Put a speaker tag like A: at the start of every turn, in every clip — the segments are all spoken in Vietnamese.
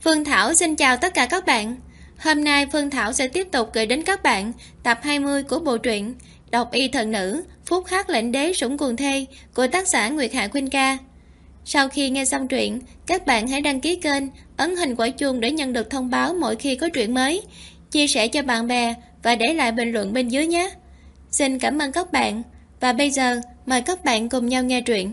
A: Phương Thảo xin chào tất cả các bạn. Hôm nay Phương Thảo sẽ tiếp tục gửi đến các bạn tập 20 của bộ truyện Độc Y Thần Nữ Phúc Hắc Lệnh Đế Sủng Cuồng Thê của tác giả Nguyệt Hạ Khuynh Ca. Sau khi nghe xong truyện, các bạn hãy đăng ký kênh, ấn hình quả chuông để nhận được thông báo mỗi khi có truyện mới, chia sẻ cho bạn bè và để lại bình luận bên dưới nhé. Xin cảm ơn các bạn. Và bây giờ, mời các bạn cùng nhau nghe truyện.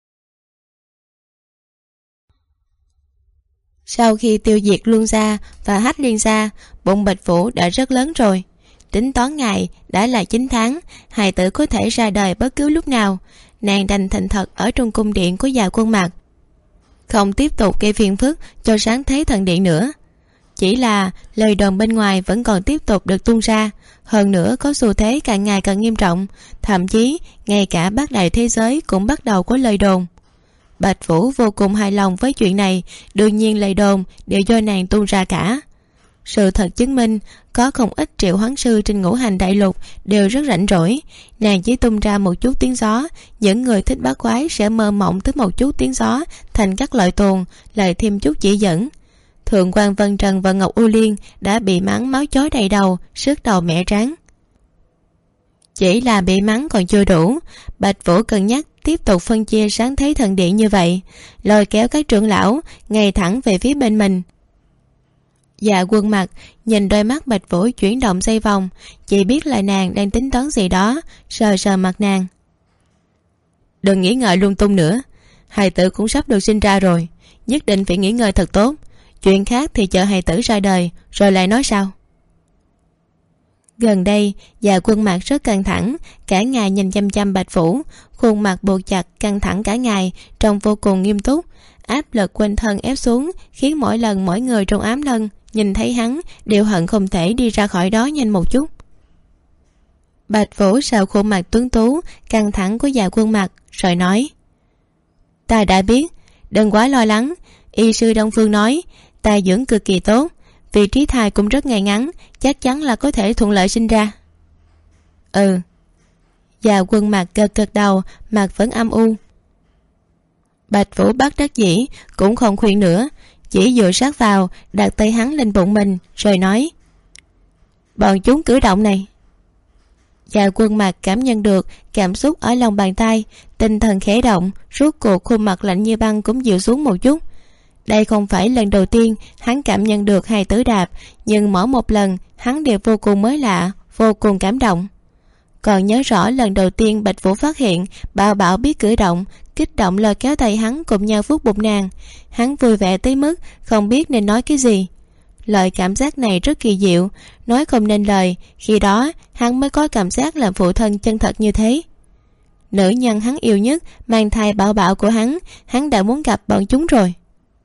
B: Sau khi tiêu diệt Luân gia và Hách Liên gia, bụng Bạch Vũ đã rất lớn rồi. Tính toán ngày đã là 9 tháng, hài tử có thể ra đời bất cứ lúc nào. Nàng đành thành thật ở trong cung điện của già Quân Mặc, không tiếp tục gây phiền phức cho Sáng Thế Thần Điện nữa. Chỉ là lời đồn bên ngoài vẫn còn tiếp tục được tung ra, hơn nữa có xu thế càng ngày càng nghiêm trọng, thậm chí ngay cả bát đại thế giới cũng bắt đầu có lời đồn. Bạch Vũ vô cùng hài lòng với chuyện này, đương nhiên lời đồn đều do nàng tung ra cả. Sự thật chứng minh có không ít triệu hoán sư trên ngũ hành đại lục đều rất rảnh rỗi. Nàng chỉ tung ra một chút tiếng gió, những người thích bát quái sẽ mơ mộng tới một chút tiếng gió thành các loại tuồng, lại thêm chút chỉ dẫn. Thượng quan Vân Trần và Ngọc U Liên đã bị mắng máu chó đầy đầu, sức đầu mẻ trắng. Chỉ là bị mắng còn chưa đủ, Bạch Vũ cân nhắc tiếp tục phân chia Sáng Thế Thần Điện như vậy, lôi kéo các trưởng lão ngay thẳng về phía bên mình. Dạ Quân Mặc nhìn đôi mắt Bạch Vũ chuyển động xoay vòng, chỉ biết là nàng đang tính toán gì đó, sờ sờ mặt nàng. Đừng nghĩ ngợi lung tung nữa, hài tử cũng sắp được sinh ra rồi, nhất định phải nghỉ ngơi thật tốt. Chuyện khác thì chờ hài tử ra đời rồi lại nói sao. Gần đây Dạ Quân Mặc rất căng thẳng, cả ngày nhìn chăm chăm Bạch Vũ, khuôn mặt buộc chặt căng thẳng cả ngày, trông vô cùng nghiêm túc. Áp lực quanh thân ép xuống khiến mỗi lần mỗi người trong ám lân nhìn thấy hắn đều hận không thể đi ra khỏi đó nhanh một chút. Bạch Vũ sờ khuôn mặt tuấn tú căng thẳng của Dạ Quân Mặc rồi nói: Ta đã biết, đừng quá lo lắng. Y sư Đông Phương nói ta dưỡng cực kỳ tốt, vị trí thai cũng rất ngay ngắn, chắc chắn là có thể thuận lợi sinh ra. Ừ. Dạ Quân Mặc gật gật đầu, mặt vẫn âm u. Bạch Vũ bất đắc dĩ cũng không khuyên nữa, chỉ dựa sát vào đặt tay hắn lên bụng mình rồi nói: Bọn chúng cử động này. Dạ Quân Mặc cảm nhận được cảm xúc ở lòng bàn tay, tinh thần khẽ động, rốt cuộc khuôn mặt lạnh như băng cũng dịu xuống một chút. Đây không phải lần đầu tiên hắn cảm nhận được hài tử đạp, nhưng mỗi một lần hắn đều vô cùng mới lạ, vô cùng cảm động. Còn nhớ rõ lần đầu tiên Bạch Vũ phát hiện Bảo Bảo biết cử động, kích động lôi kéo tay hắn cùng nhau vuốt bụng nàng. Hắn vui vẻ tới mức không biết nên nói cái gì. Loại cảm giác này rất kỳ diệu, nói không nên lời. Khi đó hắn mới có cảm giác làm phụ thân chân thật như thế. Nữ nhân hắn yêu nhất mang thai Bảo Bảo của hắn đã muốn gặp bọn chúng rồi.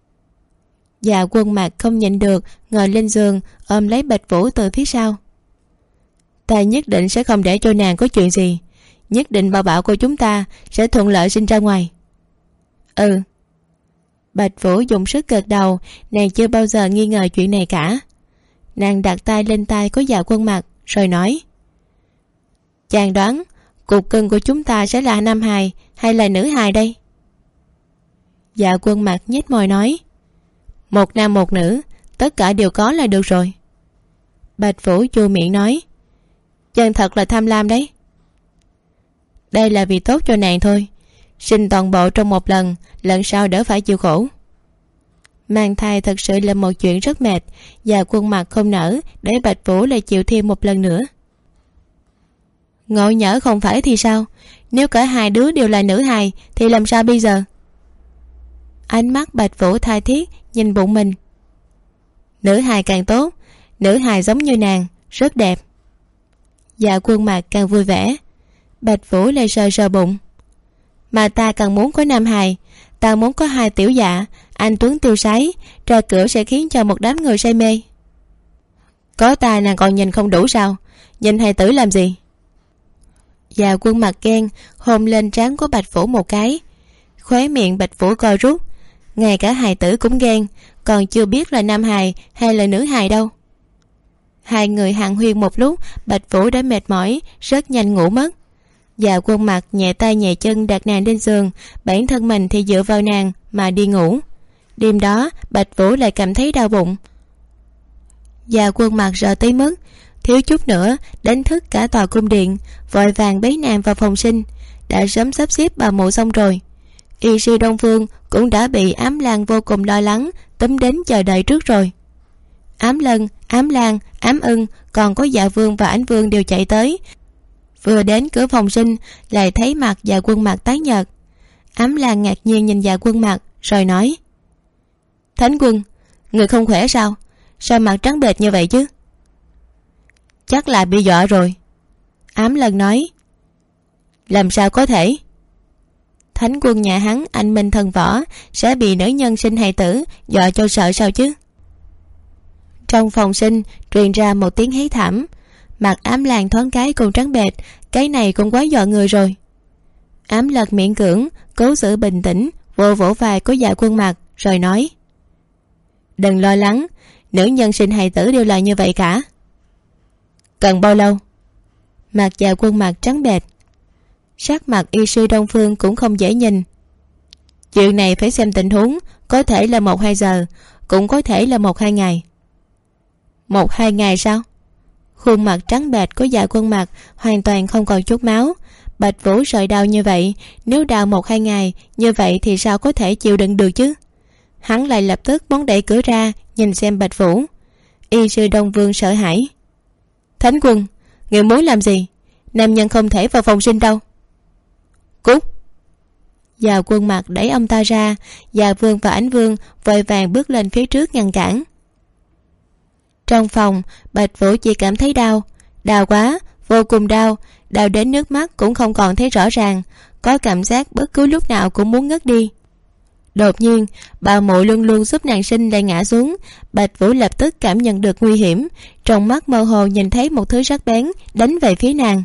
B: Dạ Quân Mặc không nhịn được ngồi lên giường ôm lấy Bạch Vũ từ phía sau. Ta nhất định sẽ không để cho nàng có chuyện gì, nhất định Bảo Bảo của chúng ta sẽ thuận lợi sinh ra ngoài. Ừ. Bạch Vũ dùng sức gật đầu, nàng chưa bao giờ nghi ngờ chuyện này cả. Nàng đặt tay lên tay của Dạ Quân Mặc rồi nói: Chàng đoán cục cưng của chúng ta sẽ là nam hài hay là nữ hài đây? Dạ Quân Mặc nhếch môi nói: Một nam một nữ, tất cả đều có là được rồi. Bạch Vũ chua miệng nói: Chân thật là tham lam đấy. Đây là vì tốt cho nàng thôi, sinh toàn bộ trong một lần, lần sau đỡ phải chịu khổ. Mang thai thật sự là một chuyện rất mệt. Và Quân Mặc không nỡ để Bạch Vũ lại chịu thêm một lần nữa. Ngộ nhỡ không phải thì sao? Nếu cả hai đứa đều là nữ hài thì làm sao bây giờ? Ánh mắt Bạch Vũ tha thiết nhìn bụng mình. Nữ hài càng tốt, nữ hài giống như nàng, rất đẹp. Dạ Quân Mặc càng vui vẻ. Bạch Vũ lại sờ sờ bụng. Mà ta càng muốn có nam hài, ta muốn có hai tiểu dạ, anh tuấn tiêu sái, ra cửa sẽ khiến cho một đám người say mê. Có ta nàng còn nhìn không đủ sao? Nhìn hài tử làm gì? Dạ Quân Mặc ghen hôn lên trán của Bạch Vũ một cái. Khóe miệng Bạch Vũ co rút. Ngay cả hài tử cũng ghen, còn chưa biết là nam hài hay là nữ hài đâu. Hai người hàn huyên một lúc, Bạch Vũ đã mệt mỏi, rất nhanh ngủ mất. Dạ Quân Mặc nhẹ tay nhẹ chân đặt nàng lên giường, bản thân mình thì dựa vào nàng mà đi ngủ. Đêm đó Bạch Vũ lại cảm thấy đau bụng. Dạ Quân Mặc sợ tới mức thiếu chút nữa đánh thức cả tòa cung điện, vội vàng bế nàng vào phòng sinh. Đã sớm sắp xếp bà mụ xong rồi. Y sư Đông Phương cũng đã bị Ám Lan vô cùng lo lắng túm đến chờ đợi trước rồi. Ám Lân, Ám Lan, Ám Ưng còn có Dạ Vương và Ánh Vương đều chạy tới. Vừa đến cửa phòng sinh lại thấy mặt Dạ Quân Mặc tái nhợt. Ám Lan ngạc nhiên nhìn Dạ Quân Mặc rồi nói: Thánh Quân, người không khỏe sao? Sao mặt trắng bệch như vậy chứ? Chắc là bị dọa rồi. Ám Lân nói: Làm sao có thể? Thánh Quân nhà hắn anh minh thần võ, sẽ bị nữ nhân sinh hài tử dọa cho sợ sao chứ? Trong phòng sinh truyền ra một tiếng hí thảm. Mặt Ám Lan thoáng cái cũng trắng bệch. Cái này cũng quá dọa người rồi. Ám Lân miễn cưỡng cố giữ bình tĩnh, vỗ vỗ vai của Dạ Quân Mặc rồi nói: Đừng lo lắng, nữ nhân sinh hài tử đều là như vậy cả. Cần bao lâu? Mặt Dạ Quân Mặc trắng bệch. Sắc mặt y sư Đông Phương cũng không dễ nhìn. Chuyện này phải xem tình huống, có thể là 1-2 giờ, cũng có thể là 1-2 ngày. 1-2 ngày sao? Khuôn mặt trắng bệch của Dạ Quân Mặc hoàn toàn không còn chút máu. Bạch Vũ sợ đau như vậy, nếu đau 1-2 ngày như vậy thì sao có thể chịu đựng được chứ? Hắn lại lập tức muốn đẩy cửa ra nhìn xem Bạch Vũ. Y sư Đông Vương sợ hãi: Thánh Quân, người muốn làm gì? Nam nhân không thể vào phòng sinh đâu. Cút! Dạ Quân Mặc đẩy ông ta ra. Dạ Vương và Ánh Vương vội vàng bước lên phía trước ngăn cản. Trong phòng, Bạch Vũ chỉ cảm thấy đau. Đau quá, vô cùng đau. Đau đến nước mắt cũng không còn thấy rõ ràng, có cảm giác bất cứ lúc nào cũng muốn ngất đi. Đột nhiên bà mụ luôn luôn giúp nàng sinh lại ngã xuống. Bạch Vũ lập tức cảm nhận được nguy hiểm, trong mắt mơ hồ nhìn thấy một thứ sắc bén đánh về phía nàng.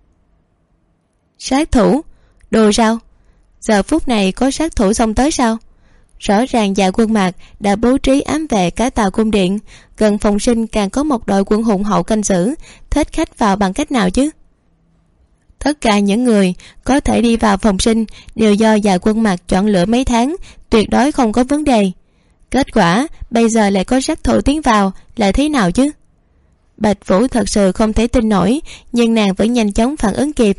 B: Sát thủ? Đồ sao? Giờ phút này có sát thủ xông tới sao? Rõ ràng Dạ Quân Mặc đã bố trí ám vệ cả tàu cung điện. Gần phòng sinh càng có một đội quân hùng hậu canh giữ. Thích khách vào bằng cách nào chứ? Tất cả những người có thể đi vào phòng sinh đều do Dạ Quân Mặc chọn lựa mấy tháng, tuyệt đối không có vấn đề. Kết quả bây giờ lại có sát thủ tiến vào, là thế nào chứ? Bạch Vũ thật sự không thể tin nổi, nhưng nàng vẫn nhanh chóng phản ứng kịp.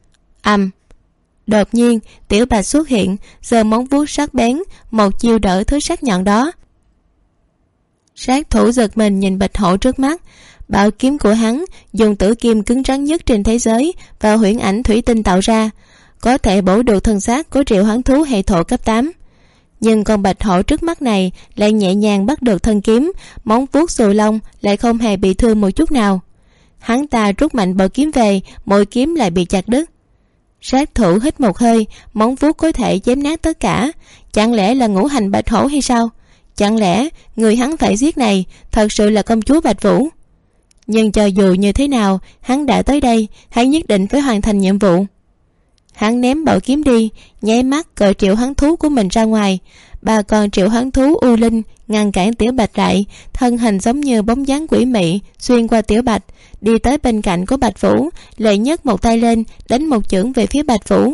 B: Đột nhiên Tiểu Bạch xuất hiện, giơ móng vuốt sắc bén, một chiêu đỡ thứ sắc nhọn đó. Sát thủ giật mình nhìn Bạch Hổ trước mắt. Bảo kiếm của hắn dùng tử kim cứng rắn nhất trên thế giới và huyễn ảnh thủy tinh tạo ra, có thể bổ được thân xác của triệu hoán thú hệ thổ cấp 8. Nhưng con Bạch Hổ trước mắt này lại nhẹ nhàng bắt được thân kiếm, móng vuốt xù lông lại không hề bị thương một chút nào. Hắn ta rút mạnh bảo kiếm về, mũi kiếm lại bị chặt đứt. Sát thủ hít một hơi, móng vuốt có thể chém nát tất cả. Chẳng lẽ là ngũ hành Bạch Hổ hay sao? Chẳng lẽ người hắn phải giết này thật sự là công chúa Bạch Vũ? Nhưng cho dù như thế nào, hắn đã tới đây, hắn nhất định phải hoàn thành nhiệm vụ. Hắn ném bảo kiếm đi, nháy mắt cởi triệu hoán thú của mình ra ngoài. Ba con triệu hoán thú U Linh ngăn cản Tiểu Bạch lại, thân hình giống như bóng dáng quỷ mị xuyên qua Tiểu Bạch, đi tới bên cạnh của Bạch Vũ, lại nhấc một tay lên đánh một chưởng về phía Bạch Vũ.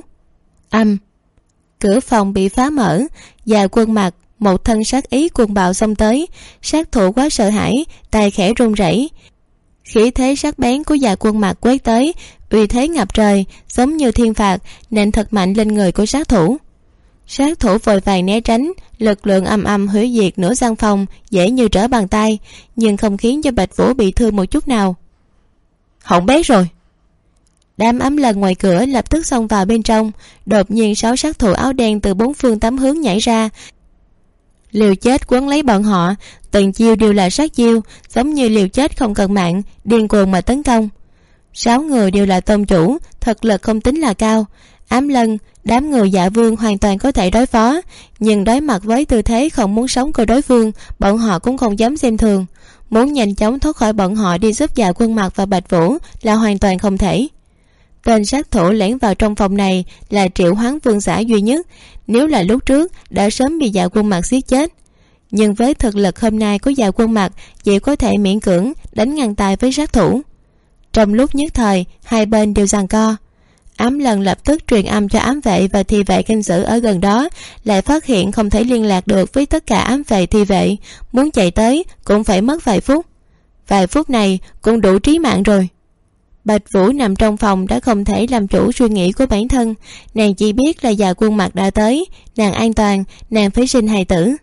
B: Cửa phòng bị phá mở. Dạ Quân Mặc một thân sát ý cuồng bạo xông tới. Sát thủ quá sợ hãi, tay khẽ run rẩy. Khí thế sắc bén của Dạ Quân Mặc quét tới, uy thế ngập trời, giống như thiên phạt, nện thật mạnh lên người của sát thủ. Sát thủ vội vàng né tránh, lực lượng âm âm hủy diệt nửa gian phòng dễ như trở bàn tay, nhưng không khiến cho Bạch Vũ bị thương một chút nào. Hỏng bét rồi. Đám ám lần ngoài cửa lập tức xông vào bên trong. Đột nhiên 6 sát thủ áo đen từ 4 phương 8 hướng nhảy ra, liều chết quấn lấy bọn họ. Từng chiêu đều là sát chiêu, giống như liều chết không cần mạng, điên cuồng mà tấn công. 6 người đều là tôn chủ, thực lực không tính là cao. Ám Lân, đám người Dạ Vương hoàn toàn có thể đối phó, nhưng đối mặt với tư thế không muốn sống của đối phương, bọn họ cũng không dám xem thường. Muốn nhanh chóng thoát khỏi bọn họ đi giúp Dạ Quân Mặc và Bạch Vũ là hoàn toàn không thể. Tên sát thủ lẻn vào trong phòng này là triệu hoán vương giả duy nhất, nếu là lúc trước đã sớm bị Dạ Quân Mặc giết chết. Nhưng với thực lực hôm nay của Dạ Quân Mặc, chỉ có thể miễn cưỡng đánh ngang tay với sát thủ. Trong lúc nhất thời hai bên đều giằng co. Ám Lần lập tức truyền âm cho ám vệ và thị vệ canh giữ ở gần đó, lại phát hiện không thể liên lạc được với tất cả ám vệ thị vệ, muốn chạy tới cũng phải mất vài phút. Vài phút này cũng đủ trí mạng rồi. Bạch Vũ nằm trong phòng đã không thể làm chủ suy nghĩ của bản thân, nàng chỉ biết là Dạ Quân Mặc đã tới, nàng an toàn, nàng phải sinh hài tử.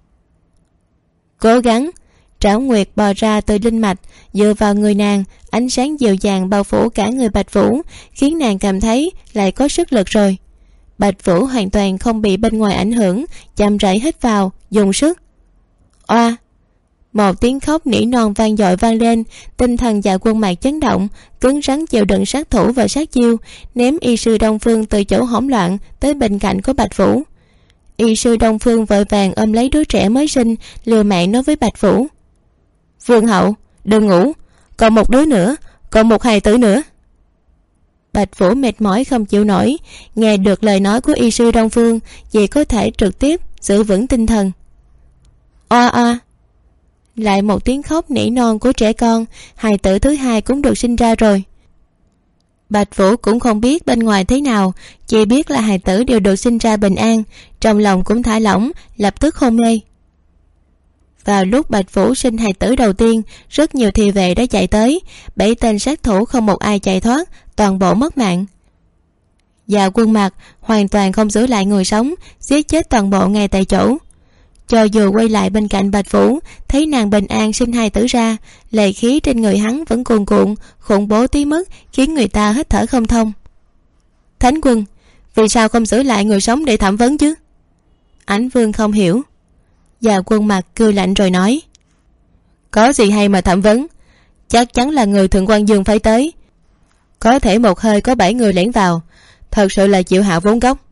B: Cố gắng. Trảo Nguyệt bò ra từ linh mạch, dựa vào người nàng, ánh sáng dịu dàng bao phủ cả người Bạch Vũ, khiến nàng cảm thấy lại có sức lực rồi. Bạch Vũ hoàn toàn không bị bên ngoài ảnh hưởng, chậm rãi hít vào, dùng sức. Oa! Một tiếng khóc nỉ non vang dội vang lên, tinh thần Dạ Quân Mạc chấn động, cứng rắn chịu đựng sát thủ và sát chiêu, ném y sư Đông Phương từ chỗ hỗn loạn tới bên cạnh của Bạch Vũ. Y sư Đông Phương vội vàng ôm lấy đứa trẻ mới sinh, liều mạng nói với Bạch Vũ: Vương hậu, đừng ngủ, còn một đứa nữa, còn một hài tử nữa. Bạch Vũ mệt mỏi không chịu nổi, nghe được lời nói của y sư Đông Phương, chỉ có thể trực tiếp giữ vững tinh thần. Oa oa! Lại một tiếng khóc nỉ non của trẻ con, hài tử thứ hai cũng được sinh ra rồi. Bạch Vũ cũng không biết bên ngoài thế nào, chỉ biết là hài tử đều được sinh ra bình an, trong lòng cũng thả lỏng, lập tức hôn mê. Vào lúc Bạch Vũ sinh hài tử đầu tiên, rất nhiều thị vệ đã chạy tới, 7 tên sát thủ không một ai chạy thoát, toàn bộ mất mạng. Dạ Quân Mặc hoàn toàn không giữ lại người sống, giết chết toàn bộ ngay tại chỗ. Cho dù quay lại bên cạnh Bạch Vũ, thấy nàng bình an sinh hài tử ra, lệ khí trên người hắn vẫn cuồn cuộn, khủng bố tí mức khiến người ta hít thở không thông. Thánh Quân, vì sao không giữ lại người sống để thẩm vấn chứ? Ảnh Vương không hiểu. Dạ Quân Mặc cười lạnh rồi nói: Có gì hay mà thẩm vấn, chắc chắn là người Thượng Quan Dương phải tới. Có thể một hơi có 7 người lẻn vào, thật sự là chịu hạ vốn gốc.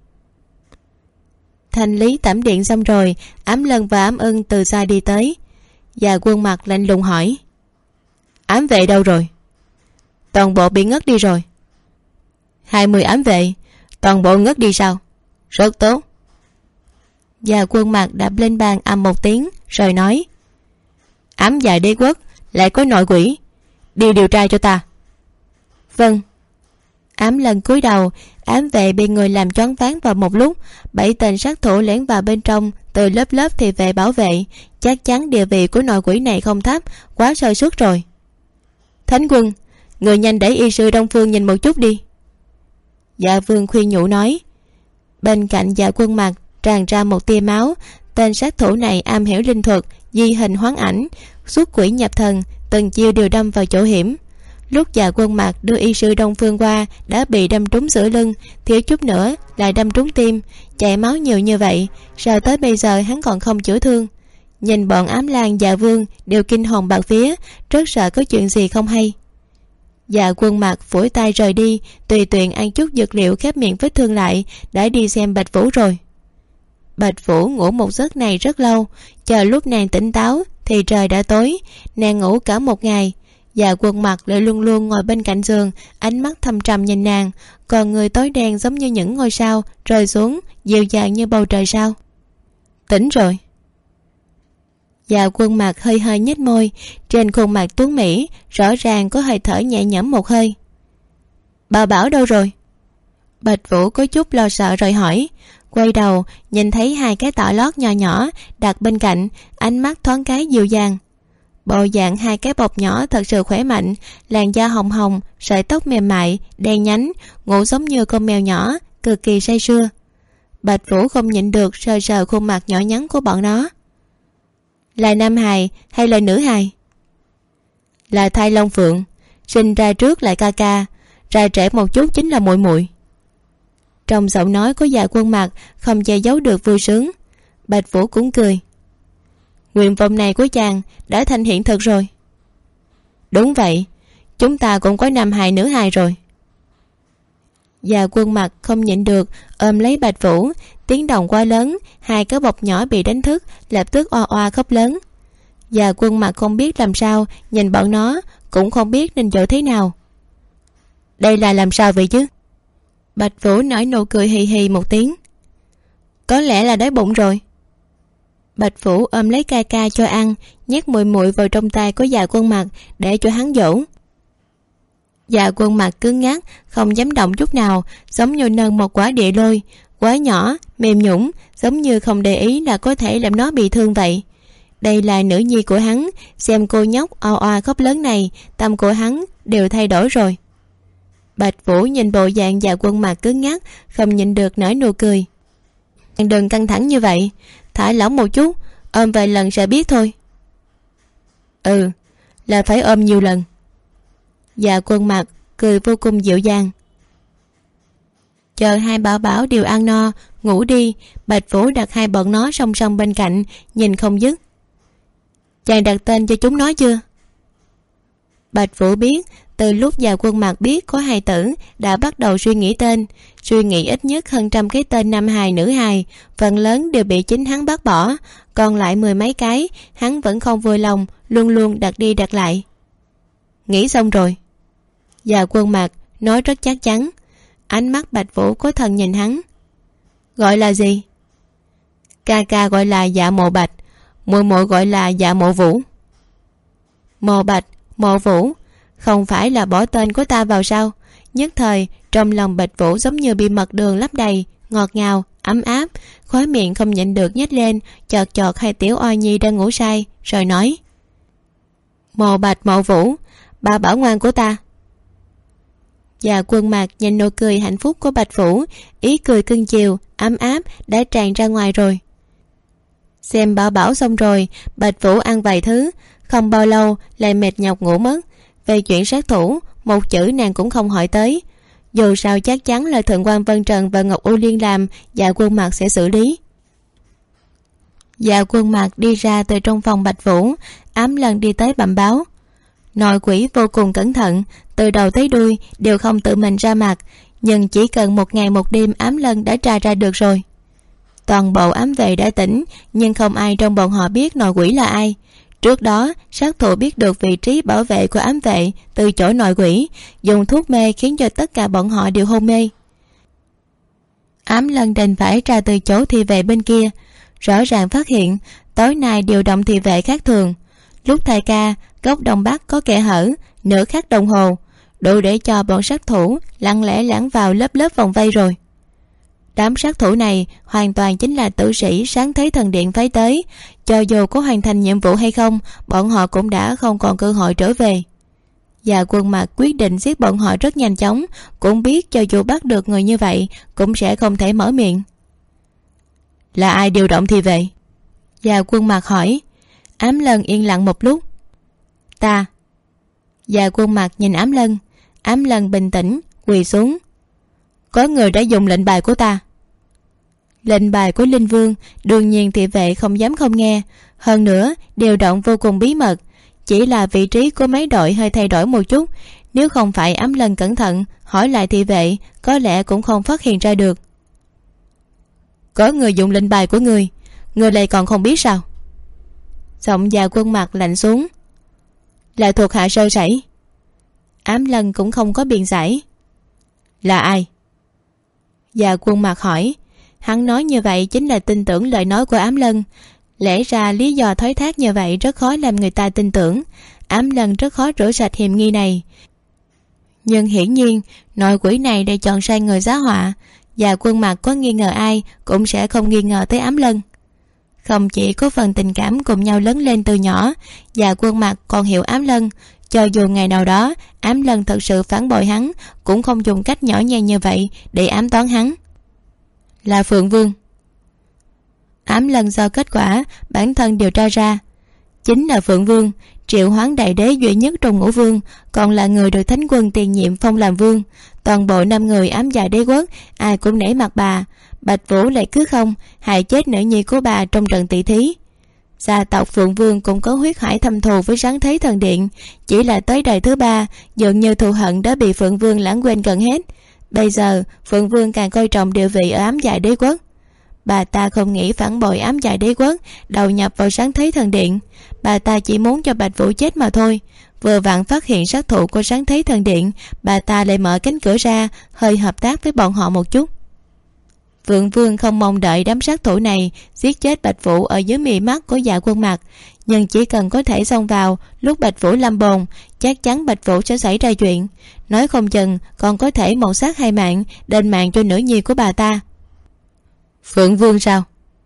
B: Thanh lý tẩm điện xong rồi, Ám Lân và Ám Ưng từ xa đi tới. Dạ Quân Mặc lạnh lùng hỏi: Ám vệ đâu rồi? Toàn bộ bị ngất đi rồi. 20 ám vệ, toàn bộ ngất đi sao? Rất tốt. Dạ Quân Mặc đạp lên bàn ầm một tiếng rồi nói: Ám Dạ Đế Quốc lại có nội quỷ, đi điều tra cho ta. Vâng. Ám Lân cúi đầu, ám vệ bị người làm choáng váng vào một lúc, 7 tên sát thủ lẻn vào bên trong từ lớp lớp thị vệ bảo vệ, chắc chắn địa vị của nội quỷ này không thấp, quá sơ suất rồi. Thánh Quân, người nhanh để y sư Đông Phương nhìn một chút đi. Dạ Vương khuyên nhủ nói. Bên cạnh Dạ Quân Mặc tràn ra một tia máu, tên sát thủ này am hiểu linh thuật, di hình hoán ảnh, xuất quỷ nhập thần, từng chiêu đều đâm vào chỗ hiểm. Lúc Dạ Quân Mặc đưa y sư Đông Phương qua, đã bị đâm trúng giữa lưng, thiếu chút nữa lại đâm trúng tim, chảy máu nhiều như vậy, sao tới bây giờ hắn còn không chữa thương. Nhìn bọn Ám Lang Dạ Vương đều kinh hồn bạt vía, rất sợ có chuyện gì không hay. Dạ Quân Mặc phủi tay rời đi, tùy tiện ăn chút dược liệu khép miệng vết thương lại, đã đi xem Bạch Vũ rồi. Bạch Vũ ngủ một giấc này rất lâu, chờ lúc nàng tỉnh táo thì trời đã tối, nàng ngủ cả một ngày. Dạ Quân Mặc lại luôn luôn ngồi bên cạnh giường, ánh mắt thâm trầm nhìn nàng, còn người tối đen giống như những ngôi sao rơi xuống, dịu dàng như bầu trời sao. Tỉnh rồi. Dạ Quân Mặc hơi hơi nhếch môi, trên khuôn mặt tuấn mỹ rõ ràng có hơi thở nhẹ nhõm một hơi. Bà Bảo đâu rồi? Bạch Vũ có chút lo sợ rồi hỏi. Quay đầu nhìn thấy 2 cái tỏ lót nhỏ nhỏ đặt bên cạnh, ánh mắt thoáng cái dịu dàng. Bộ dạng 2 cái bọc nhỏ thật sự khỏe mạnh, làn da hồng hồng, sợi tóc mềm mại, đen nhánh, ngủ giống như con mèo nhỏ, cực kỳ say sưa. Bạch Vũ không nhịn được sờ sờ khuôn mặt nhỏ nhắn của bọn nó. Là nam hài hay là nữ hài? Là thai long phượng, sinh ra trước lại ca ca, ra trẻ một chút chính là muội muội. Trong giọng nói của Dạ Quân Mặc không che giấu được vui sướng. Bạch Vũ cũng cười. Nguyện vọng này của chàng đã thành hiện thực rồi. Đúng vậy, chúng ta cũng có nam hài nữ hài rồi. Dạ Quân Mặc không nhịn được ôm lấy Bạch Vũ, tiếng động quá lớn, 2 cái bọc nhỏ bị đánh thức, lập tức oa oa khóc lớn. Dạ Quân Mặc không biết làm sao, nhìn bọn nó cũng không biết nên dỗ thế nào. Đây là làm sao vậy chứ? Bạch Vũ nở nụ cười hì hì một tiếng. Có lẽ là đói bụng rồi. Bạch Vũ ôm lấy ca ca cho ăn, nhét muội muội vào trong tay của Dạ Quân Mặc để cho hắn dỗ. Dạ Quân mặt cứng ngắc, không dám động chút nào, giống như nâng một quả địa lôi, quá nhỏ, mềm nhũn, giống như không để ý là có thể làm nó bị thương vậy. Đây là nữ nhi của hắn, xem cô nhóc oa oa khóc lớn này, tâm của hắn đều thay đổi rồi. Bạch Vũ nhìn bộ dạng Dạ Quân mặt cứng ngắc, không nhịn được nở nụ cười. Đừng căng thẳng như vậy, thả lỏng một chút, ôm vài lần sẽ biết thôi. Ừ, là phải ôm nhiều lần. Dạ Quân mặt cười vô cùng dịu dàng. Chờ hai bảo bảo đều ăn no ngủ đi, Bạch Vũ đặt hai bọn nó song song bên cạnh, nhìn không dứt. Chàng đặt tên cho chúng nó chưa? Bạch Vũ biết từ lúc Dạ Quân mặt biết có hài tử đã bắt đầu suy nghĩ tên, suy nghĩ ít nhất hơn 100 cái tên nam hài nữ hài, phần lớn đều bị chính hắn bác bỏ, còn lại 10 mấy cái hắn vẫn không vui lòng, luôn luôn đặt đi đặt lại. Nghĩ xong rồi. Dạ Quân mặt nói rất chắc chắn. Ánh mắt Bạch Vũ có thần nhìn hắn. Gọi là gì? Ca ca gọi là Dạ Mộ Bạch, muội muội gọi là Dạ Mộ Vũ. Mộ Bạch, Mộ Vũ, không phải là bỏ tên của ta vào sao? Nhất thời trong lòng Bạch Vũ giống như bị mật đường lấp đầy, ngọt ngào, ấm áp, khóe miệng không nhịn được nhếch lên, chọt chọt hai tiểu oa nhi đang ngủ say, rồi nói: Mộ Bạch, Mộ Vũ, ba bảo ngoan của ta. Dạ Quân mặt nhìn nụ cười hạnh phúc của Bạch Vũ, ý cười cưng chiều, ấm áp đã tràn ra ngoài rồi. Xem bảo bảo xong rồi, Bạch Vũ ăn vài thứ, không bao lâu lại mệt nhọc ngủ mất. Về chuyện sát thủ, một chữ nàng cũng không hỏi tới. Dù sao chắc chắn là Thượng quan Vân Trần và Ngọc U Liên làm, Dạ Quân mặt sẽ xử lý. Dạ Quân mặt đi ra từ trong phòng Bạch Vũ, ám lần đi tới bẩm báo. Nội quỷ vô cùng cẩn thận, từ đầu tới đuôi đều không tự mình ra mặt, nhưng chỉ cần 1 ngày 1 đêm ám lân đã tra ra được rồi. Toàn bộ ám vệ đã tỉnh, nhưng không ai trong bọn họ biết nội quỷ là ai. Trước đó sát thủ biết được vị trí bảo vệ của ám vệ từ chỗ nội quỷ, dùng thuốc mê khiến cho tất cả bọn họ đều hôn mê. Ám lân đành phải ra từ chỗ thị vệ bên kia, rõ ràng phát hiện tối nay điều động thị vệ khác thường. Lúc thay ca, góc đông bắc có kẽ hở nửa khắc đồng hồ, đủ để cho bọn sát thủ lặng lẽ lẻn vào lớp vòng vây rồi. Đám sát thủ này hoàn toàn chính là tử sĩ Sáng Thế Thần Điện phái tới, cho dù có hoàn thành nhiệm vụ hay không, bọn họ cũng đã không còn cơ hội trở về. Dạ Quân mặt quyết định giết bọn họ rất nhanh chóng, cũng biết cho dù bắt được người như vậy cũng sẽ không thể mở miệng. Là ai điều động thị vệ? Dạ Quân mặt hỏi. Ám lân yên lặng một lúc. Ta. Dạ Quân mặt nhìn ám lân. Ám lân bình tĩnh quỳ xuống. Có người đã dùng lệnh bài của ta. Lệnh bài của Linh Vương, đương nhiên thị vệ không dám không nghe. Hơn nữa điều động vô cùng bí mật, chỉ là vị trí của mấy đội hơi thay đổi một chút, nếu không phải ám lân cẩn thận hỏi lại thị vệ, có lẽ cũng không phát hiện ra được. Có người dùng lệnh bài của người lại còn không biết sao? Giọng Dạ Quân mặt lạnh xuống. Là thuộc hạ sơ sẩy. Ám lân cũng không có biện giải. Là ai? Dạ Quân mặt hỏi. Hắn nói như vậy chính là tin tưởng lời nói của ám lân. Lẽ ra lý do thoái thác như vậy rất khó làm người ta tin tưởng. Ám lân rất khó rửa sạch hiểm nghi này. Nhưng hiển nhiên nội quỷ này đã chọn sai người giá họa. Dạ Quân mặt có nghi ngờ ai cũng sẽ không nghi ngờ tới ám lân. Không chỉ có phần tình cảm cùng nhau lớn lên từ nhỏ, Dạ Quân mặt còn hiểu ám lân. Cho dù ngày nào đó ám lân thật sự phản bội hắn, cũng không dùng cách nhỏ nhen như vậy để ám toán hắn. Là Phượng Vương. Ám lân do kết quả bản thân điều tra ra, chính là Phượng Vương, triệu hoán đại đế duy nhất trong Ngũ Vương, còn là người được Thánh Quân tiền nhiệm phong làm vương. Toàn bộ 5 người ám dạ đế quốc ai cũng nể mặt bà. Bạch Vũ lại cứ không hại chết nữ nhi của bà trong trận tỷ thí. Gia tộc Phượng Vương cũng có huyết hải thâm thù với Sáng Thế Thần Điện, chỉ là tới đời thứ 3 dường như thù hận đã bị Phượng Vương lãng quên gần hết. Bây giờ Phượng Vương càng coi trọng địa vị ở ám dạ đế quốc. Bà ta không nghĩ phản bội ám dạ đế quốc, đầu nhập vào Sáng Thế Thần Điện. Bà ta chỉ muốn cho Bạch Vũ chết mà thôi. Vừa vặn phát hiện sát thủ của Sáng Thế Thần Điện, bà ta lại mở cánh cửa ra, hơi hợp tác với bọn họ một chút. Phượng Vương không mong đợi đám sát thủ này giết chết Bạch Vũ ở dưới mí mắt của Dạ Quân Mặc, nhưng chỉ cần có thể xông vào lúc Bạch Vũ lâm bồn, chắc chắn Bạch Vũ sẽ xảy ra chuyện, nói không chừng còn có thể một sát hai mạng, đền mạng cho nữ nhi của bà ta. Phượng Vương sao?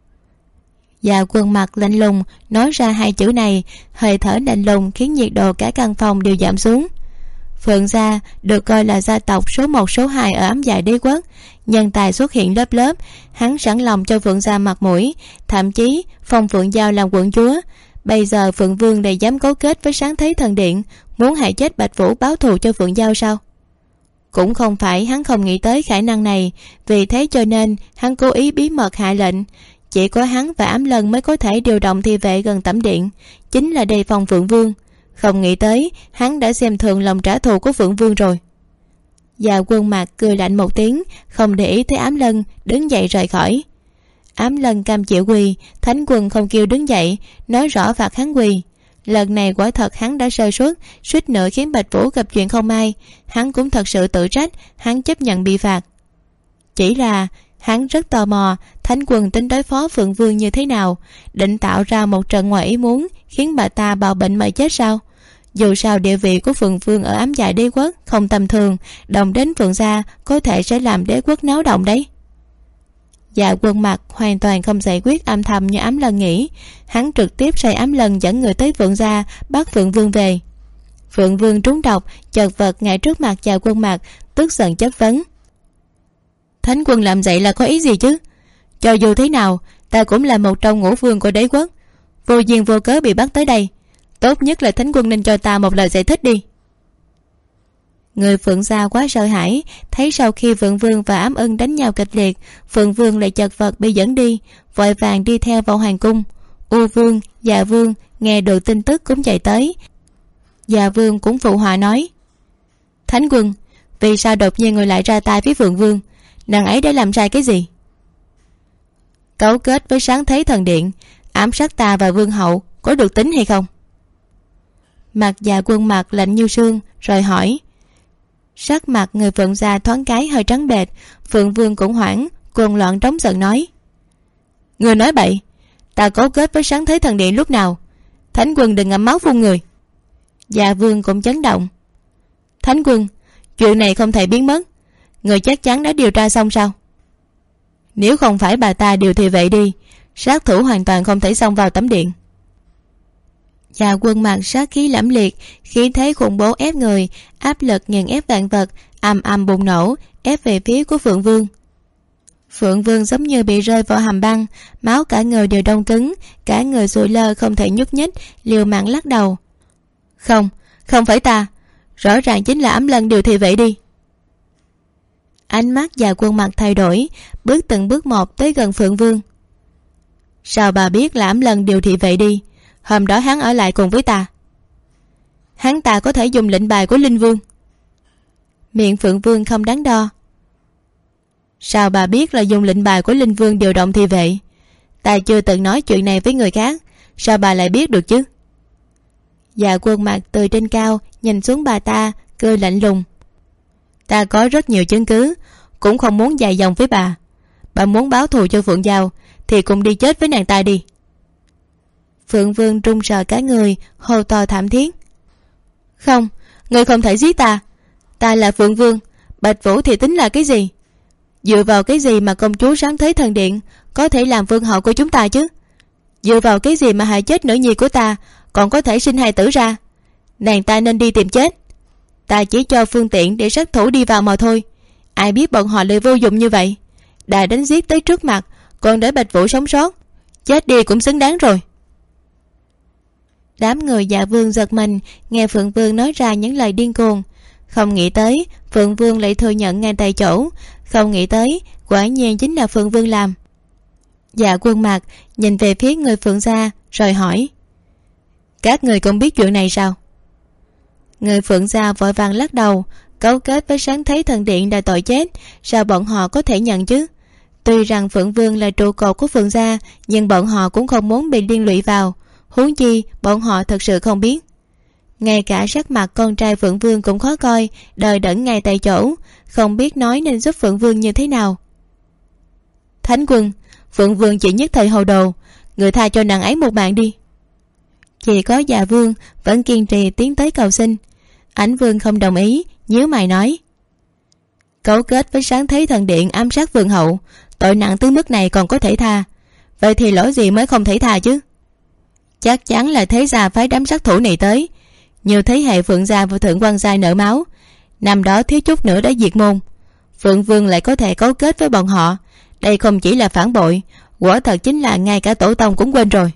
B: Dạ Quân Mặc lạnh lùng nói ra hai chữ này, hơi thở lạnh lùng khiến nhiệt độ cả căn phòng đều giảm xuống. Phượng gia được coi là gia tộc số 1 số 2 ở Ám Dạ Đế quốc, nhân tài xuất hiện lớp lớp, hắn sẵn lòng cho Phượng gia mặt mũi, thậm chí phong Phượng Giao làm quận chúa. Bây giờ Phượng Vương lại dám cấu kết với Sáng Thế Thần Điện, muốn hại chết Bạch Vũ báo thù cho Phượng Giao sao? Cũng không phải hắn không nghĩ tới khả năng này, vì thế cho nên hắn cố ý bí mật hạ lệnh. Chỉ có hắn và Ám Lân mới có thể điều động thị vệ gần tẩm điện, chính là đề phòng Phượng Vương. Không nghĩ tới hắn đã xem thường lòng trả thù của Phượng Vương rồi. Dạ Quân Mặc cười lạnh một tiếng, không để ý tới Ám Lân, đứng dậy rời khỏi. Ám Lân cam chịu quỳ, Thánh Quân không kêu đứng dậy, nói rõ phạt hắn quỳ. Lần này quả thật hắn đã sơ suất, suýt nữa khiến Bạch Vũ gặp chuyện không may. Hắn cũng thật sự tự trách, hắn chấp nhận bị phạt. Chỉ là hắn rất tò mò Thánh Quân tính đối phó Phượng Vương như thế nào, định tạo ra một trận ngoài ý muốn khiến bà ta bạo bệnh mà chết sao? Dù sao địa vị của Phượng Vương ở Ám Dạ Đế quốc không tầm thường, đồng đến Phượng gia có thể sẽ làm đế quốc náo động đấy. Dạ Quân Mặc hoàn toàn không giải quyết âm thầm như Ám Lân nghĩ, hắn trực tiếp sai Ám Lân dẫn người tới Phượng gia bắt Phượng Vương về. Phượng Vương trúng độc, chật vật ngay trước mặt Dạ Quân Mặc, tức giận chất vấn: Thánh Quân làm vậy là có ý gì chứ? Cho dù thế nào, ta cũng là một trong ngũ vương của đế quốc, vô duyên vô cớ bị bắt tới đây, tốt nhất là Thánh Quân nên cho ta một lời giải thích đi. Người Phượng gia quá sợ hãi, thấy sau khi Phượng Vương và Ám Ưng đánh nhau kịch liệt, Phượng Vương lại chật vật bị dẫn đi, vội vàng đi theo vào hoàng cung. U Vương, Dạ Vương nghe được tin tức cũng chạy tới. Dạ Vương cũng phụ họa nói: Thánh Quân, vì sao đột nhiên người lại ra tay với Phượng Vương? Nàng ấy đã làm sai cái gì? Cấu kết với Sáng Thế Thần Điện, ám sát ta và Vương hậu, có được tính hay không? Mặt Dạ Quân Mặc lạnh như sương, rồi hỏi. Sắc mặt người Phượng gia thoáng cái hơi trắng bệch. Phượng Vương cũng hoảng, cuồng loạn trống giận nói: Người nói bậy, ta cấu kết với Sáng Thế Thần Điện lúc nào? Thánh Quân đừng ngậm máu phun người. Dạ Vương cũng chấn động: Thánh Quân, chuyện này không thể biến mất, người chắc chắn đã điều tra xong sao? Nếu không phải bà ta điều thị vệ đi, sát thủ hoàn toàn không thể xông vào tẩm điện. Dạ Quân Mặc sát khí lẫm liệt, khí thế khủng bố ép người, áp lực nghiền ép vạn vật, ầm ầm bùng nổ, ép về phía của Phượng Vương. Phượng Vương giống như bị rơi vào hầm băng, máu cả người đều đông cứng, cả người sụi lơ không thể nhúc nhích, liều mạng lắc đầu: Không, không phải ta, rõ ràng chính là Ám Lân điều thị vệ đi. Ánh mắt Dạ Quân Mặc thay đổi, bước từng bước một tới gần Phượng Vương. Sao bà biết là Ám Lân điều thị vệ đi? Hôm đó hắn ở lại cùng với ta. Hắn ta có thể dùng lệnh bài của Linh Vương. Miệng Phượng Vương không đắn đo. Sao bà biết là dùng lệnh bài của Linh Vương điều động thị vệ? Ta chưa từng nói chuyện này với người khác, sao bà lại biết được chứ? Dạ Quân Mặc từ trên cao nhìn xuống bà ta, cười lạnh lùng: Ta có rất nhiều chứng cứ, cũng không muốn dài dòng với bà. Bà muốn báo thù cho Phượng Giao thì cùng đi chết với nàng ta đi. Phượng Vương run rờ cả người, hô to thảm thiết: Không, người không thể giết ta. Ta là Phượng Vương, Bạch Vũ thì tính là cái gì? Dựa vào cái gì mà công chúa Sáng Thế Thần Điện có thể làm vương hậu của chúng ta chứ? Dựa vào cái gì mà hại chết nữ nhi của ta, còn có thể sinh hài tử ra? Nàng ta nên đi tìm chết. Ta chỉ cho phương tiện để sát thủ đi vào mà thôi. Ai biết bọn họ lại vô dụng như vậy, đã đánh giết tới trước mặt, còn để Bạch Vũ sống sót, chết đi cũng xứng đáng rồi. Đám người Dạ Vương giật mình nghe Phượng Vương nói ra những lời điên cuồng. Không nghĩ tới Phượng Vương lại thừa nhận ngay tại chỗ, không nghĩ tới quả nhiên chính là Phượng Vương làm. Dạ Quân Mặc nhìn về phía người Phượng gia rồi hỏi: Các người cũng biết chuyện này sao? Người Phượng gia vội vàng lắc đầu: Cấu kết với Sáng Thế Thần Điện là tội chết, sao bọn họ có thể nhận chứ? Tuy rằng Phượng Vương là trụ cột của Phượng gia, nhưng bọn họ cũng không muốn bị liên lụy vào, huống chi bọn họ thật sự không biết. Ngay cả sắc mặt con trai Phượng Vương cũng khó coi, đờ đẫn ngay tại chỗ, không biết nói nên giúp Phượng Vương như thế nào. Thánh Quân, Phượng Vương chỉ nhất thời hồ đồ, người tha cho nàng ấy một mạng đi. Chỉ có Dạ Vương vẫn kiên trì tiến tới cầu xin. Ảnh Vương không đồng ý, nhíu mày nói: cấu kết với Sáng Thế Thần Điện ám sát vương hậu, tội nặng tới mức này còn có thể tha, vậy thì lỗi gì mới không thể tha chứ? Chắc chắn là thế gia phái đám sát thủ này tới. Nhiều thế hệ Phượng gia và Thượng quan gia nợ máu, năm đó thiếu chút nữa đã diệt môn. Phượng Vương lại có thể cấu kết với bọn họ, đây không chỉ là phản bội, quả thật chính là ngay cả tổ tông cũng quên rồi.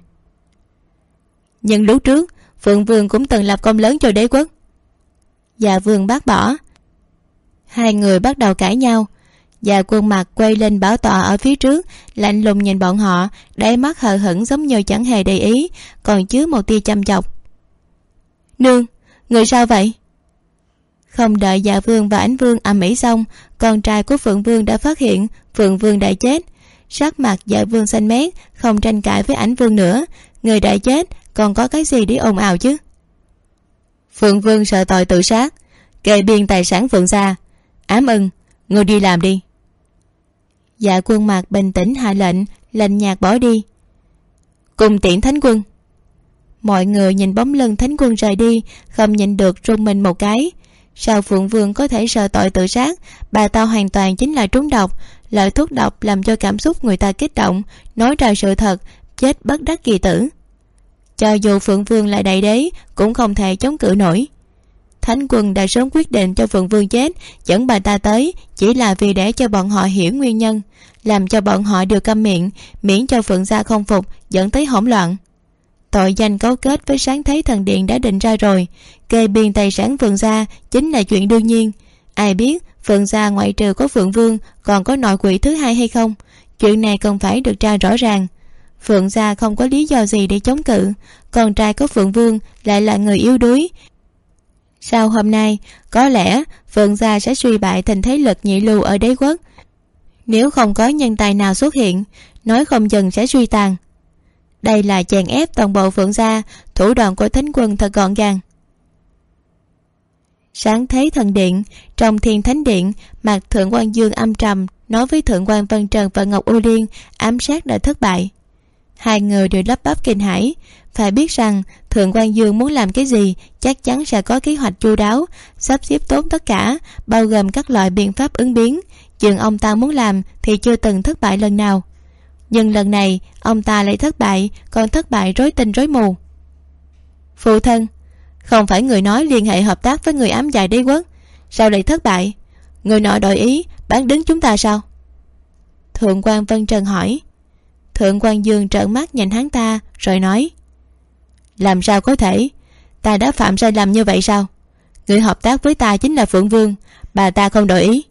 B: Nhưng lúc trước Phượng Vương cũng từng lập công lớn cho đế quốc. Dạ Vương bác bỏ. Hai người bắt đầu cãi nhau. Dạ Quân mặt quay lên bảo tọa ở phía trước, lạnh lùng nhìn bọn họ, đáy mắt hờ hững giống như chẳng hề để ý, còn chứa một tia chăm chọc. Nương, người sao vậy? Không đợi Dạ Vương và Ảnh Vương ầm ĩ xong, con trai của Phượng Vương đã phát hiện Phượng Vương đã chết. Sắc mặt Dạ Vương xanh mét, không tranh cãi với Ảnh Vương nữa. Người đã chết còn có cái gì để ồn ào chứ? Phượng Vương sợ tội tự sát, kê biên tài sản Phượng gia. Ám Ưng, người đi làm đi. Dạ Quân mặt bình tĩnh hạ lệnh, lạnh nhạt bỏ đi. Cùng tiễn Thánh Quân. Mọi người nhìn bóng lưng Thánh Quân rời đi, không nhịn được run mình một cái. Sao Phượng Vương có thể sợ tội tự sát? Bà ta hoàn toàn chính là trúng độc. Loại thuốc độc làm cho cảm xúc người ta kích động, nói ra sự thật, chết bất đắc kỳ tử. Cho dù Phượng Vương là đại đế cũng không thể chống cự nổi. Thánh Quân đã sớm quyết định cho Phượng Vương chết, dẫn bà ta tới chỉ là vì để cho bọn họ hiểu nguyên nhân, làm cho bọn họ đều câm miệng, miễn cho Phượng gia không phục, dẫn tới hỗn loạn. Tội danh cấu kết với Sáng Thế Thần Điện đã định ra rồi, kê biên tài sản Phượng gia chính là chuyện đương nhiên. Ai biết Phượng gia ngoại trừ có Phượng Vương còn có nội quỷ thứ hai hay không? Chuyện này cần phải được tra rõ ràng. Phượng gia không có lý do gì để chống cự, con trai của Phượng Vương lại là người yếu đuối. Sau hôm nay, có lẽ Phượng gia sẽ suy bại thành thế lực nhị lưu ở đế quốc. Nếu không có nhân tài nào xuất hiện, nói không chừng sẽ suy tàn. Đây là chèn ép toàn bộ Phượng gia, thủ đoạn của Thánh Quân thật gọn gàng. Sáng Thế Thần Điện, trong Thiên Thánh Điện, mặt Thượng quan Dương âm trầm nói với Thượng quan Vân Trần và Ngọc U Liên ám sát đã thất bại. Hai người đều lắp bắp kinh hãi. Phải biết rằng Thượng quan Dương muốn làm cái gì chắc chắn sẽ có kế hoạch chu đáo, sắp xếp tốt tất cả, bao gồm các loại biện pháp ứng biến. Chuyện ông ta muốn làm thì chưa từng thất bại lần nào, nhưng lần này ông ta lại thất bại, còn thất bại rối tinh rối mù. Phụ thân, không phải người nói liên hệ hợp tác với người ám dài đế quốc, sao lại thất bại? Người nọ đổi ý bán đứng chúng ta sao? Thượng quan Vân Trần hỏi. Thượng quan Dương trợn mắt nhìn hắn ta rồi nói: làm sao có thể? Ta đã phạm sai lầm như vậy sao? Người hợp tác với ta chính là Phượng Vương, bà ta không đổi ý.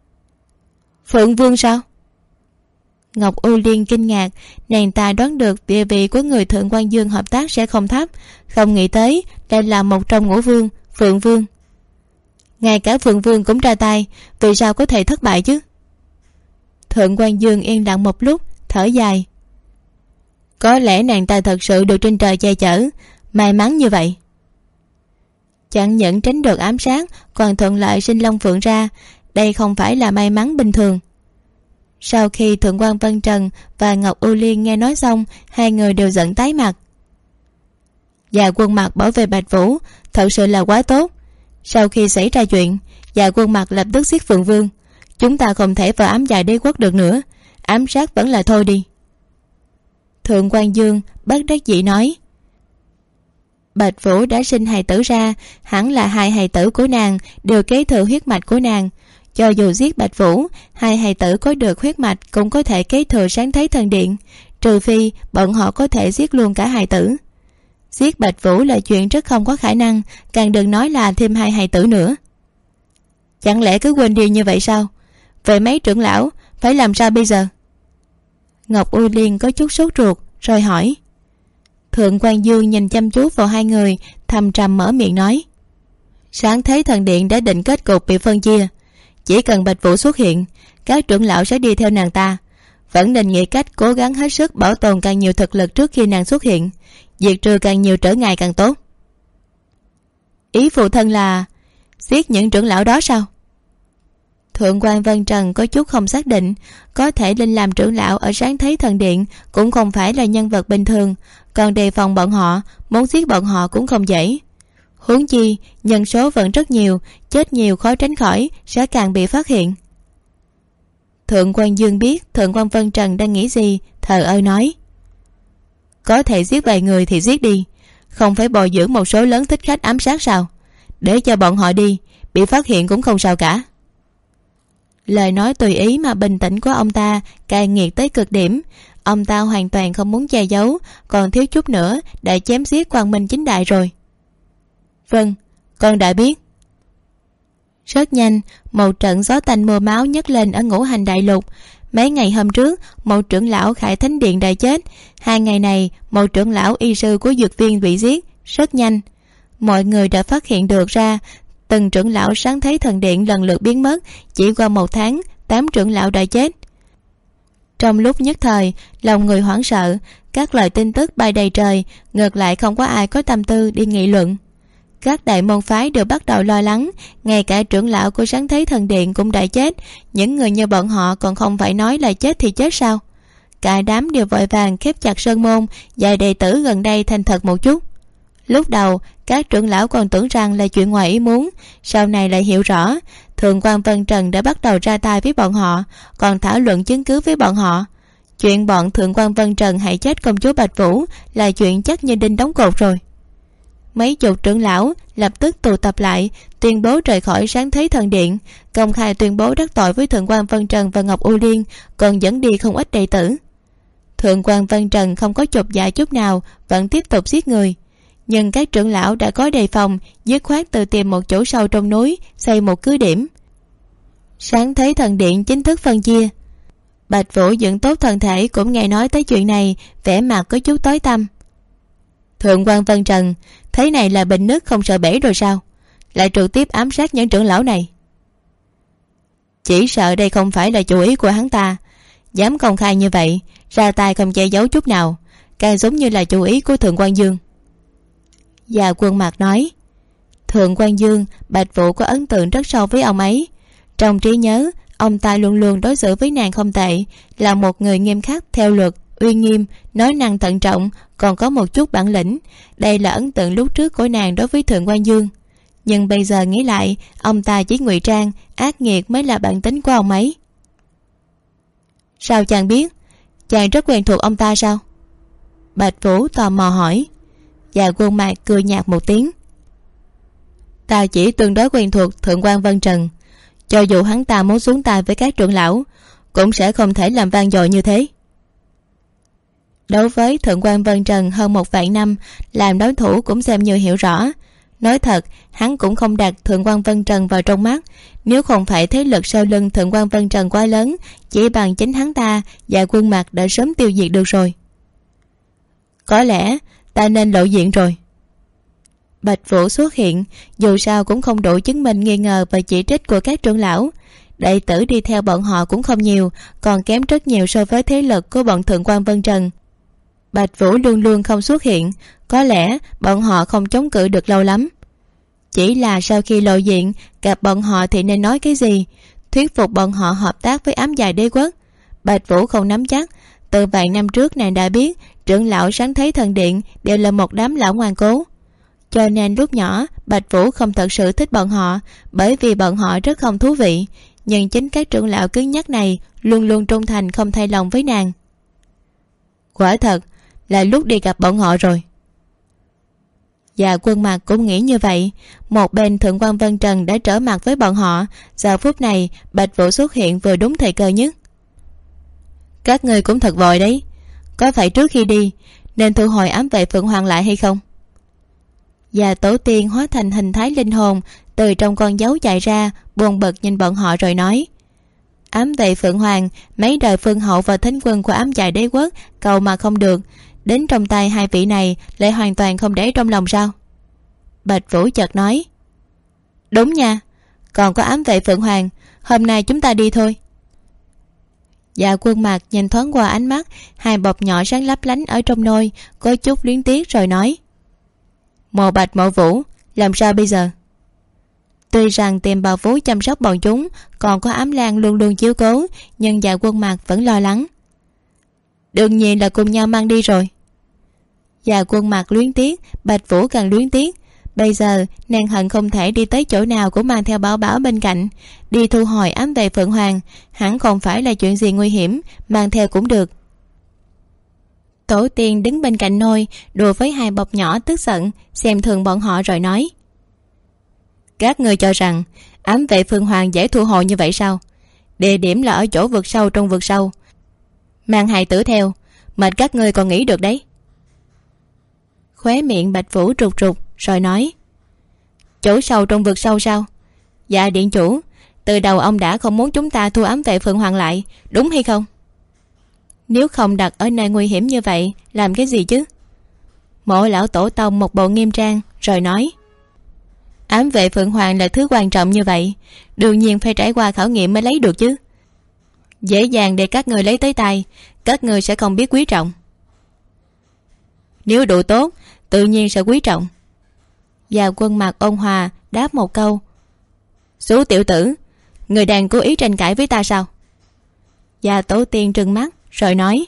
B: Phượng Vương sao? Ngọc U Liên kinh ngạc, nàng ta đoán được địa vị của người Thượng quan Dương hợp tác sẽ không thấp, không nghĩ tới đây là một trong ngũ vương, Phượng Vương. Ngay cả Phượng Vương cũng ra tay, vì sao có thể thất bại chứ? Thượng quan Dương yên lặng một lúc, thở dài. Có lẽ nàng ta thật sự được trên trời che chở, may mắn như vậy. Chẳng những tránh được ám sát, còn thuận lợi sinh long phượng ra, đây không phải là may mắn bình thường. Sau khi Thượng quan Vân Trần và Ngọc U Liên nghe nói xong, hai người đều giận tái mặt. Dạ Quân mặt bảo vệ Bạch Vũ thật sự là quá tốt. Sau khi xảy ra chuyện, Dạ Quân mặt lập tức giết Phượng Vương. Chúng ta không thể vào ám dài đế quốc được nữa, ám sát vẫn là thôi đi. Thượng quan Dương bất đắc dĩ nói. Bạch Vũ đã sinh hài tử ra, hẳn là hai hài tử của nàng đều kế thừa huyết mạch của nàng. Cho dù giết Bạch Vũ, hai hài tử có được huyết mạch cũng có thể kế thừa Sáng Thế Thần Điện, trừ phi bọn họ có thể giết luôn cả hài tử. Giết Bạch Vũ là chuyện rất không có khả năng, càng đừng nói là thêm hai hài tử nữa. Chẳng lẽ cứ quên đi như vậy sao? Vậy mấy trưởng lão phải làm sao bây giờ? Ngọc U Liên có chút sốt ruột rồi hỏi. Thượng quan Dương nhìn chăm chú vào hai người, thầm trầm mở miệng nói. Sáng Thế Thần Điện đã định kết cục bị phân chia, chỉ cần Bạch Vũ xuất hiện, các trưởng lão sẽ đi theo nàng ta. Vẫn nên nghĩ cách cố gắng hết sức bảo tồn càng nhiều thực lực trước khi nàng xuất hiện, diệt trừ càng nhiều trở ngại càng tốt. Ý phụ thân là giết những trưởng lão đó sao? Thượng quan Vân Trần có chút không xác định, có thể lên làm trưởng lão ở Sáng Thế Thần Điện cũng không phải là nhân vật bình thường, còn đề phòng bọn họ, muốn giết bọn họ cũng không dễ. Huống chi nhân số vẫn rất nhiều, chết nhiều khó tránh khỏi sẽ càng bị phát hiện. Thượng quan Dương biết Thượng quan Vân Trần đang nghĩ gì, thờ ơ nói: có thể giết vài người thì giết đi, không phải bồi dưỡng một số lớn thích khách ám sát sao? Để cho bọn họ đi, bị phát hiện cũng không sao cả. Lời nói tùy ý mà bình tĩnh của ông ta càng nghiệt tới cực điểm. Ông ta hoàn toàn không muốn che giấu, còn thiếu chút nữa đã chém giết quang minh chính đại rồi. Vâng, con đã biết. Rất nhanh, một trận gió tanh mưa máu nhấc lên ở Ngũ Hành Đại Lục. Mấy ngày hôm trước, một trưởng lão Khải Thánh Điện đã chết. 2 ngày này, một trưởng lão y sư của dược viên bị giết. Rất nhanh, mọi người đã phát hiện được ra từng trưởng lão Sáng Thế Thần Điện lần lượt biến mất. Chỉ qua 1 tháng, 8 trưởng lão đã chết. Trong lúc nhất thời, lòng người hoảng sợ, các lời tin tức bay đầy trời, ngược lại không có ai có tâm tư đi nghị luận. Các đại môn phái đều bắt đầu lo lắng, ngay cả trưởng lão của Sáng Thế Thần Điện cũng đã chết. Những người như bọn họ còn không phải nói là chết thì chết sao? Cả đám đều vội vàng khép chặt sơn môn, dạy đệ tử gần đây thành thật một chút. Lúc đầu các trưởng lão còn tưởng rằng là chuyện ngoài ý muốn, sau này lại hiểu rõ Thượng quan Vân Trần đã bắt đầu ra tay với bọn họ, còn thảo luận chứng cứ với bọn họ. Chuyện bọn Thượng quan Vân Trần hại chết công chúa Bạch Vũ là chuyện chắc như đinh đóng cột rồi. Mấy chục trưởng lão lập tức tụ tập lại, tuyên bố rời khỏi Sáng Thế Thần Điện, công khai tuyên bố đắc tội với Thượng quan Vân Trần và Ngọc U Liên, còn dẫn đi không ít đệ tử. Thượng quan Vân Trần không có chột dạ chút nào, vẫn tiếp tục giết người. Nhưng các trưởng lão đã có đề phòng, dứt khoát tự tìm một chỗ sâu trong núi, xây một cứ điểm. Sáng Thế Thần Điện chính thức phân chia. Bạch Vũ dưỡng tốt thân thể cũng nghe nói tới chuyện này, vẻ mặt có chút tối tăm. Thượng quan Vân Trần, thế này là bình nước không sợ bể rồi sao? Lại trực tiếp ám sát những trưởng lão này. Chỉ sợ đây không phải là chủ ý của hắn ta, dám công khai như vậy, ra tay không che giấu chút nào, càng giống như là chủ ý của Thượng quan Dương. Dạ Quân Mạc nói: Thượng quan Dương, Bạch Vũ có ấn tượng rất sâu với ông ấy. Trong trí nhớ, ông ta luôn luôn đối xử với nàng không tệ, là một người nghiêm khắc theo luật, uy nghiêm, nói năng thận trọng, còn có một chút bản lĩnh. Đây là ấn tượng lúc trước của nàng đối với Thượng quan Dương. Nhưng bây giờ nghĩ lại, ông ta chỉ ngụy trang, ác nghiệt mới là bản tính của ông ấy. Sao chàng biết? Chàng rất quen thuộc ông ta sao? Bạch Vũ tò mò hỏi. Dạ Quân Mạc cười nhạt một tiếng. Ta chỉ tương đối quen thuộc Thượng quan Vân Trần, cho dù hắn ta muốn xuống tay với các trưởng lão cũng sẽ không thể làm vang dội như thế. Đối với Thượng quan Vân Trần hơn 1 vạn năm, làm đối thủ cũng xem như hiểu rõ. Nói thật, hắn cũng không đặt Thượng quan Vân Trần vào trong mắt. Nếu không phải thế lực sau lưng Thượng quan Vân Trần quá lớn, chỉ bằng chính hắn ta, Dạ Quân Mạc đã sớm tiêu diệt được rồi. Có lẽ ta nên lộ diện rồi. Bạch Vũ xuất hiện, dù sao cũng không đủ chứng minh nghi ngờ và chỉ trích của các trưởng lão. Đệ tử đi theo bọn họ cũng không nhiều, còn kém rất nhiều so với thế lực của bọn Thượng quan Vân Trần. Bạch Vũ luôn luôn không xuất hiện, có lẽ bọn họ không chống cự được lâu lắm. Chỉ là sau khi lộ diện, gặp bọn họ thì nên nói cái gì? Thuyết phục bọn họ hợp tác với Ám Dài Đế Quốc, Bạch Vũ không nắm chắc. Từ vài năm trước nàng đã biết trưởng lão Sáng Thế Thần Điện đều là một đám lão ngoan cố, cho nên lúc nhỏ Bạch Vũ không thật sự thích bọn họ, bởi vì bọn họ rất không thú vị. Nhưng chính các trưởng lão cứng nhắc này luôn luôn trung thành không thay lòng với nàng. Quả thật là lúc đi gặp bọn họ rồi. Dạ Quân Mạc cũng nghĩ như vậy. Một bên Thượng quan Vân Trần đã trở mặt với bọn họ, giờ phút này Bạch Vũ xuất hiện vừa đúng thời cơ nhất. Các người cũng thật vội đấy, có phải trước khi đi nên thu hồi ám vệ Phượng Hoàng lại hay không? Và tổ tiên hóa thành hình thái linh hồn từ trong con dấu chạy ra, buồn bực nhìn bọn họ rồi nói: Ám vệ Phượng Hoàng, mấy đời Phương Hậu và Thánh Quân của Ám Dài Đế Quốc cầu mà không được, đến trong tay hai vị này lại hoàn toàn không để trong lòng sao? Bạch Vũ chợt nói: Đúng nha, còn có ám vệ Phượng Hoàng, hôm nay chúng ta đi thôi. Dạ Quân Mạc nhìn thoáng qua ánh mắt hai bọc nhỏ sáng lấp lánh ở trong nôi, có chút luyến tiếc rồi nói: Mộ Bạch Mộ Vũ, làm sao bây giờ? Tuy rằng tìm Bảo Vũ chăm sóc bọn chúng, còn có Ám Lan luôn luôn chiếu cố, nhưng Dạ Quân Mạc vẫn lo lắng. Đương nhiên là cùng nhau mang đi rồi. Dạ Quân Mạc luyến tiếc, Bạch Vũ càng luyến tiếc. Bây giờ nàng hận không thể đi tới chỗ nào cũng mang theo Bảo Bảo bên cạnh. Đi thu hồi ám vệ Phượng Hoàng hẳn không phải là chuyện gì nguy hiểm, mang theo cũng được. Tổ tiên đứng bên cạnh nôi, đùa với hai bọc nhỏ tức giận, xem thường bọn họ rồi nói: Các ngươi cho rằng ám vệ Phượng Hoàng dễ thu hồi như vậy sao? Địa điểm là ở chỗ vực sâu trong vực sâu, mang hài tử theo, mệt các ngươi còn nghĩ được đấy. Khóe miệng Bạch Vũ trục trục rồi nói: Chỗ sâu trong vực sâu sao? Dạ điện chủ, từ đầu ông đã không muốn chúng ta thu ám vệ Phượng Hoàng lại, đúng hay không? Nếu không đặt ở nơi nguy hiểm như vậy, làm cái gì chứ? Mộ lão tổ tông một bộ nghiêm trang rồi nói: Ám vệ Phượng Hoàng là thứ quan trọng như vậy, đương nhiên phải trải qua khảo nghiệm mới lấy được chứ. Dễ dàng để các người lấy tới tay, các người sẽ không biết quý trọng. Nếu đủ tốt, tự nhiên sẽ quý trọng. Dạ Quân Mạc ôn hòa đáp một câu: Số tiểu tử, người đang cố ý tranh cãi với ta sao? Dạ Tổ tiên trừng mắt rồi nói: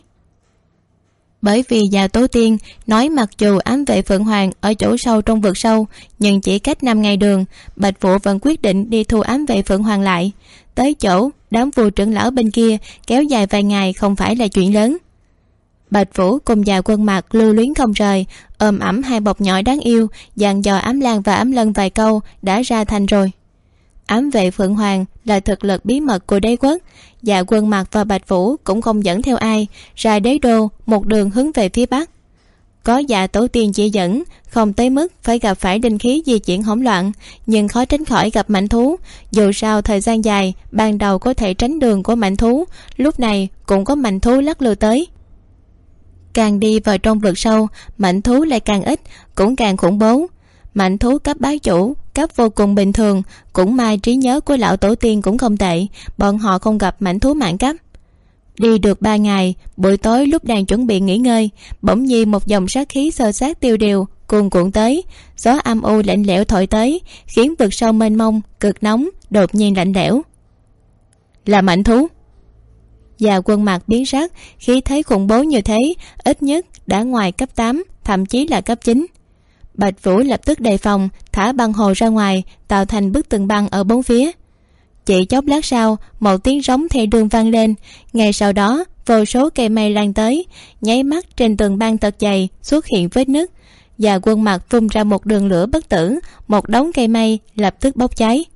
B: Bởi vì Dạ Tổ tiên nói mặc dù ám vệ Phượng Hoàng ở chỗ sâu trong vực sâu, nhưng chỉ cách 5 ngày đường, Bạch Vũ vẫn quyết định đi thu ám vệ Phượng Hoàng lại. Tới chỗ đám vua trưởng lão bên kia kéo dài vài ngày không phải là chuyện lớn. Bạch Vũ cùng Dạ Quân Mạc lưu luyến không rời, ôm ẩm hai bọc nhỏ đáng yêu, dặn dò Ám Lan và Ám Lân vài câu đã ra thành rồi. Ám vệ Phượng Hoàng là thực lực bí mật của đế quốc. Dạ Quân Mạc và Bạch Vũ cũng không dẫn theo ai, ra đế đô một đường hướng về phía bắc. Có Dạ Tổ tiên chỉ dẫn, không tới mức phải gặp phải linh khí di chuyển hỗn loạn, nhưng khó tránh khỏi gặp mãnh thú. Dù sao thời gian dài, ban đầu có thể tránh đường của mãnh thú, lúc này cũng có mãnh thú lắc lư tới. Càng đi vào trong vực sâu, mãnh thú lại càng ít, cũng càng khủng bố. Mãnh thú cấp bá chủ, cấp vô cùng bình thường, cũng may trí nhớ của lão tổ tiên cũng không tệ, bọn họ không gặp mãnh thú mãn cấp. Đi được 3 ngày, buổi tối lúc đang chuẩn bị nghỉ ngơi, bỗng nhiên một dòng sát khí xơ sát tiêu điều cuồn cuộn tới. Gió âm u lạnh lẽo thổi tới, khiến vực sâu mênh mông cực nóng đột nhiên lạnh lẽo. Là mãnh thú. Dạ Quân Mạc biến sắc, khí thế khủng bố như thế ít nhất đã ngoài cấp 8, thậm chí là cấp 9. Bạch Vũ lập tức đề phòng, thả băng hồ ra ngoài, tạo thành bức tường băng ở bốn phía. Chỉ chốc lát sau, một tiếng rống thê đương vang lên. Ngay sau đó, vô số cây mây lan tới, nháy mắt trên tường băng thật dày xuất hiện vết nứt. Dạ Quân Mạc phun ra một đường lửa bất tử, một đống cây mây lập tức bốc cháy.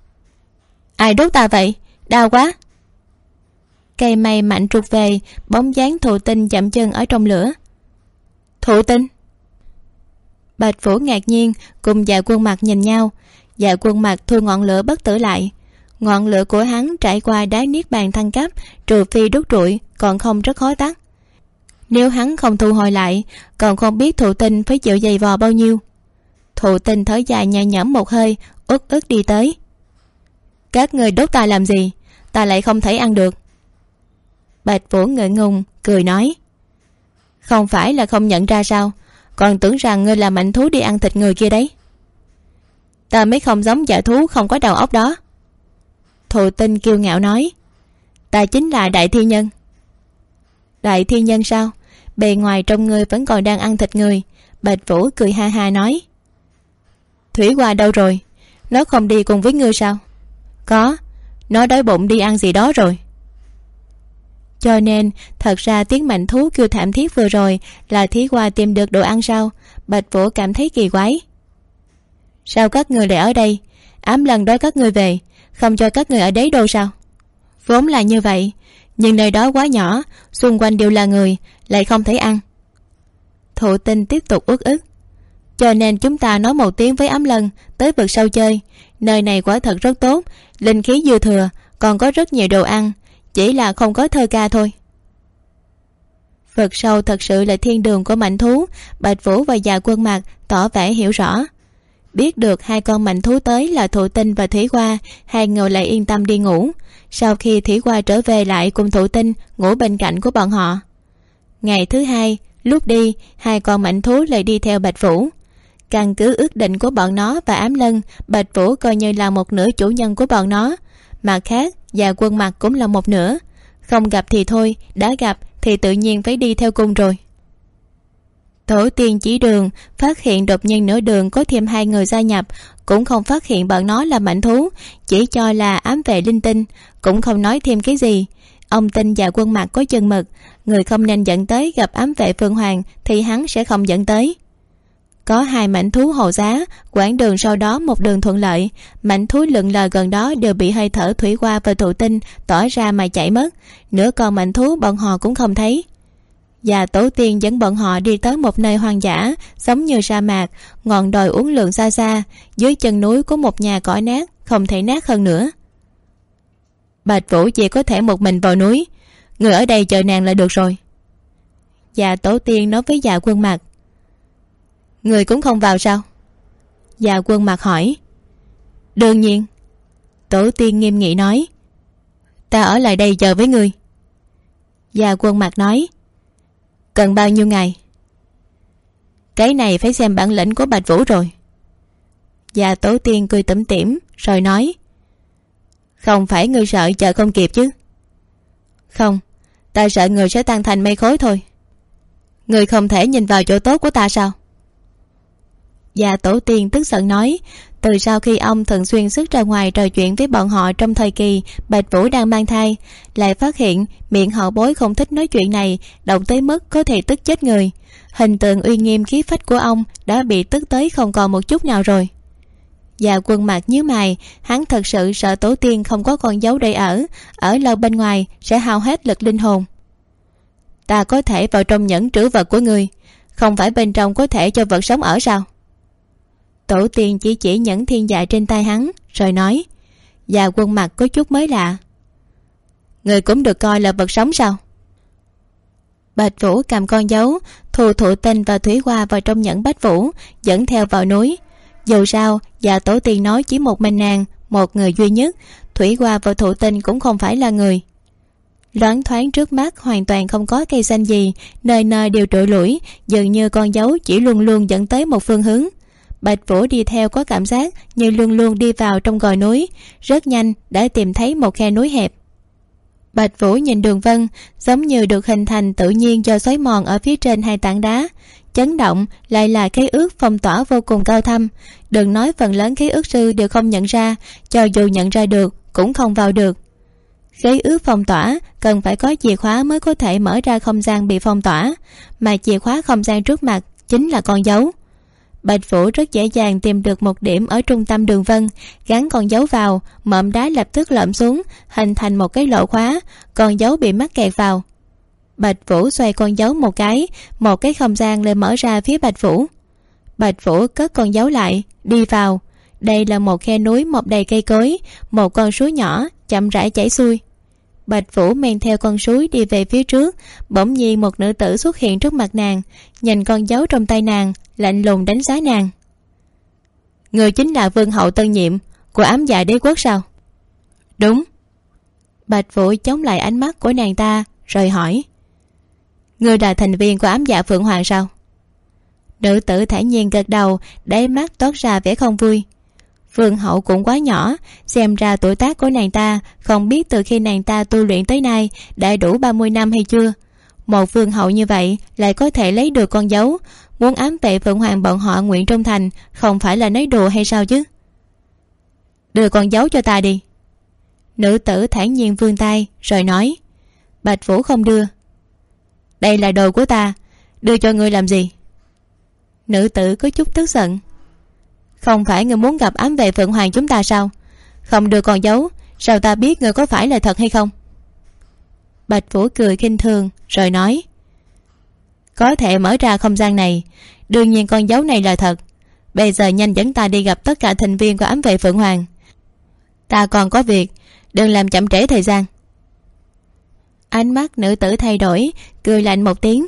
B: Ai đốt ta vậy? Đau quá! Cây mây mạnh trục về, bóng dáng Thụ Tinh chậm chân ở trong lửa. Thụ Tinh? Bạch Vũ ngạc nhiên cùng Dạ Quân Mạc nhìn nhau. Dạ Quân Mạc thu ngọn lửa bất tử lại. Ngọn lửa của hắn trải qua đá niết bàn thăng cấp, trừ phi đốt trụi còn không rất khó tắt. Nếu hắn không thu hồi lại, còn không biết Thụ Tinh phải chịu dày vò bao nhiêu. Thụ Tinh thở dài nhẹ nhõm một hơi, uất ức đi tới. Các người đốt ta làm gì? Ta lại không thể ăn được. Bạch Vũ ngượng ngùng cười nói: Không phải là không nhận ra sao, còn tưởng rằng ngươi là mãnh thú đi ăn thịt người kia đấy. Ta mới không giống dạ thú không có đầu óc đó. Thụ Tinh kiêu ngạo nói: Ta chính là đại thi nhân. Đại thi nhân sao? Bề ngoài trong ngươi vẫn còn đang ăn thịt người. Bạch Vũ cười ha ha nói: Thủy Hoa đâu rồi? Nó không đi cùng với ngươi sao? Có, nó đói bụng đi ăn gì đó rồi. Cho nên thật ra tiếng mãnh thú kêu thảm thiết vừa rồi là Thủy Hoa tìm được đồ ăn sao? Bạch Vũ cảm thấy kỳ quái. Sao các người lại ở đây? Ám Lần đói các người về, không cho các người ở đế đô sao? Vốn là như vậy, nhưng nơi đó quá nhỏ, xung quanh đều là người, lại không thể ăn. Thụ Tinh tiếp tục uất ức. Cho nên chúng ta nói một tiếng với Ám Lân tới vực sâu chơi. Nơi này quả thật rất tốt, linh khí dư thừa, còn có rất nhiều đồ ăn, chỉ là không có thơ ca thôi. Vực sâu thật sự là thiên đường của mãnh thú. Bạch Vũ và Dạ Quân Mạc tỏ vẻ hiểu rõ. Biết được hai con mãnh thú tới là Thụ Tinh và Thủy Hoa, hai người lại yên tâm đi ngủ. Sau khi Thủy Hoa trở về lại cùng Thụ Tinh ngủ bên cạnh của bọn họ. Ngày thứ hai, lúc đi, hai con mãnh thú lại đi theo Bạch Vũ. Căn cứ ước định của bọn nó và Ám Lân, Bạch Vũ coi như là một nửa chủ nhân của bọn nó. Mặt khác, và Quân Mặc cũng là một nửa. Không gặp thì thôi, đã gặp thì tự nhiên phải đi theo cùng rồi. Tổ tiên chỉ đường phát hiện đột nhiên nửa đường có thêm 2 người gia nhập, cũng không phát hiện bọn nó là mãnh thú, chỉ cho là ám vệ linh tinh, cũng không nói thêm cái gì. Ông tin và Quân Mặc có chừng mực, người không nên dẫn tới gặp ám vệ Phượng Hoàng thì hắn sẽ không dẫn tới. Có 2 mãnh thú hộ giá, quãng đường sau đó một đường thuận lợi. Mãnh thú lượn lờ gần đó đều bị hơi thở thủy hoa và thụ tinh tỏ ra mà chạy mất. Nửa con mãnh thú bọn họ cũng không thấy. Và tổ tiên dẫn bọn họ đi tới một nơi hoang dã, giống như sa mạc, ngọn đồi uốn lượn xa xa. Dưới chân núi có một nhà cỏ nát, không thể nát hơn nữa. Bạch Vũ chỉ có thể một mình vào núi, người ở đây chờ nàng là được rồi. Và tổ tiên nói với Dạ Quân Mặc. Người cũng không vào sao? Dạ Quân Mặc hỏi. Đương nhiên. Tổ tiên nghiêm nghị nói. Ta ở lại đây chờ với người. Dạ Quân Mặc nói. Cần bao nhiêu ngày? Cái này phải xem bản lĩnh của Bạch Vũ rồi. Dạ tổ tiên cười tủm tỉm rồi nói. Không phải ngươi sợ chờ không kịp chứ? Không, ta sợ người sẽ tan thành mây khói thôi. Người không thể nhìn vào chỗ tốt của ta sao? Dạ tổ tiên tức giận nói. Từ sau khi ông thường xuyên xuất ra ngoài trò chuyện với bọn họ trong thời kỳ Bạch Vũ đang mang thai, lại phát hiện miệng hậu bối không thích nói chuyện này, động tới mức có thể tức chết người. Hình tượng uy nghiêm khí phách của ông đã bị tức tới không còn một chút nào rồi. Dạ Quân Mặc nhíu mày, hắn thật sự sợ tổ tiên không có con dấu để ở lâu bên ngoài sẽ hao hết lực linh hồn. Ta có thể vào trong nhẫn trữ vật của ngươi, không phải bên trong có thể cho vật sống ở sao? Tổ tiên chỉ nhẫn thiên dạ trên tay hắn rồi nói. Dạ Quân Mặc có chút mới lạ. Người cũng được coi là vật sống sao? Bạch Vũ cầm con dấu, thu thụ tinh và thủy hoa vào trong nhẫn Bách Vũ, dẫn theo vào núi. Dù sao, dạ tổ tiên nói chỉ một mình nàng, một người duy nhất, thủy hoa và thụ tinh cũng không phải là người. Loáng thoáng trước mắt hoàn toàn không có cây xanh gì, nơi nơi đều trụi lủi, dường như con dấu chỉ luôn luôn dẫn tới một phương hướng. Bạch Vũ đi theo có cảm giác như luôn luôn đi vào trong gò núi, rất nhanh đã tìm thấy một khe núi hẹp. Bạch Vũ nhìn đường vân giống như được hình thành tự nhiên do xói mòn ở phía trên 2 tảng đá. Chấn động lại là khế ước phong tỏa vô cùng cao thâm, đừng nói phần lớn khế ước sư đều không nhận ra, cho dù nhận ra được cũng không vào được. Khế ước phong tỏa cần phải có chìa khóa mới có thể mở ra không gian bị phong tỏa, mà chìa khóa không gian trước mặt chính là con dấu. Bạch Vũ rất dễ dàng tìm được một điểm ở trung tâm đường vân, gắn con dấu vào, mỏm đá lập tức lõm xuống, hình thành một cái lỗ khóa, con dấu bị mắc kẹt vào. Bạch Vũ xoay con dấu một cái không gian lên mở ra phía Bạch Vũ. Bạch Vũ cất con dấu lại, đi vào. Đây là một khe núi mọc đầy cây cối, một con suối nhỏ chậm rãi chảy xuôi. Bạch Vũ men theo con suối đi về phía trước, bỗng nhiên một nữ tử xuất hiện trước mặt nàng, nhìn con dấu trong tay nàng, lạnh lùng đánh giá nàng. Người chính là vương hậu tân nhiệm của Ám Dạ Đế Quốc sao? Đúng. Bạch Vũ chống lại ánh mắt của nàng ta rồi hỏi. Người là thành viên của Ám Dạ Phượng Hoàng sao? Nữ tử thản nhiên gật đầu, đáy mắt toát ra vẻ không vui. Vương hậu cũng quá nhỏ, xem ra tuổi tác của nàng ta không biết từ khi nàng ta tu luyện tới nay đã đủ 30 năm hay chưa. Một vương hậu như vậy lại có thể lấy được con dấu, muốn ám vệ Phượng Hoàng bọn họ nguyện trung thành không phải là nói đùa hay sao chứ? Đưa con dấu cho ta đi. Nữ tử thản nhiên vươn tay rồi nói. Bạch Vũ không đưa. Đây là đồ của ta, đưa cho ngươi làm gì? Nữ tử có chút tức giận. Không phải ngươi muốn gặp ám vệ Phượng Hoàng chúng ta sao? Không đưa con dấu, sao ta biết ngươi có phải là thật hay không? Bạch Vũ cười khinh thường rồi nói. Có thể mở ra không gian này, đương nhiên con dấu này là thật. Bây giờ nhanh dẫn ta đi gặp tất cả thành viên của ám vệ Phượng Hoàng. Ta còn có việc, đừng làm chậm trễ thời gian. Ánh mắt nữ tử thay đổi, cười lạnh một tiếng.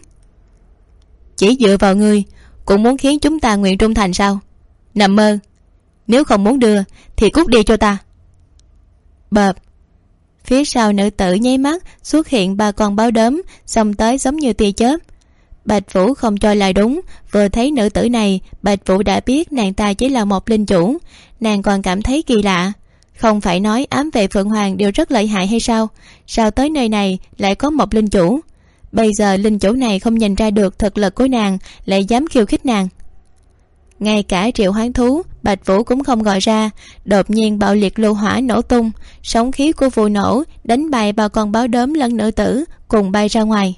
B: Chỉ dựa vào ngươi cũng muốn khiến chúng ta nguyện trung thành sao? Nằm mơ. Nếu không muốn đưa thì cút đi cho ta. Bợp. Phía sau nữ tử nháy mắt xuất hiện 3 con báo đốm xông tới giống như tia chớp. Bạch Vũ không cho là đúng. Vừa thấy nữ tử này, Bạch Vũ đã biết nàng ta chỉ là một linh chủ. Nàng còn cảm thấy kỳ lạ. Không phải nói ám vệ Phượng Hoàng đều rất lợi hại hay sao? Sao tới nơi này lại có một linh chủ? Bây giờ linh chủ này không nhìn ra được thực lực của nàng, lại dám khiêu khích nàng. Ngay cả triệu hoán thú Bạch Vũ cũng không gọi ra. Đột nhiên bạo liệt lưu hỏa nổ tung, sóng khí của vụ nổ đánh bay bao con báo đốm lẫn nữ tử cùng bay ra ngoài.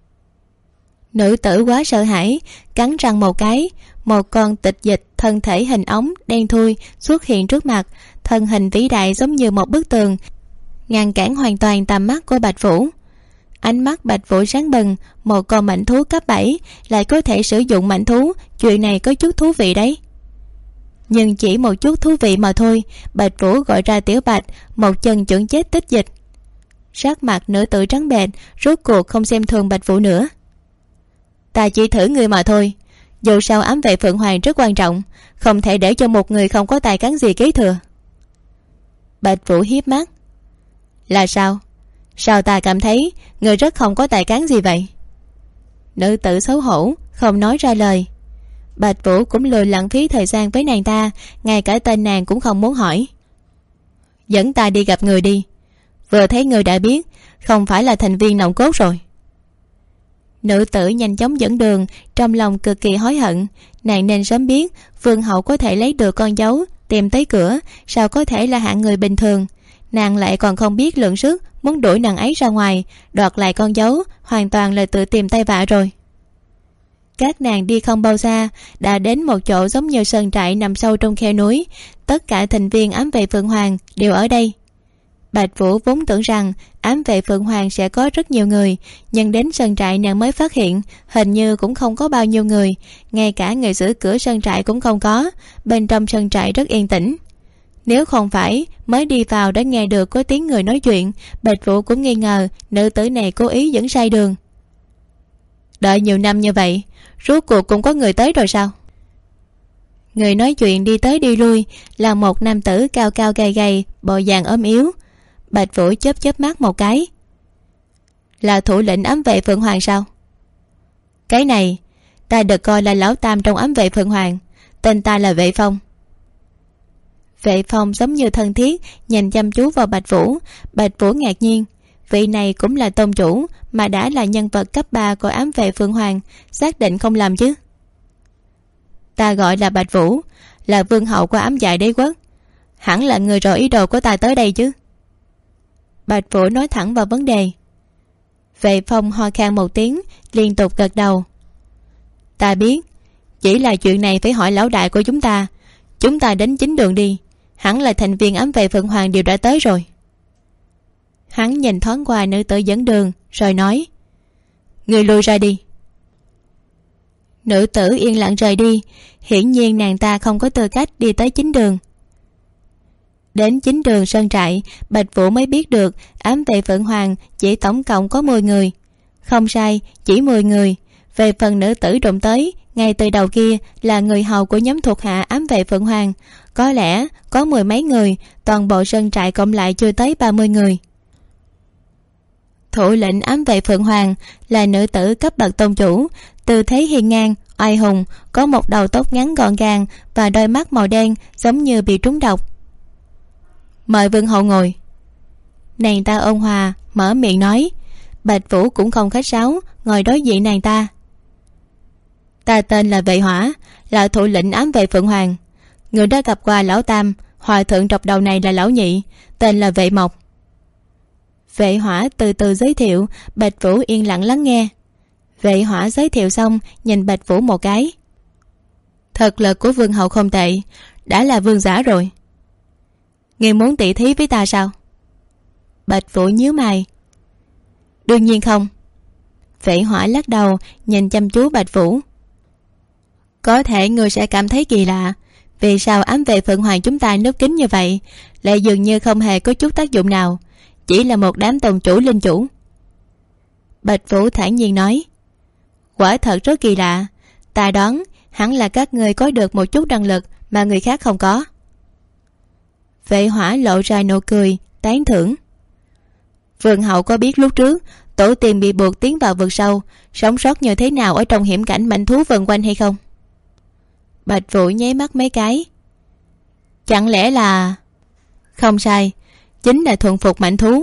B: Nữ tử quá sợ hãi, cắn răng một cái, một con tịch dịch thân thể hình ống đen thui xuất hiện trước mặt. Thân hình vĩ đại giống như một bức tường, ngăn cản hoàn toàn tầm mắt của Bạch Vũ. Ánh mắt Bạch Vũ sáng bừng. Một con mãnh thú cấp 7 lại có thể sử dụng mãnh thú, chuyện này có chút thú vị đấy. Nhưng chỉ một chút thú vị mà thôi. Bạch Vũ gọi ra Tiểu Bạch, một chân chuẩn chết tích dịch. Sắc mặt nữ tử trắng bệch, rốt cuộc không xem thường Bạch Vũ nữa. Ta chỉ thử người mà thôi. Dù sao ám vệ Phượng Hoàng rất quan trọng, không thể để cho một người không có tài cán gì kế thừa. Bạch Vũ hiếp mắt. Là sao? Sao ta cảm thấy người rất không có tài cán gì vậy? Nữ tử xấu hổ không nói ra lời. Bạch Vũ cũng lười lãng phí thời gian với nàng ta, ngay cả tên nàng cũng không muốn hỏi. Dẫn ta đi gặp người đi. Vừa thấy người đã biết không phải là thành viên nòng cốt rồi. Nữ tử nhanh chóng dẫn đường, trong lòng cực kỳ hối hận. Nàng nên sớm biết vương hậu có thể lấy được con dấu tìm tới cửa, sao có thể là hạng người bình thường. Nàng lại còn không biết lượng sức, muốn đuổi nàng ấy ra ngoài, đoạt lại con dấu, hoàn toàn là tự tìm tay vạ rồi. Các nàng đi không bao xa, đã đến một chỗ giống như sơn trại nằm sâu trong khe núi. Tất cả thành viên ám vệ Phượng Hoàng đều ở đây. Bạch Vũ vốn tưởng rằng ám vệ Phượng Hoàng sẽ có rất nhiều người, nhưng đến sơn trại nàng mới phát hiện hình như cũng không có bao nhiêu người. Ngay cả người giữ cửa sơn trại cũng không có. Bên trong sơn trại rất yên tĩnh. Nếu không phải mới đi vào đã nghe được có tiếng người nói chuyện, Bạch Vũ cũng nghi ngờ nữ tử này cố ý dẫn sai đường. Đợi nhiều năm như vậy, rốt cuộc cũng có người tới rồi sao? Người nói chuyện đi tới đi lui là một nam tử cao cao gầy gầy, bộ dạng ốm yếu. Bạch Vũ chớp chớp mắt một cái. Là thủ lĩnh ám vệ Phượng Hoàng sao? Cái này ta được coi là lão tam trong ám vệ Phượng Hoàng, tên ta là Vệ Phong. Vệ Phong giống như thân thiết nhìn chăm chú vào Bạch Vũ. Bạch Vũ ngạc nhiên, vị này cũng là tôn chủ, mà đã là nhân vật cấp 3 của ám vệ Phượng Hoàng, xác định không làm chứ? Ta gọi là Bạch Vũ, là vương hậu của ám dạ đế quốc. Hẳn là người rõ ý đồ của ta tới đây chứ? Bạch Vũ nói thẳng vào vấn đề. Vệ Phong ho khan một tiếng, liên tục gật đầu. Ta biết, chỉ là chuyện này phải hỏi lão đại của chúng ta. Chúng ta đến chính đường đi, hẳn là thành viên ám vệ Phượng Hoàng đều đã tới rồi. Hắn nhìn thoáng qua nữ tử dẫn đường rồi nói, người lui ra đi. Nữ tử yên lặng rời đi. Hiển nhiên nàng ta không có tư cách đi tới chính đường. Đến chính đường sơn trại, Bạch Vũ mới biết được ám vệ Phượng Hoàng chỉ tổng cộng có 10 người. Không sai, chỉ 10 người. Về phần nữ tử đụng tới ngay từ đầu kia là người hầu của nhóm thuộc hạ ám vệ Phượng Hoàng, có lẽ có 10 mấy người. Toàn bộ sơn trại cộng lại chưa tới 30 người. Thủ lĩnh ám vệ Phượng Hoàng là nữ tử cấp bậc tôn chủ, tư thế hiên ngang oai hùng, có một đầu tóc ngắn gọn gàng và đôi mắt màu đen giống như bị trúng độc. Mời vương hậu ngồi. Nàng ta ôn hòa mở miệng nói. Bạch Vũ cũng không khách sáo, ngồi đối diện nàng ta. Ta tên là Vệ Hỏa, là thủ lĩnh ám vệ Phượng Hoàng. Người đã gặp qua lão tam, hòa thượng trọc đầu này là lão nhị, tên là Vệ Mộc. Vệ Hỏa từ từ giới thiệu. Bạch Vũ yên lặng lắng nghe. Vệ Hỏa giới thiệu xong nhìn Bạch Vũ một cái. Thực lực của vương hậu không tệ, đã là vương giả rồi. Ngươi muốn tỷ thí với ta sao? Bạch Vũ nhíu mày. Đương nhiên không. Vệ Hỏa lắc đầu nhìn chăm chú Bạch Vũ. Có thể ngươi sẽ cảm thấy kỳ lạ, vì sao ám vệ Phượng Hoàng chúng ta núp kín như vậy, lại dường như không hề có chút tác dụng nào, chỉ là một đám tôn chủ linh chủ. Bạch Vũ thản nhiên nói. Quả thật rất kỳ lạ. Ta đoán hẳn là các ngươi có được một chút năng lực mà người khác không có. Vệ Hỏa lộ ra nụ cười tán thưởng. Vương hậu có biết lúc trước tổ tiên bị buộc tiến vào vực sâu, sống sót như thế nào ở trong hiểm cảnh mãnh thú vần quanh hay không? Bạch Vũ nháy mắt mấy cái. Chẳng lẽ là... Không sai, chính là thuần phục mãnh thú.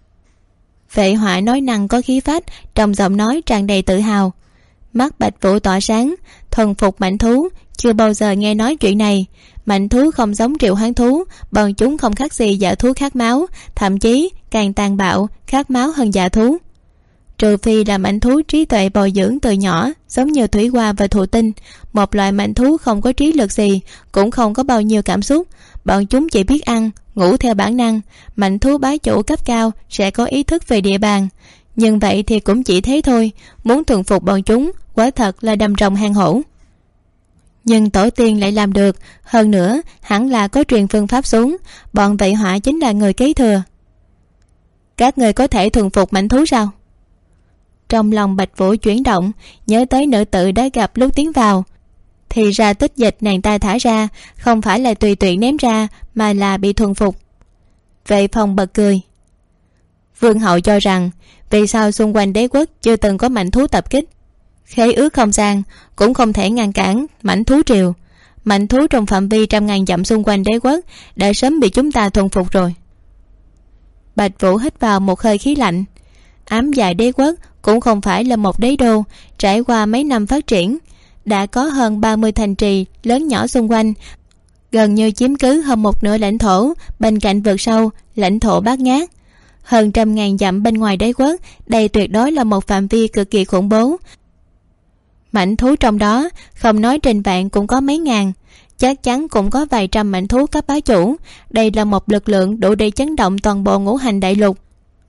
B: Vệ Họa nói năng có khí phách, trong giọng nói tràn đầy tự hào. Mắt Bạch Vũ tỏa sáng. Thuần phục mãnh thú, chưa bao giờ nghe nói chuyện này. Mãnh thú không giống triệu hoán thú, bọn chúng không khác gì dã thú khát máu, thậm chí càng tàn bạo, khát máu hơn dã thú. Trừ phi là mãnh thú trí tuệ bồi dưỡng từ nhỏ, giống như thủy hoa và thụ tinh. Một loại mãnh thú không có trí lực gì, cũng không có bao nhiêu cảm xúc. Bọn chúng chỉ biết ăn, ngủ theo bản năng. Mãnh thú bá chủ cấp cao sẽ có ý thức về địa bàn, nhưng vậy thì cũng chỉ thế thôi. Muốn thuần phục bọn chúng quả thật là đầm rồng hang hổ. Nhưng tổ tiên lại làm được. Hơn nữa hẳn là có truyền phương pháp xuống. Bọn Vệ Họa chính là người kế thừa. Các người có thể thuần phục mãnh thú sao? Trong lòng Bạch Vũ chuyển động, nhớ tới nữ tử đã gặp lúc tiến vào. Thì ra tích dịch nàng ta thả ra không phải là tùy tiện ném ra, mà là bị thuần phục. Vệ Phong bật cười. Vương hậu cho rằng vì sao xung quanh đế quốc chưa từng có mãnh thú tập kích? Khế ước không gian cũng không thể ngăn cản mãnh thú triều. Mãnh thú trong phạm vi trăm ngàn dặm xung quanh đế quốc đã sớm bị chúng ta thuần phục rồi. Bạch Vũ hít vào một hơi khí lạnh. Ám Dạ đế quốc cũng không phải là một đế đô, trải qua mấy năm phát triển đã có hơn 30 thành trì lớn nhỏ xung quanh, gần như chiếm cứ hơn một nửa lãnh thổ. Bên cạnh vực sâu, lãnh thổ bát ngát hơn trăm ngàn dặm bên ngoài đế quốc, đây tuyệt đối là một phạm vi cực kỳ khủng bố. Mãnh thú trong đó không nói trên vạn cũng có mấy ngàn, chắc chắn cũng có vài trăm mãnh thú cấp bá chủ. Đây là một lực lượng đủ để chấn động toàn bộ ngũ hành đại lục.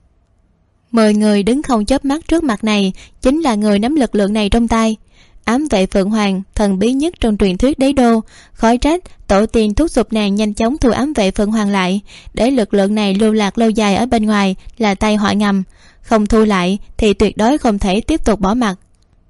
B: 10 người đứng không chớp mắt trước mặt này chính là người nắm lực lượng này trong tay. Ám vệ Phượng Hoàng, thần bí nhất trong truyền thuyết đế đô. Khỏi trách tổ tiên thúc giục nàng nhanh chóng thu ám vệ Phượng Hoàng lại, để lực lượng này lưu lạc lâu dài ở bên ngoài là tai họa ngầm. Không thu lại thì tuyệt đối không thể tiếp tục bỏ mặc.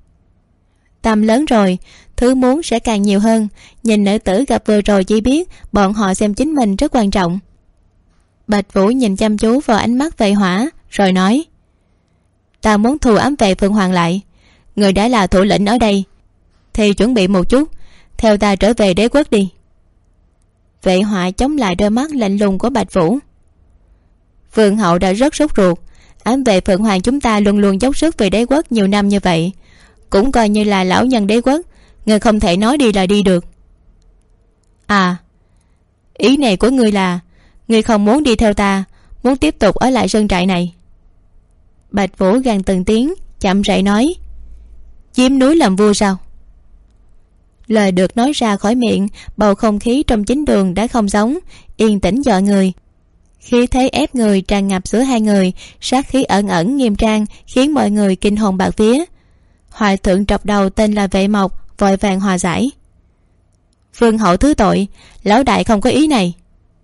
B: Tâm lớn rồi, thứ muốn sẽ càng nhiều hơn. Nhìn nữ tử gặp vừa rồi chỉ biết bọn họ xem chính mình rất quan trọng. Bạch Vũ nhìn chăm chú vào ánh mắt Vệ Hỏa rồi nói: Ta muốn thu ám vệ Phượng Hoàng lại. Người đã là thủ lĩnh ở đây thì chuẩn bị một chút, theo ta trở về đế quốc đi. Vệ Họa chống lại đôi mắt lạnh lùng của Bạch Vũ. Vương hậu đã rất sốt ruột. Ám vệ Phượng Hoàng chúng ta luôn luôn dốc sức về đế quốc nhiều năm như vậy, cũng coi như là lão nhân đế quốc. Người không thể nói đi là đi được. À, ý này của ngươi là ngươi không muốn đi theo ta, muốn tiếp tục ở lại sơn trại này? Bạch Vũ gằn từng tiếng, chậm rãi nói: Chiếm núi làm vua sao? Lời được nói ra khỏi miệng, bầu không khí trong chính đường đã không giống, yên tĩnh dọa người. Khí thế ép người tràn ngập giữa hai người, sát khí ẩn ẩn nghiêm trang, khiến mọi người kinh hồn bạt vía. Hòa thượng trọc đầu tên là Vệ Mộc vội vàng hòa giải: Vương hậu thứ tội, lão đại không có ý này.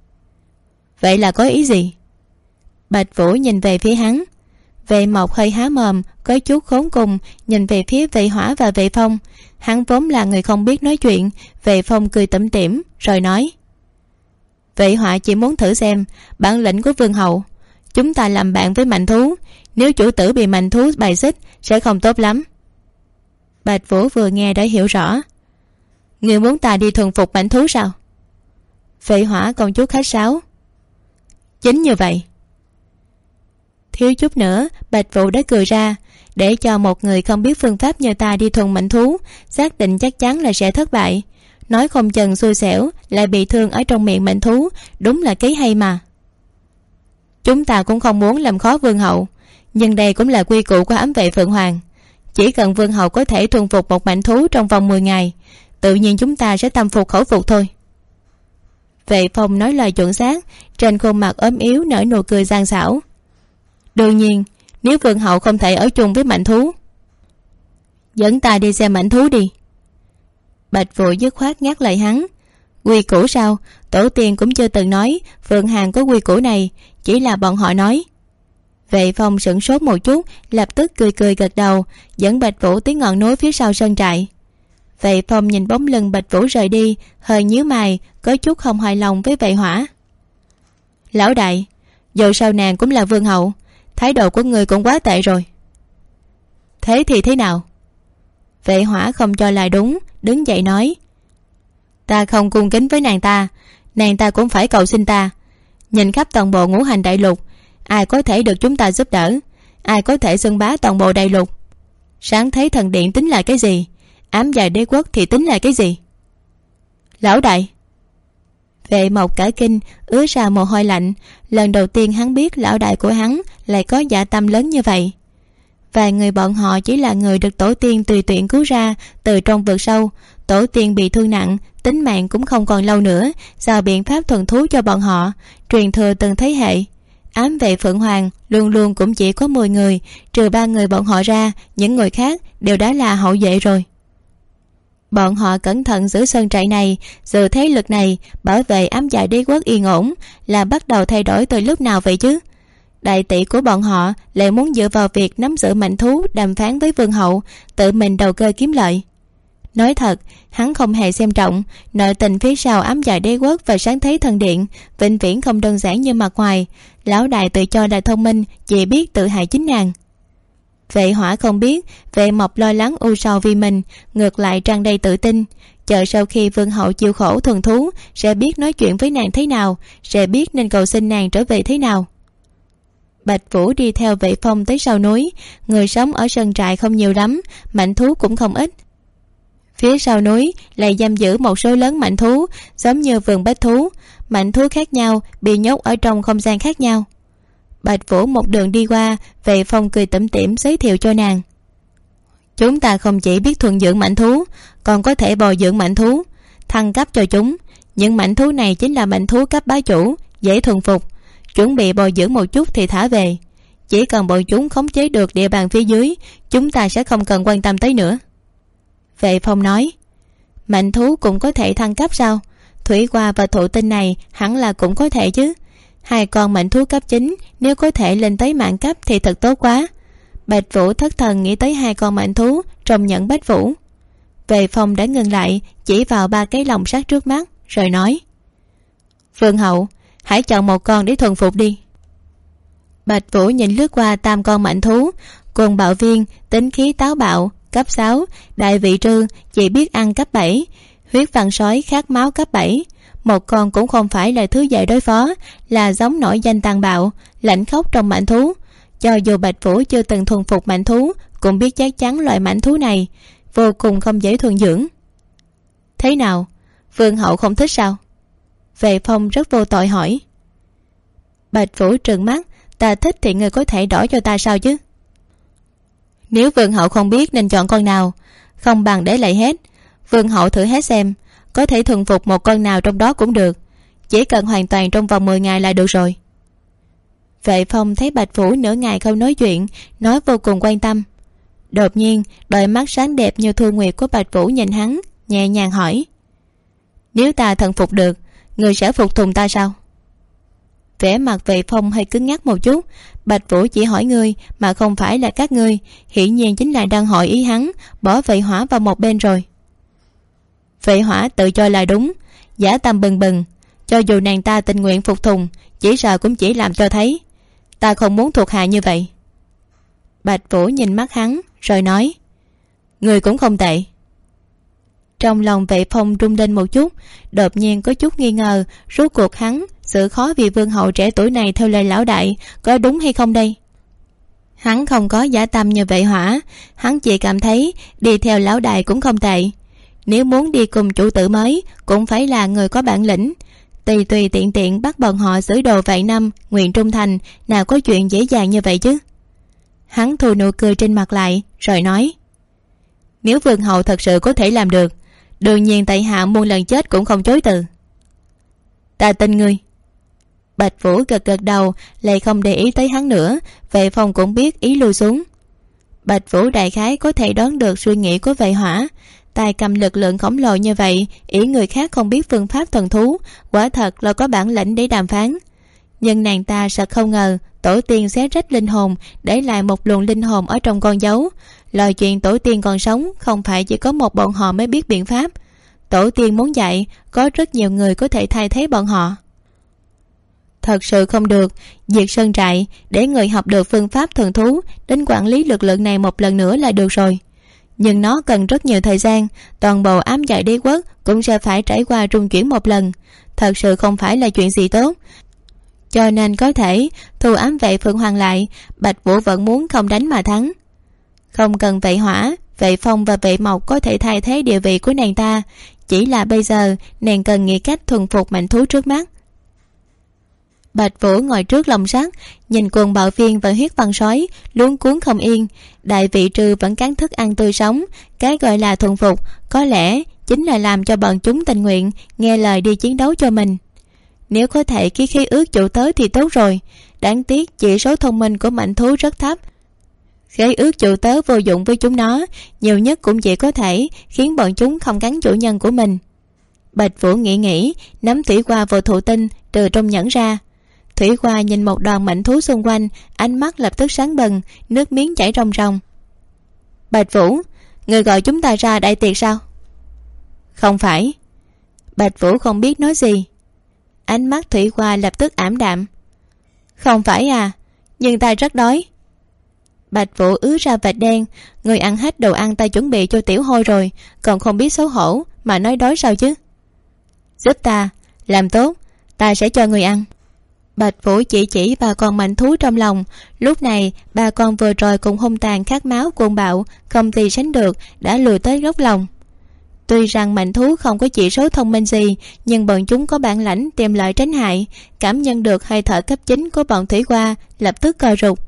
B: Vậy là có ý gì? Bạch Vũ nhìn về phía hắn. Vệ Mộc hơi há mồm, có chút khốn cùng, nhìn về phía Vệ Hỏa và Vệ Phong. Hắn vốn là người không biết nói chuyện. Vệ Phong cười tủm tỉm rồi nói: Vệ Hỏa chỉ muốn thử xem bản lĩnh của vương hậu. Chúng ta làm bạn với mãnh thú, nếu chủ tử bị mãnh thú bài xích sẽ không tốt lắm. Bạch Vũ vừa nghe đã hiểu rõ. Người muốn ta đi thuần phục mãnh thú sao? Vệ Hỏa còn chút khách sáo: Chính như vậy. Thiếu chút nữa Bạch Vũ đã cười ra. Để cho một người không biết phương pháp như ta đi thuần mãnh thú, xác định chắc chắn là sẽ thất bại. Nói không chừng xui xẻo lại bị thương ở trong miệng mãnh thú, đúng là kế hay mà. Chúng ta cũng không muốn làm khó vương hậu, nhưng đây cũng là quy củ của ám vệ Phượng Hoàng. Chỉ cần vương hậu có thể thuần phục một mãnh thú trong vòng 10 ngày, tự nhiên chúng ta sẽ tâm phục khẩu phục thôi. Vệ Phong nói lời chuẩn xác, trên khuôn mặt ốm yếu nở nụ cười gian xảo. Đương nhiên, nếu vương hậu không thể ở chung với mãnh thú, dẫn ta đi xem mãnh thú đi. Bạch Vũ dứt khoát nhắc lời hắn. Quy củ sao? Tổ tiên cũng chưa từng nói Phượng Hàng có quy củ này, chỉ là bọn họ nói. Vệ Phong sửng sốt một chút, lập tức cười cười gật đầu, dẫn Bạch Vũ tới ngọn núi phía sau sơn trại. Vệ Phong nhìn bóng lưng Bạch Vũ rời đi, hơi nhíu mày, có chút không hài lòng với Vệ Hỏa. Lão đại, dù sao nàng cũng là vương hậu, thái độ của người cũng quá tệ rồi. Thế thì thế nào? Vệ Hỏa không cho là đúng, đứng dậy nói: Ta không cung kính với nàng ta cũng phải cầu xin ta. Nhìn khắp toàn bộ ngũ hành đại lục, ai có thể được chúng ta giúp đỡ, ai có thể xưng bá toàn bộ đại lục? Sáng thấy thần điện tính là cái gì? Ám Dạ Đế quốc thì tính là cái gì? Lão đại! Vệ Mộc cả kinh, ứa ra mồ hôi lạnh. Lần đầu tiên hắn biết lão đại của hắn lại có dạ tâm lớn như vậy. Vài người bọn họ chỉ là người được tổ tiên tùy tiện cứu ra từ trong vực sâu. Tổ tiên bị thương nặng, tính mạng cũng không còn lâu nữa, giao biện pháp thuần thú cho bọn họ, truyền thừa từng thế hệ. Ám vệ Phượng Hoàng luôn luôn cũng chỉ có 10 người, trừ 3 người bọn họ ra, những người khác đều đã là hậu vệ rồi. Bọn họ cẩn thận giữ sơn trại này, giữ thế lực này, bảo vệ Ám Dạ Đế quốc yên ổn, là bắt đầu thay đổi từ lúc nào vậy chứ? Đại tỷ của bọn họ lại muốn dựa vào việc nắm giữ mãnh thú đàm phán với vương hậu, tự mình đầu cơ kiếm lợi. Nói thật, hắn không hề xem trọng nội tình phía sau Ám Dạ Đế quốc và Sáng Thế Thần Điện, vĩnh viễn không đơn giản như mặt ngoài. Lão đại tự cho là thông minh, chỉ biết tự hại chính nàng. Vệ Hỏa không biết Vệ Mộc lo lắng u sầu vì mình, ngược lại tràn đầy tự tin. Chờ sau khi vương hậu chịu khổ thuần thú, sẽ biết nói chuyện với nàng thế nào, sẽ biết nên cầu xin nàng trở về thế nào. Bạch Vũ đi theo Vệ Phong tới sau núi. Người sống ở sơn trại không nhiều lắm, mãnh thú cũng không ít. Phía sau núi lại giam giữ một số lớn mãnh thú, giống như vườn bách thú. Mãnh thú khác nhau bị nhốt ở trong không gian khác nhau. Bạch Vũ một đường đi qua, Vệ Phong cười tủm tỉm giới thiệu cho nàng: Chúng ta không chỉ biết thuần dưỡng mãnh thú, còn có thể bồi dưỡng mãnh thú, thăng cấp cho chúng. Những mãnh thú này chính là mãnh thú cấp bá chủ, dễ thuần phục. Chuẩn bị bồi dưỡng một chút thì thả về. Chỉ cần bọn chúng khống chế được địa bàn phía dưới, chúng ta sẽ không cần quan tâm tới nữa. Vệ Phong nói: Mãnh thú cũng có thể thăng cấp sao? Thủy Hoa và Thụ Tinh này hẳn là cũng có thể chứ. 2 con mãnh thú cấp 9 nếu có thể lên tới mạng cấp thì thật tốt quá. Bạch Vũ thất thần nghĩ tới 2 con mãnh thú trong nhẫn Bách Vũ. Vệ Phong đã ngừng lại, chỉ vào 3 cái lồng sắt trước mắt, rồi nói: Vương hậu, hãy chọn một con để thuần phục đi. Bạch Vũ nhìn lướt qua 3 con mãnh thú. Cuồng Bạo Viên, tính khí táo bạo, cấp 6. Đại Vị Trư, chỉ biết ăn, cấp 7. Huyết Văn Sói khát máu, cấp 7. Một con cũng không phải là thứ dễ đối phó, là giống nổi danh tàn bạo, lãnh khốc trong mãnh thú. Cho dù Bạch Vũ chưa từng thuần phục mãnh thú, cũng biết chắc chắn loại mãnh thú này vô cùng không dễ thuần dưỡng. Thế nào, vương hậu không thích sao? Vệ Phong rất vô tội hỏi. Bạch Vũ trừng mắt: Ta thích thì người có thể đổi cho ta sao chứ? Nếu vương hậu không biết nên chọn con nào, không bằng để lại hết. Vương hậu thử hết xem, có thể thuần phục một con nào trong đó cũng được, chỉ cần hoàn toàn trong vòng 10 ngày là được rồi. Vệ Phong thấy Bạch Vũ nửa ngày không nói chuyện, nói vô cùng quan tâm. Đột nhiên đôi mắt sáng đẹp như thu nguyệt của Bạch Vũ nhìn hắn, nhẹ nhàng hỏi: Nếu ta thần phục được, người sẽ phục tùng ta sao? Vẻ mặt Vệ Phong hơi cứng nhắc một chút. Bạch Vũ chỉ hỏi ngươi mà không phải là các ngươi, hiển nhiên chính là đang hỏi ý hắn, bỏ Vệ Hỏa vào một bên rồi. Vệ Hỏa tự cho là đúng, giả tâm bừng bừng. Cho dù nàng ta tình nguyện phục tùng, chỉ sợ cũng chỉ làm cho thấy. Ta không muốn thuộc hạ như vậy. Bạch Vũ nhìn mắt hắn, rồi nói: Người cũng không tệ. Trong lòng Vệ Phong rung lên một chút, đột nhiên có chút nghi ngờ, rốt cuộc hắn sự khó vì vương hậu trẻ tuổi này theo lời lão đại có đúng hay không đây. Hắn không có giả tâm như Vệ Hỏa, hắn chỉ cảm thấy đi theo lão đại cũng không tệ. Nếu muốn đi cùng chủ tử mới, cũng phải là người có bản lĩnh. Tùy tùy tiện tiện bắt bọn họ giữ đồ vạn năm, nguyện trung thành, nào có chuyện dễ dàng như vậy chứ. Hắn thu nụ cười trên mặt lại, rồi nói: Nếu vương hậu thật sự có thể làm được, đương nhiên tại hạ muôn lần chết cũng không chối từ. Ta tin ngươi. Bạch Vũ gật gật đầu, lại không để ý tới hắn nữa. Vệ Phong cũng biết ý lui xuống. Bạch Vũ đại khái có thể đoán được suy nghĩ của Vệ Hỏa. Tài cầm lực lượng khổng lồ như vậy, ý người khác không biết phương pháp thần thú, quả thật là có bản lĩnh để đàm phán. Nhưng nàng ta sợ không ngờ tổ tiên xé rách linh hồn, để lại một luồng linh hồn ở trong con dấu. Lời chuyện tổ tiên còn sống không phải chỉ có một bọn họ mới biết biện pháp. Tổ tiên muốn dạy, có rất nhiều người có thể thay thế bọn họ. Thật sự không được, diệt sơn trại để người học được phương pháp thần thú đến quản lý lực lượng này một lần nữa là được rồi. Nhưng nó cần rất nhiều thời gian, toàn bộ ám dạ đế quốc cũng sẽ phải trải qua trung chuyển một lần. Thật sự không phải là chuyện gì tốt. Cho nên có thể thu ám vệ Phượng Hoàng lại, Bạch Vũ vẫn muốn không đánh mà thắng. Không cần vệ hỏa, vệ phong và vệ mộc có thể thay thế địa vị của nàng ta, chỉ là bây giờ nàng cần nghĩ cách thuần phục mạnh thú trước mắt. Bạch Vũ ngồi trước lồng sắt, nhìn cuồng bạo viên và huyết văn sói luống cuống không yên. Đại vị trừ vẫn cắn thức ăn tươi sống. Cái gọi là thuần phục có lẽ chính là làm cho bọn chúng tình nguyện nghe lời đi chiến đấu cho mình. Nếu có thể ký khí ước chủ tớ thì tốt rồi. Đáng tiếc chỉ số thông minh của mạnh thú rất thấp. Khế ước chủ tớ vô dụng với chúng nó, nhiều nhất cũng chỉ có thể khiến bọn chúng không cắn chủ nhân của mình. Bạch Vũ nghĩ, nắm thủy qua vào thụ tinh từ trong nhẫn ra. Thủy Hoa nhìn một đoàn mạnh thú xung quanh, ánh mắt lập tức sáng bừng, nước miếng chảy ròng ròng. Bạch Vũ, người gọi chúng ta ra đại tiệc sao? Không phải. Bạch Vũ không biết nói gì. Ánh mắt Thủy Hoa lập tức ảm đạm. Không phải à, nhưng ta rất đói. Bạch Vũ ứa ra vệt đen. Người ăn hết đồ ăn ta chuẩn bị cho tiểu hôi rồi, còn không biết xấu hổ mà nói đói sao chứ? Giúp ta, làm tốt, ta sẽ cho người ăn. Bạch Vũ chỉ ba con mạnh thú trong lòng. Lúc này ba con vừa rồi cùng hung tàn khát máu cuồng bạo, không gì sánh được, đã lùi tới góc lòng. Tuy rằng mạnh thú không có chỉ số thông minh gì, nhưng bọn chúng có bản lãnh tìm lợi tránh hại. Cảm nhận được hơi thở cấp 9 của bọn Thủy Hoa, lập tức co rụt.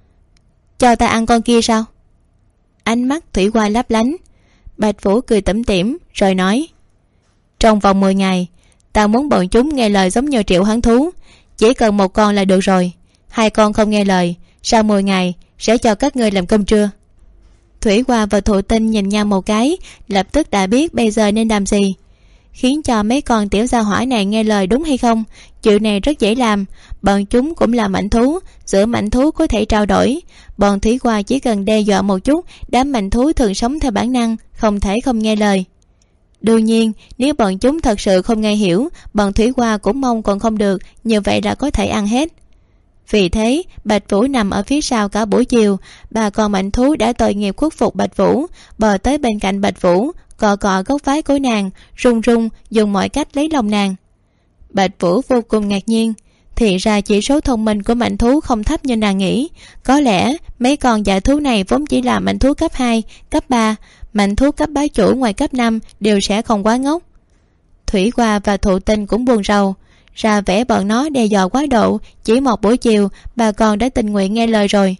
B: Cho ta ăn con kia sao? Ánh mắt Thủy Hoa lấp lánh. Bạch Vũ cười tủm tỉm rồi nói, trong vòng 10 ngày ta muốn bọn chúng nghe lời giống như triệu hoán thú. Chỉ cần một con là được rồi. 2 con không nghe lời, sau 10 ngày sẽ cho các ngươi làm cơm trưa. Thủy Hoa và Thụ Tinh nhìn nhau một cái, lập tức đã biết bây giờ nên làm gì. Khiến cho mấy con tiểu gia hỏa này nghe lời đúng hay không? Chuyện này rất dễ làm. Bọn chúng cũng là mạnh thú, giữa mạnh thú có thể trao đổi. Bọn Thủy Hoa chỉ cần đe dọa một chút, đám mạnh thú thường sống theo bản năng, không thể không nghe lời. Đương nhiên nếu bọn chúng thật sự không nghe hiểu, bọn Thủy Hoa cũng mong còn không được, như vậy là có thể ăn hết. Vì thế Bạch Vũ nằm ở phía sau cả buổi chiều. Bà con mạnh thú đã tội nghiệp khuất phục Bạch Vũ, bò tới bên cạnh Bạch Vũ, cọ cọ góc váy của nàng, run run dùng mọi cách lấy lòng nàng. Bạch Vũ vô cùng ngạc nhiên. Thì ra chỉ số thông minh của mạnh thú không thấp như nàng nghĩ. Có lẽ mấy con dạ thú này vốn chỉ là mạnh thú cấp 2, cấp 3. Mạnh thú cấp bá chủ ngoài cấp 5 đều sẽ không quá ngốc. Thủy Hoa và Thụ Tinh cũng buồn rầu, ra vẻ bọn nó đe dọa quá độ. Chỉ một buổi chiều bà con đã tình nguyện nghe lời rồi.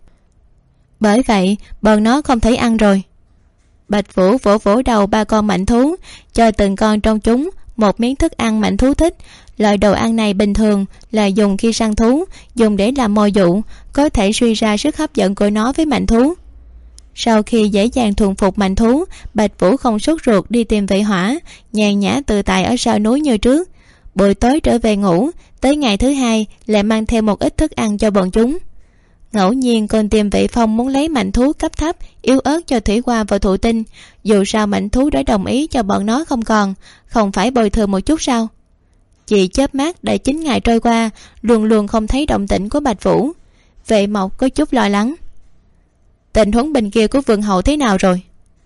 B: Bởi vậy bọn nó không thể ăn rồi. Bạch Vũ vỗ vỗ đầu ba con mạnh thú, cho từng con trong chúng một miếng thức ăn mạnh thú thích. Loại đồ ăn này bình thường là dùng khi săn thú, dùng để làm mồi dụ, có thể suy ra sức hấp dẫn của nó với mạnh thú. Sau khi dễ dàng thuần phục mạnh thú, Bạch Vũ không sốt ruột đi tìm vệ hỏa, nhàn nhã tự tại ở sau núi như trước. Buổi tối trở về ngủ, tới ngày thứ 2 lại mang theo một ít thức ăn cho bọn chúng. Ngẫu nhiên còn tìm vệ phong muốn lấy mạnh thú cấp thấp yếu ớt cho Thủy Hoa và Thụ Tinh. Dù sao mạnh thú đã đồng ý cho bọn nó không còn, không phải bồi thường một chút sao? Chỉ chớp mắt đã 9 ngày trôi qua, luôn luôn không thấy động tĩnh của Bạch Vũ. Vệ Mộc có chút lo lắng. Tình huống bên kia của Vương hậu thế nào rồi?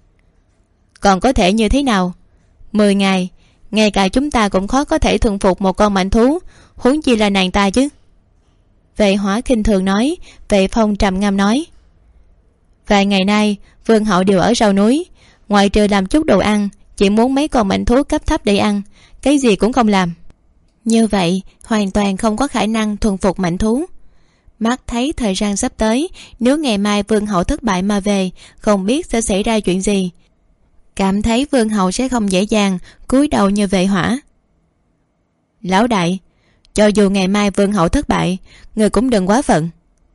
B: Còn có thể như thế nào? 10 ngày, ngay cả chúng ta cũng khó có thể thuần phục một con mạnh thú, huống chi là nàng ta chứ. Vệ Hỏa khinh thường nói. Vệ Phong trầm ngâm nói, vài ngày nay Vương hậu đều ở sau núi, ngoại trừ làm chút đồ ăn, chỉ muốn mấy con mạnh thú cấp thấp để ăn, cái gì cũng không làm. Như vậy hoàn toàn không có khả năng thuần phục mạnh thú. Mắt thấy thời gian sắp tới, nếu ngày mai Vương hậu thất bại mà về, không biết sẽ xảy ra chuyện gì. Cảm thấy Vương hậu sẽ không dễ dàng cúi đầu như Vệ Hỏa. Lão đại, cho dù ngày mai Vương hậu thất bại, người cũng đừng quá phận.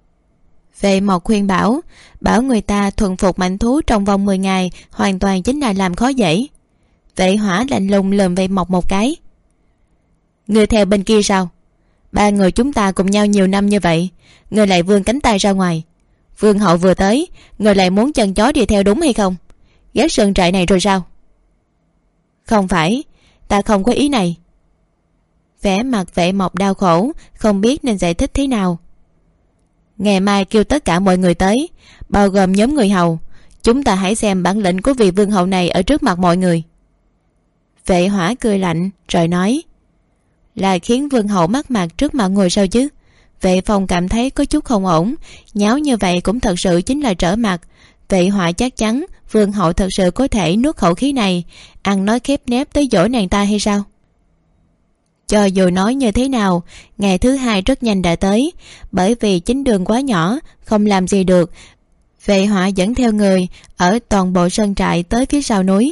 B: Vệ Mộc khuyên bảo người ta thuần phục mạnh thú trong vòng 10 ngày hoàn toàn chính là làm khó dễ. Vệ Hỏa lạnh lùng lườm Vệ Mộc một cái. Người theo bên kia sao? 3 người chúng ta cùng nhau nhiều năm như vậy, người lại vươn cánh tay ra ngoài. Vương hậu vừa tới, người lại muốn chân chó đi theo đúng hay không? Ghét sơn trại này rồi sao? Không phải, ta không có ý này. Vẻ mặt Vệ Mộc đau khổ, không biết nên giải thích thế nào. Ngày mai kêu tất cả mọi người tới, bao gồm nhóm người hầu. Chúng ta hãy xem bản lĩnh của vị vương hậu này ở trước mặt mọi người. Vệ Hỏa cười lạnh rồi nói, là khiến vương hậu mất mặt trước mọi người sao chứ? Vệ Phong cảm thấy có chút không ổn, nháo như vậy cũng thật sự chính là trở mặt. Vệ Hỏa chắc chắn vương hậu thật sự có thể nuốt khẩu khí này, ăn nói khép nép tới dỗ nàng ta hay sao? Cho dù nói như thế nào, ngày thứ hai rất nhanh đã tới. Bởi vì chính đường quá nhỏ, không làm gì được, Vệ Hỏa dẫn theo người ở toàn bộ sân trại tới phía sau núi.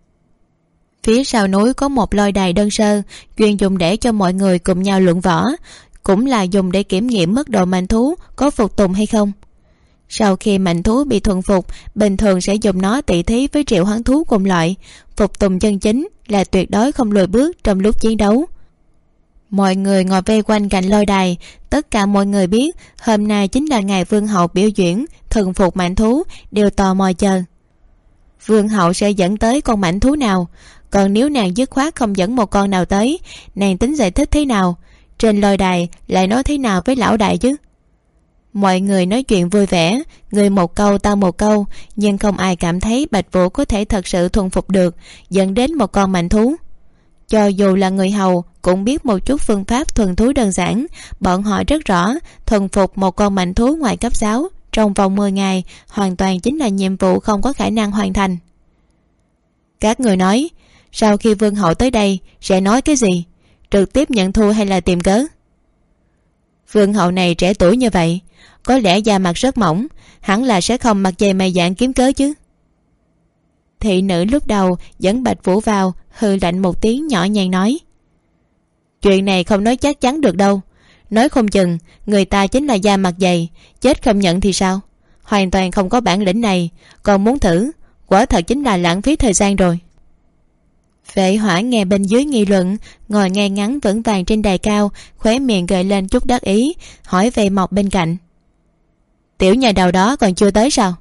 B: Phía sau núi có một lôi đài đơn sơ, chuyên dùng để cho mọi người cùng nhau luận võ, cũng là dùng để kiểm nghiệm mức độ mạnh thú có phục tùng hay không. Sau khi mạnh thú bị thuần phục, bình thường sẽ dùng nó tỉ thí với triệu hoán thú cùng loại. Phục tùng chân chính là tuyệt đối không lùi bước trong lúc chiến đấu. Mọi người ngồi vây quanh cạnh lôi đài. Tất cả mọi người biết hôm nay chính là ngày vương hậu biểu diễn thuần phục mạnh thú, đều tò mò chờ. Vương hậu sẽ dẫn tới con mạnh thú nào? Còn nếu nàng dứt khoát không dẫn một con nào tới, nàng tính giải thích thế nào? Trên lôi đài lại nói thế nào với lão đại chứ? Mọi người nói chuyện vui vẻ, người một câu ta một câu, nhưng không ai cảm thấy Bạch Vũ có thể thật sự thuần phục được, dẫn đến một con mạnh thú. Cho dù là người hầu cũng biết một chút phương pháp thuần thú đơn giản. Bọn họ rất rõ thuần phục một con mạnh thú ngoài cấp 6 trong vòng 10 ngày hoàn toàn chính là nhiệm vụ không có khả năng hoàn thành. Các người nói, sau khi vương hậu tới đây sẽ nói cái gì? Trực tiếp nhận thua hay là tìm cớ? Vương hậu này trẻ tuổi như vậy, có lẽ da mặt rất mỏng, hẳn là sẽ không mặc dày mày dạn kiếm cớ chứ. Thị nữ lúc đầu dẫn Bạch Vũ vào, hừ lạnh một tiếng nhỏ nhàng nói, chuyện này không nói chắc chắn được đâu. Nói không chừng người ta chính là da mặt dày, chết không nhận thì sao? Hoàn toàn không có bản lĩnh này, còn muốn thử, quả thật chính là lãng phí thời gian rồi. Vệ Hỏa nghe bên dưới nghị luận, ngồi ngay ngắn vững vàng trên đài cao, khóe miệng gợi lên chút đắc ý, hỏi Vệ Mộc bên cạnh, tiểu nhà đầu đó còn chưa tới sao?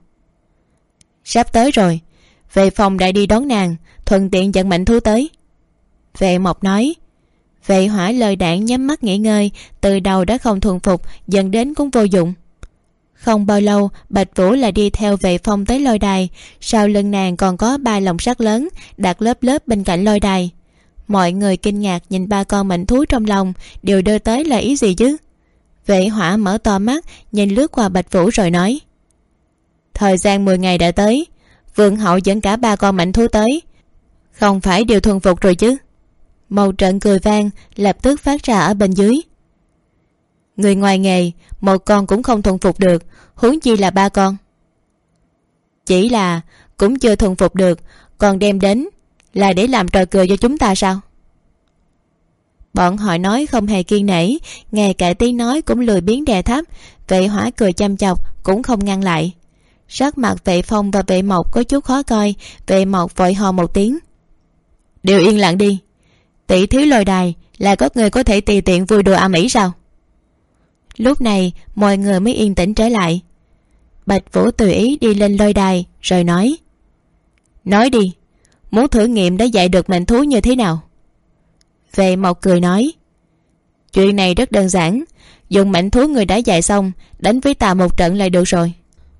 B: Sắp tới rồi, Vệ Phong đã đi đón nàng, thuận tiện dẫn mạnh thú tới. Vệ Mộc nói. Vệ Hỏa lời đạn nhắm mắt nghỉ ngơi, từ đầu đã không thuần phục, dần đến cũng vô dụng. Không bao lâu, Bạch Vũ lại đi theo Vệ Phong tới lôi đài. Sau lưng nàng còn có 3 lồng sắt lớn đặt lớp lớp bên cạnh lôi đài. Mọi người kinh ngạc nhìn 3 con mạnh thú trong lòng, đều đưa tới là ý gì chứ? Vệ Hỏa mở to mắt nhìn lướt qua Bạch Vũ rồi nói, thời gian 10 ngày đã tới, vương hậu dẫn cả 3 con mạnh thú tới, không phải đều thuần phục rồi chứ? Một trận cười vang lập tức phát ra ở bên dưới. Người ngoài nghề, một con cũng không thuần phục được, huống chi là 3 con. Chỉ là cũng chưa thuần phục được, còn đem đến là để làm trò cười cho chúng ta sao? Bọn họ nói không hề kiên nể, ngay cả tiếng nói cũng lười biếng đè thấp. Vệ Hỏa cười chăm chọc cũng không ngăn lại. Sắc mặt Vệ Phong và Vệ Mộc có chút khó coi. Vệ Mộc vội hò một tiếng, đều yên lặng đi. Tỷ thí lôi đài là có người có thể tùy tiện vui đùa ầm ĩ sao? Lúc này mọi người mới yên tĩnh trở lại. Bạch Vũ tùy ý đi lên lôi đài rồi nói đi, muốn thử nghiệm đã dạy được mệnh thú như thế nào? Vệ Mộc cười nói, chuyện này rất đơn giản, dùng mệnh thú người đã dạy xong đánh với ta một trận là được rồi.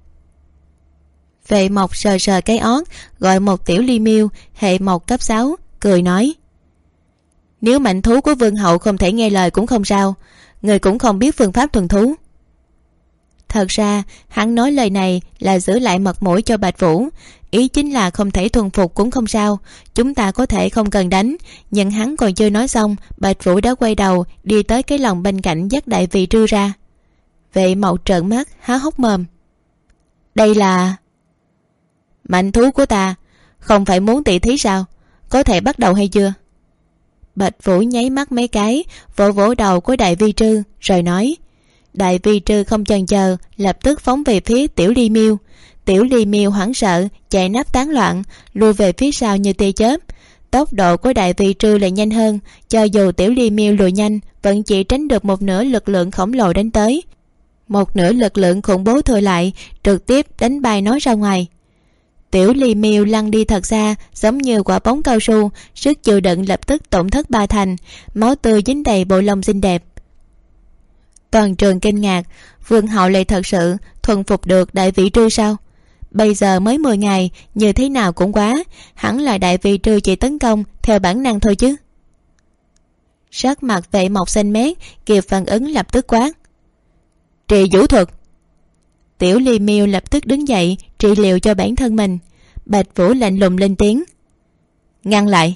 B: Vệ Mộc sờ sờ cái ót, gọi một tiểu ly miêu hệ mộc cấp 6, cười nói, nếu mệnh thú của vương hậu không thể nghe lời cũng không sao, người cũng không biết phương pháp thuần thú. Thật ra hắn nói lời này là giữ lại mặt mũi cho Bạch Vũ, ý chính là không thể thuần phục cũng không sao, chúng ta có thể không cần đánh. Nhưng hắn còn chưa nói xong, Bạch Vũ đã quay đầu đi tới cái lồng bên cạnh dắt đại vị trư ra. Vệ Mộc trợn mắt há hốc mồm, đây là mạnh thú của ta, không phải muốn tỷ thí sao? Có thể bắt đầu hay chưa? Bạch Vũ nháy mắt mấy cái, vỗ vỗ đầu của đại vi trư rồi nói. Đại vi trư không chần chờ, lập tức phóng về phía tiểu ly miêu. Tiểu ly miêu hoảng sợ chạy nắp tán loạn, lùi về phía sau như tia chớp. Tốc độ của đại vi trư lại nhanh hơn, cho dù tiểu ly miêu lùi nhanh vẫn chỉ tránh được một nửa lực lượng khổng lồ đánh tới. Một nửa lực lượng khủng bố thừa lại trực tiếp đánh bay nó ra ngoài. Tiểu Ly Miêu lăn đi thật xa, giống như quả bóng cao su, sức chịu đựng lập tức tổn thất 3 thành, máu tươi dính đầy bộ lông xinh đẹp. Toàn trường kinh ngạc, Vương Hậu lại thật sự thuần phục được Đại Vị Trư sao? Bây giờ mới 10 ngày, như thế nào cũng quá, hẳn là Đại Vị Trư chỉ tấn công theo bản năng thôi chứ. Sắc mặt Vệ Mộc xanh mét, kịp phản ứng lập tức quát: trị vũ thuật. Tiểu Ly Miêu lập tức đứng dậy trị liệu cho bản thân mình. Bạch Vũ lạnh lùng lên tiếng: ngăn lại.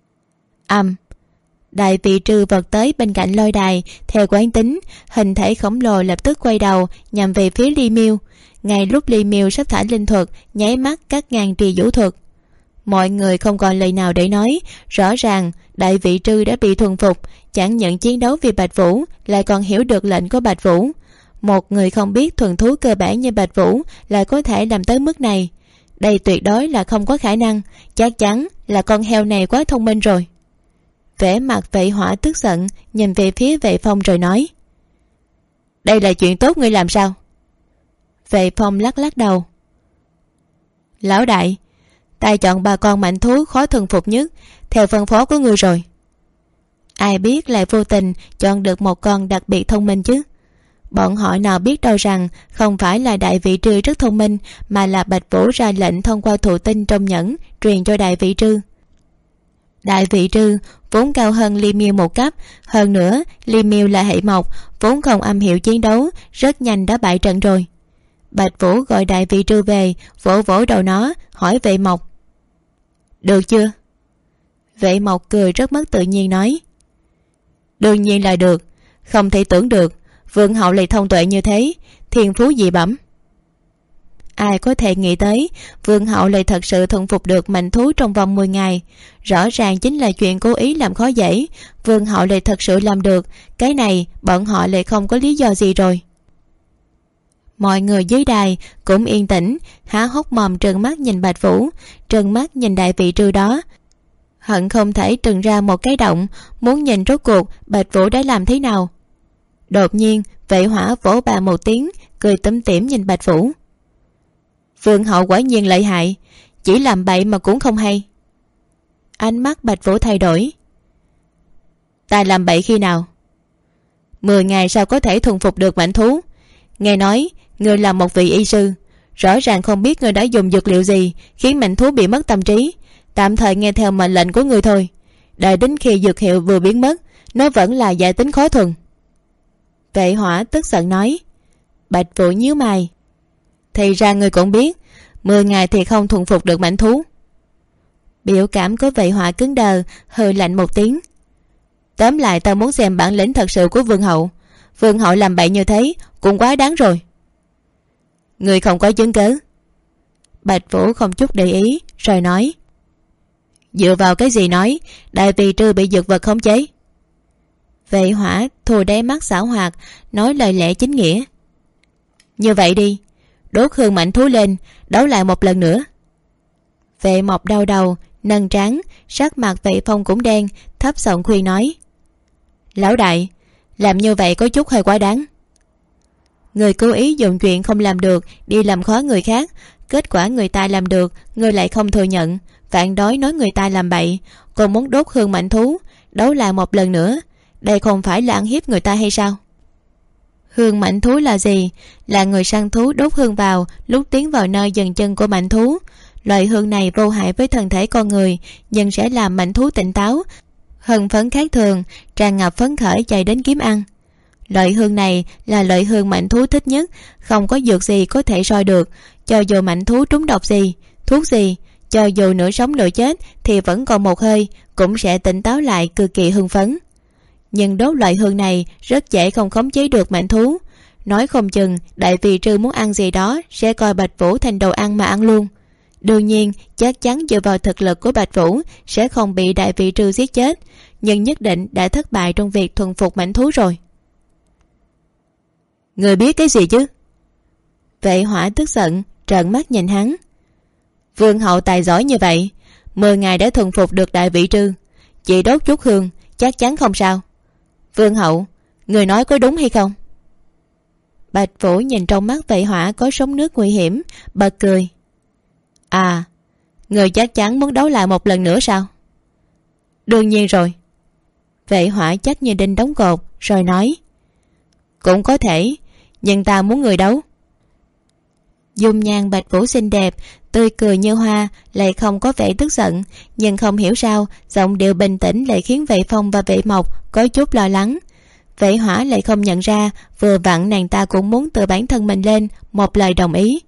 B: Đại Vị Trư vọt tới bên cạnh lôi đài, theo quán tính, hình thể khổng lồ lập tức quay đầu nhằm về phía Ly Miêu. Ngay lúc Ly Miêu sắp thả linh thuật, nháy mắt cắt ngang trì vũ thuật. Mọi người không còn lời nào để nói, rõ ràng Đại Vị Trư đã bị thuần phục, chẳng nhận chiến đấu vì Bạch Vũ, lại còn hiểu được lệnh của Bạch Vũ. Một người không biết thuần thú cơ bản như Bạch Vũ lại có thể làm tới mức này, đây tuyệt đối là không có khả năng, chắc chắn là con heo này quá thông minh rồi. Vẻ mặt Vệ Hỏa tức giận, nhìn về phía Vệ Phong rồi nói: đây là chuyện tốt ngươi làm sao? Vệ Phong lắc lắc đầu: lão đại, ta chọn 3 con mạnh thú khó thuần phục nhất theo phân phó của ngươi rồi. Ai biết lại vô tình chọn được một con đặc biệt thông minh chứ. Bọn họ nào biết đâu rằng không phải là Đại Vị Trư rất thông minh, mà là Bạch Vũ ra lệnh thông qua thụ tinh trong nhẫn truyền cho Đại Vị Trư. Đại Vị Trư vốn cao hơn Ly Miêu một cấp, hơn nữa Ly Miêu là hệ mộc, vốn không am hiểu chiến đấu, rất nhanh đã bại trận rồi. Bạch Vũ gọi Đại Vị Trư về, vỗ vỗ đầu nó, hỏi Vệ Mộc: được chưa? Vệ Mộc cười rất mất tự nhiên nói: đương nhiên là được, không thể tưởng được Vương Hậu lại thông tuệ như thế, thiên phú dị bẩm. Ai có thể nghĩ tới Vương Hậu lại thật sự thuần phục được mạnh thú trong vòng 10 ngày. Rõ ràng chính là chuyện cố ý làm khó dễ, Vương Hậu lại thật sự làm được. Cái này bọn họ lại không có lý do gì rồi. Mọi người dưới đài cũng yên tĩnh, há hốc mồm trừng mắt nhìn Bạch Vũ, trừng mắt nhìn Đại Vị Trư đó, hận không thể trừng ra một cái động, muốn nhìn rốt cuộc Bạch Vũ đã làm thế nào. Đột nhiên Vệ Hỏa vỗ bà một tiếng, cười tủm tỉm nhìn Bạch Vũ: Vương Hậu quả nhiên lợi hại, chỉ làm bậy mà cũng không hay. Ánh mắt Bạch Vũ thay đổi: ta làm bậy khi nào? 10 ngày sau có thể thuần phục được mạnh thú. Nghe nói ngươi là một vị y sư, rõ ràng không biết ngươi đã dùng dược liệu gì khiến mạnh thú bị mất tâm trí, tạm thời nghe theo mệnh lệnh của ngươi thôi. Đợi đến khi dược hiệu vừa biến mất, nó vẫn là giải tính khó thuần. Vệ Hỏa tức giận nói. Bạch Vũ nhíu mày: thì ra ngươi cũng biết 10 ngày thì không thuần phục được mạnh thú. Biểu cảm của Vệ Hỏa cứng đờ, hừ lạnh một tiếng: tóm lại ta muốn xem bản lĩnh thật sự của Vương Hậu. Vương Hậu làm bậy như thế cũng quá đáng rồi. Ngươi không có chứng cứ? Bạch Vũ không chút để ý rồi nói: dựa vào cái gì nói Đại Vị Trư bị dược vật khống chế? Vệ Hỏa thù đáy mắt xảo hoạt, nói lời lẽ chính nghĩa: như vậy đi, đốt hương mạnh thú lên, đấu lại một lần nữa. Vệ Mộc đau đầu nâng trán, sắc mặt Vệ Phong cũng đen, thấp giọng khuyên nói: lão đại, làm như vậy có chút hơi quá đáng. Người cố ý dùng chuyện không làm được đi làm khó người khác, kết quả người ta làm được người lại không thừa nhận, phản đối nói người ta làm bậy, còn muốn đốt hương mạnh thú, đấu lại một lần nữa. Đây không phải là ăn hiếp người ta hay sao? Hương mạnh thú là gì? Là người săn thú đốt hương vào lúc tiến vào nơi dừng chân của mạnh thú. Loại hương này vô hại với thân thể con người, nhưng sẽ làm mạnh thú tỉnh táo, hưng phấn khác thường, tràn ngập phấn khởi chạy đến kiếm ăn. Loại hương này là loại hương mạnh thú thích nhất, không có dược gì có thể soi được. Cho dù mạnh thú trúng độc gì, thuốc gì, cho dù nửa sống nửa chết thì vẫn còn một hơi, cũng sẽ tỉnh táo lại, cực kỳ hưng phấn. Nhưng đốt loại hương này rất dễ không khống chế được mạnh thú. Nói không chừng Đại Vị Trư muốn ăn gì đó sẽ coi Bạch Vũ thành đồ ăn mà ăn luôn. Đương nhiên chắc chắn dựa vào thực lực của Bạch Vũ sẽ không bị Đại Vị Trư giết chết, nhưng nhất định đã thất bại trong việc thuần phục mạnh thú rồi. Người biết cái gì chứ? Vệ Hỏa tức giận trợn mắt nhìn hắn: Vương Hậu tài giỏi như vậy, 10 ngày đã thuần phục được Đại Vị Trư, chỉ đốt chút hương chắc chắn không sao. Vương Hậu, người nói có đúng hay không? Bạch Vũ nhìn trong mắt Vệ Hỏa có sóng nước nguy hiểm, bật cười: À, người chắc chắn muốn đấu lại một lần nữa sao? Đương nhiên rồi. Vệ Hỏa chắc như đinh đóng cột rồi nói. Cũng có thể, nhưng ta muốn người đấu. Dung nhan Bạch Vũ xinh đẹp, tươi cười như hoa, lại không có vẻ tức giận, nhưng không hiểu sao giọng điệu bình tĩnh lại khiến Vệ Phong và Vệ Mộc có chút lo lắng. Vệ Hỏa lại không nhận ra vừa vặn nàng ta cũng muốn tự bản thân mình lên một lời đồng ý.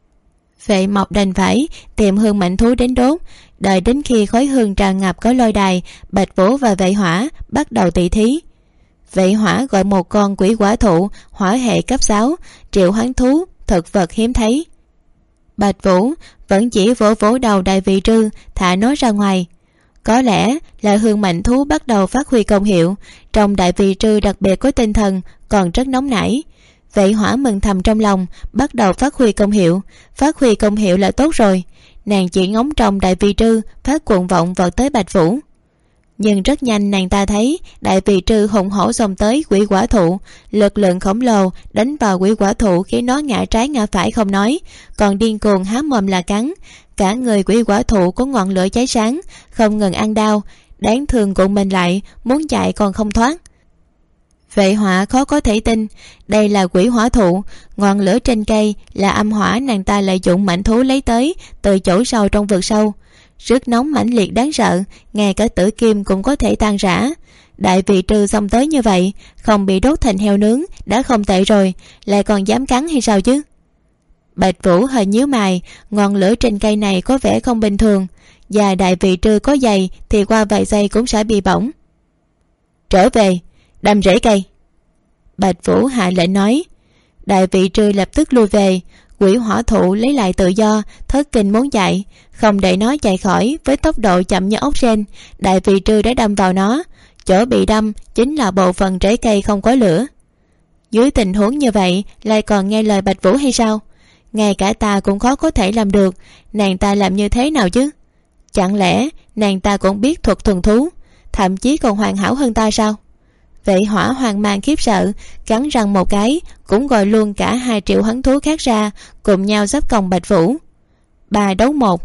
B: Vệ Mộc đành phải tìm hương mãnh thú đến đốt, đợi đến khi khói hương tràn ngập có lôi đài, Bạch Vũ và Vệ Hỏa bắt đầu tỷ thí. Vệ Hỏa gọi một con quỷ quả thụ hỏa hệ cấp 6, triệu hoán thú, thực vật hiếm thấy. Bạch Vũ vẫn chỉ vỗ vỗ đầu Đại Vị Trư, thả nó ra ngoài. Có lẽ là hương mạnh thú bắt đầu phát huy công hiệu, trong Đại Vị Trư đặc biệt có tinh thần, còn rất nóng nảy. Vệ Hỏa mừng thầm trong lòng, bắt đầu phát huy công hiệu. Phát huy công hiệu là tốt rồi. Nàng chỉ ngóng trong Đại Vị Trư phát cuồng vọng vào tới Bạch Vũ. Nhưng rất nhanh nàng ta thấy Đại Vị Trư hùng hổ xông tới quỷ quả thụ, lực lượng khổng lồ đánh vào quỷ quả thụ khiến nó ngã trái ngã phải không nói, còn điên cuồng há mồm là cắn. Cả người quỷ quả thụ có ngọn lửa cháy sáng, không ngừng ăn đau, đáng thương cuộn mình lại, muốn chạy còn không thoát. Vệ Hỏa khó có thể tin đây là quỷ hỏa thụ, ngọn lửa trên cây là âm hỏa nàng ta lợi dụng mãnh thú lấy tới từ chỗ sâu trong vực sâu. Rất nóng mãnh liệt đáng sợ, ngay cả tử kim cũng có thể tan rã. Đại Vị Trư xông tới như vậy, không bị đốt thành heo nướng đã không tệ rồi, lại còn dám cắn hay sao chứ? Bạch Vũ hơi nhíu mày, ngọn lửa trên cây này có vẻ không bình thường, và Đại Vị Trư có dày thì qua vài giây cũng sẽ bị bỏng. Trở về, đâm rễ cây. Bạch Vũ hạ lệnh nói. Đại Vị Trư lập tức lui về. Quỷ hỏa thụ lấy lại tự do, thất kinh muốn chạy, không để nó chạy khỏi. Với tốc độ chậm như ốc sên, Đại Vị Trư đã đâm vào nó. Chỗ bị đâm chính là bộ phận rễ cây không có lửa. Dưới tình huống như vậy lại còn nghe lời Bạch Vũ hay sao? Ngay cả ta cũng khó có thể làm được. Nàng ta làm như thế nào chứ? Chẳng lẽ nàng ta cũng biết thuật thuần thú, thậm chí còn hoàn hảo hơn ta sao? Vệ Hỏa hoang mang khiếp sợ, cắn răng một cái, cũng gọi luôn cả 2 triệu hắn thú khác ra, cùng nhau giáp công Bạch Vũ. 3 đấu 1.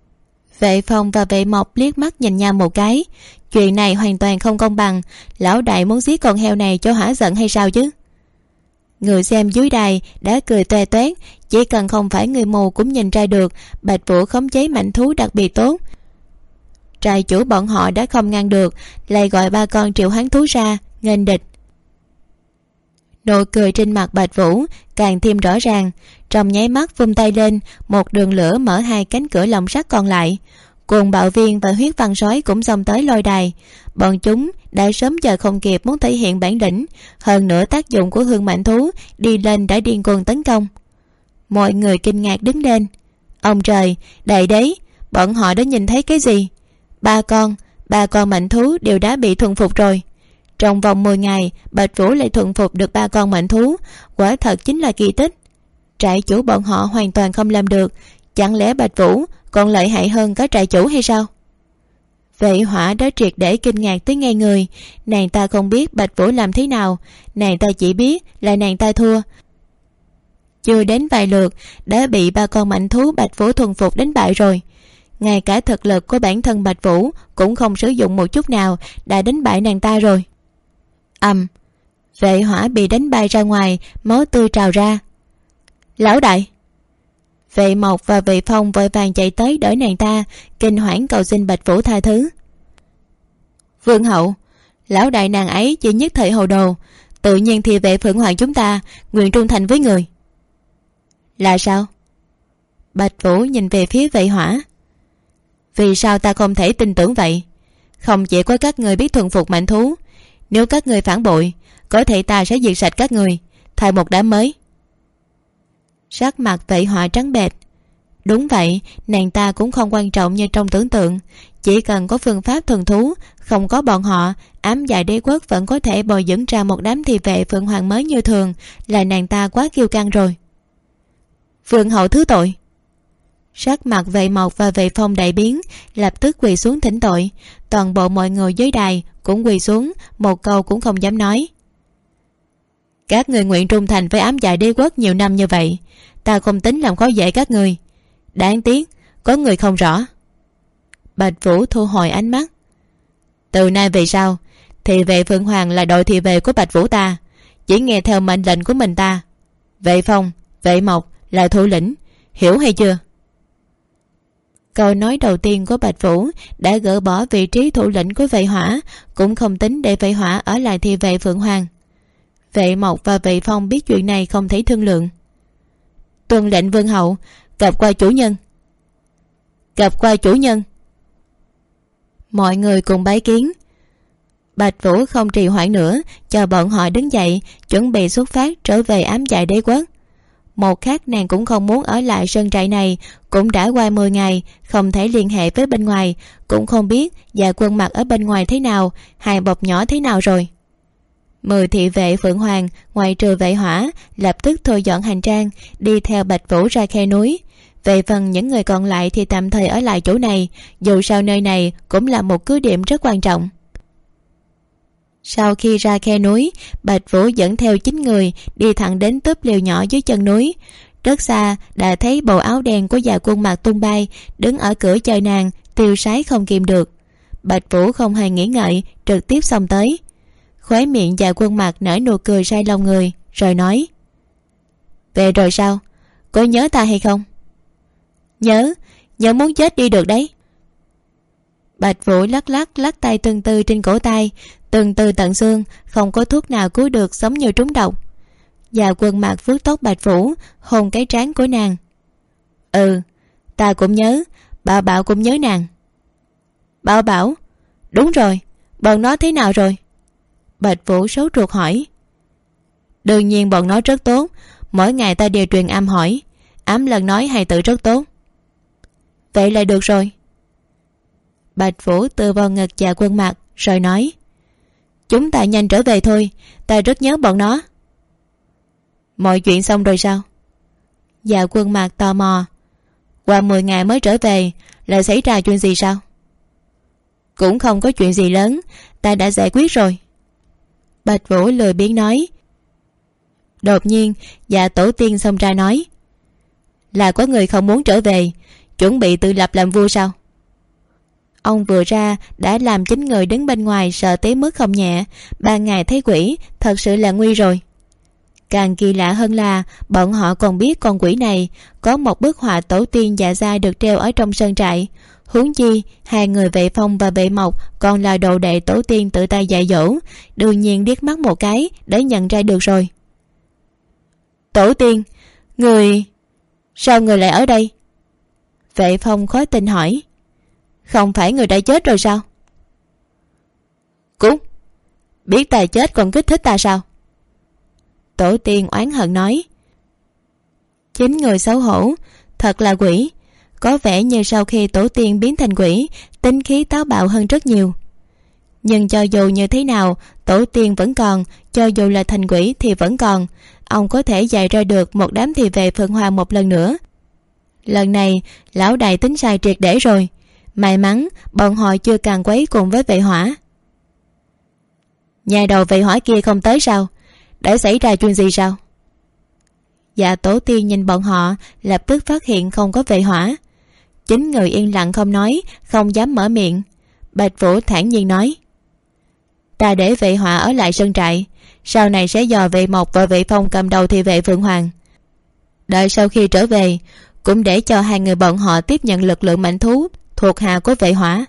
B: Vệ Phong và Vệ Mộc liếc mắt nhìn nhau một cái. Chuyện này hoàn toàn không công bằng. Lão đại muốn giết con heo này cho hả giận hay sao chứ? Người xem dưới đài đã cười toe toét, chỉ cần không phải người mù cũng nhìn ra được Bạch Vũ khống chế mạnh thú đặc biệt tốt. Trại chủ bọn họ đã không ngăn được, lại gọi 3 con triệu hoán thú ra nghênh địch. Nụ cười trên mặt Bạch Vũ càng thêm rõ ràng, trong nháy mắt vung tay lên, một đường lửa mở 2 cánh cửa lồng sắt còn lại. Cuồng bạo viên và huyết văn sói cũng xông tới lôi đài. Bọn chúng đã sớm chờ không kịp muốn thể hiện bản lĩnh, hơn nữa tác dụng của hương mạnh thú đi lên đã điên cuồng tấn công. Mọi người kinh ngạc đứng lên. Ông trời, đại đế, bọn họ đã nhìn thấy cái gì? 3 con mạnh thú đều đã bị thuần phục rồi. Trong vòng 10 ngày Bạch Vũ lại thuần phục được 3 con mạnh thú, quả thật chính là kỳ tích. Trại chủ bọn họ hoàn toàn không làm được, chẳng lẽ Bạch Vũ còn lợi hại hơn cả trại chủ hay sao? Vệ Hỏa đã triệt để kinh ngạc tới ngay người. Nàng ta không biết Bạch Vũ làm thế nào, nàng ta chỉ biết là nàng ta thua. Chưa đến vài lượt đã bị 3 con mạnh thú Bạch Vũ thuần phục đánh bại rồi. Ngay cả thực lực của bản thân Bạch Vũ cũng không sử dụng một chút nào đã đánh bại nàng ta rồi. Vệ Hỏa bị đánh bay ra ngoài, máu tươi trào ra. Lão đại! Vệ Mộc và Vệ Phong vội vàng chạy tới đỡ nàng ta, kinh hoảng cầu xin Bạch Vũ tha thứ. Vương hậu, lão đại nàng ấy chỉ nhất thời hồ đồ, tự nhiên thì vệ Phượng Hoàng chúng ta nguyện trung thành với người. Là sao? Bạch Vũ nhìn về phía Vệ Hỏa. Vì sao ta không thể tin tưởng vậy? Không chỉ có các người biết thuần phục mạnh thú, nếu các người phản bội, có thể ta sẽ diệt sạch các người, thay một đám mới. Sắc mặt Vệ Hỏa trắng bệch. Đúng vậy, nàng ta cũng không quan trọng như trong tưởng tượng. Chỉ cần có phương pháp thuần thú, không có bọn họ, ám dạ đế quốc vẫn có thể bồi dưỡng ra một đám thị vệ Phượng Hoàng mới như thường. Là nàng ta quá kiêu căng rồi. Vương hậu thứ tội. Sắc mặt Vệ Mộc và Vệ Phong đại biến, lập tức quỳ xuống thỉnh tội. Toàn bộ mọi người dưới đài cũng quỳ xuống, một câu cũng không dám nói. Các người nguyện trung thành với ám dạ đế quốc nhiều năm như vậy, ta không tính làm khó dễ các người. Đáng tiếc có người không rõ. Bạch Vũ thu hồi ánh mắt. Từ nay về sau, thị vệ Phượng Hoàng là đội thị vệ của Bạch Vũ ta, chỉ nghe theo mệnh lệnh của mình ta. Vệ Phong, Vệ Mộc là thủ lĩnh, hiểu hay chưa? Câu nói đầu tiên của Bạch Vũ đã gỡ bỏ vị trí thủ lĩnh của Vệ Hỏa, cũng không tính để Vệ Hỏa ở lại thị vệ Phượng Hoàng. Vệ Mộc và Vệ Phong biết chuyện này không thể thương lượng. Tuân lệnh vương hậu, gặp qua chủ nhân. Gặp qua chủ nhân. Mọi người cùng bái kiến. Bạch Vũ không trì hoãn nữa, cho bọn họ đứng dậy, chuẩn bị xuất phát trở về ám trại đế quốc. Một khác nàng cũng không muốn ở lại sơn trại này, cũng đã qua 10 ngày, không thể liên hệ với bên ngoài, cũng không biết Dạ Quân Mặc ở bên ngoài thế nào, hai bọc nhỏ thế nào rồi. 10 thị vệ Phượng Hoàng, ngoại trừ Vệ Hỏa, lập tức thu dọn hành trang, đi theo Bạch Vũ ra khe núi. Về phần những người còn lại thì tạm thời ở lại chỗ này, dù sao nơi này cũng là một cứ điểm rất quan trọng. Sau khi ra khe núi, Bạch Vũ dẫn theo 9 người đi thẳng đến túp lều nhỏ dưới chân núi. Rất xa đã thấy bộ áo đen của Dạ Quân Mặc tung bay, đứng ở cửa chờ nàng, tiêu sái không kìm được. Bạch Vũ không hề nghĩ ngợi, trực tiếp xông tới. Khóe miệng Dạ Quân Mặc nở nụ cười say lòng người, rồi nói: Về rồi sao? Có nhớ ta hay không? Nhớ muốn chết đi được đấy. Bạch Vũ lắc tay từng từ trên cổ tay, từng từ tận xương, không có thuốc nào cứu được, giống như trúng độc. Dạ Quân Mặc vuốt tóc Bạch Vũ, hôn cái trán của nàng. Ta cũng nhớ, Bảo Bảo cũng nhớ nàng. Bảo Bảo? Đúng rồi, bọn nó thế nào rồi? Bạch Vũ sốt ruột hỏi. Đương nhiên bọn nó rất tốt, mỗi ngày ta đều truyền âm hỏi, ám lần nói hài tử rất tốt. Vậy là được rồi. Bạch Vũ tựa vào ngực Dạ Quân Mặc rồi nói: Chúng ta nhanh trở về thôi, ta rất nhớ bọn nó. Mọi chuyện xong rồi sao? Dạ Quân Mặc tò mò. Qua 10 ngày mới trở về, lại xảy ra chuyện gì sao? Cũng không có chuyện gì lớn, ta đã giải quyết rồi. Bạch Vũ lười biếng nói. Đột nhiên Dạ Tổ Tiên xông ra nói: Là có người không muốn trở về, chuẩn bị tự lập làm vua sao? Ông vừa ra đã làm 9 người đứng bên ngoài sợ tới mức không nhẹ. 3 ngày thấy quỷ, thật sự là nguy rồi. Càng kỳ lạ hơn là bọn họ còn biết con quỷ này có một bức họa tổ tiên Dạ gia được treo ở trong sơn trại. Huống chi 2 người Vệ Phong và Vệ Mộc còn là đồ đệ tổ tiên tự tay dạy dỗ, đương nhiên liếc mắt một cái để nhận ra được rồi. Tổ tiên, người... Sao người lại ở đây? Vệ Phong khó tin hỏi. Không phải người đã chết rồi sao? Cút, biết ta chết còn kích thích ta sao? Tổ tiên oán hận nói. 9 người xấu hổ, thật là quỷ. Có vẻ như sau khi tổ tiên biến thành quỷ, tính khí táo bạo hơn rất nhiều. Nhưng cho dù như thế nào, tổ tiên vẫn còn, cho dù là thành quỷ thì vẫn còn. Ông có thể dạy ra được một đám thị vệ Phượng Hoàng một lần nữa. Lần này lão đại tính sai triệt để rồi. May mắn bọn họ chưa càng quấy cùng với Vệ Hỏa. Nhà đầu Vệ Hỏa kia không tới sao? Đã xảy ra chuyện gì sao? Dạ Tổ Tiên nhìn bọn họ, lập tức phát hiện không có Vệ Hỏa. 9 người yên lặng không nói, không dám mở miệng. Bạch Vũ thản nhiên nói: Ta để Vệ Hỏa ở lại sơn trại, sau này sẽ dò Vệ Mộc và Vệ Phong cầm đầu thị vệ Phượng Hoàng. Đợi sau khi trở về, cũng để cho 2 người bọn họ tiếp nhận lực lượng mãnh thú thuộc hạ của Vệ Hỏa.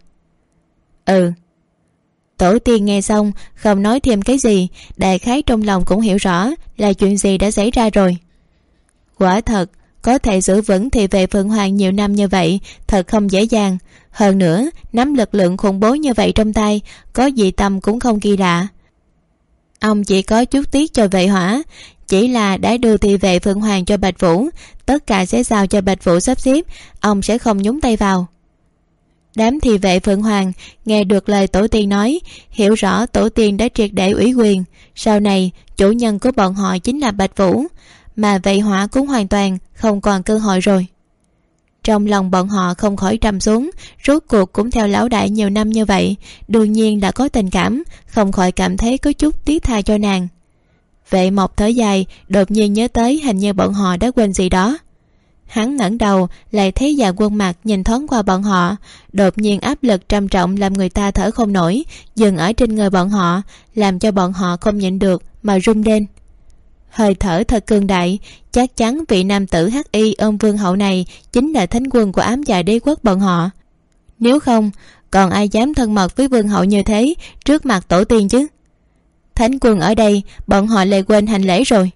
B: Tổ tiên nghe xong không nói thêm cái gì, đại khái trong lòng cũng hiểu rõ là chuyện gì đã xảy ra rồi. Quả thật có thể giữ vững thị vệ Phượng Hoàng nhiều năm như vậy thật không dễ dàng. Hơn nữa nắm lực lượng khủng bố như vậy trong tay, có dị tâm cũng không kỳ lạ. Ông chỉ có chút tiếc cho Vệ Hỏa, chỉ là đã đưa thị vệ Phượng Hoàng cho Bạch Vũ, tất cả sẽ giao cho Bạch Vũ sắp xếp, ông sẽ không nhúng tay vào. Đám thị vệ Phượng Hoàng nghe được lời tổ tiên nói, hiểu rõ tổ tiên đã triệt để ủy quyền, sau này chủ nhân của bọn họ chính là Bạch Vũ, mà Vệ Hỏa cũng hoàn toàn không còn cơ hội rồi. Trong lòng bọn họ không khỏi trầm xuống, rốt cuộc cũng theo lão đại nhiều năm như vậy, đương nhiên là có tình cảm, không khỏi cảm thấy có chút tiếc tha cho nàng. Vệ Mộc thở dài, đột nhiên nhớ tới hình như bọn họ đã quên gì đó. Hắn ngẩng đầu lại thấy Dạ Quân Mặc nhìn thoáng qua bọn họ, đột nhiên áp lực trầm trọng làm người ta thở không nổi dừng ở trên người bọn họ, làm cho bọn họ không nhịn được mà run lên. Hơi thở thật cường đại, chắc chắn vị nam tử hắc y ôm vương hậu này chính là thánh quân của Ám Dạ Đế quốc bọn họ. Nếu không, còn ai dám thân mật với vương hậu như thế trước mặt tổ tiên chứ? Thánh quân ở đây, bọn họ lại quên hành lễ rồi.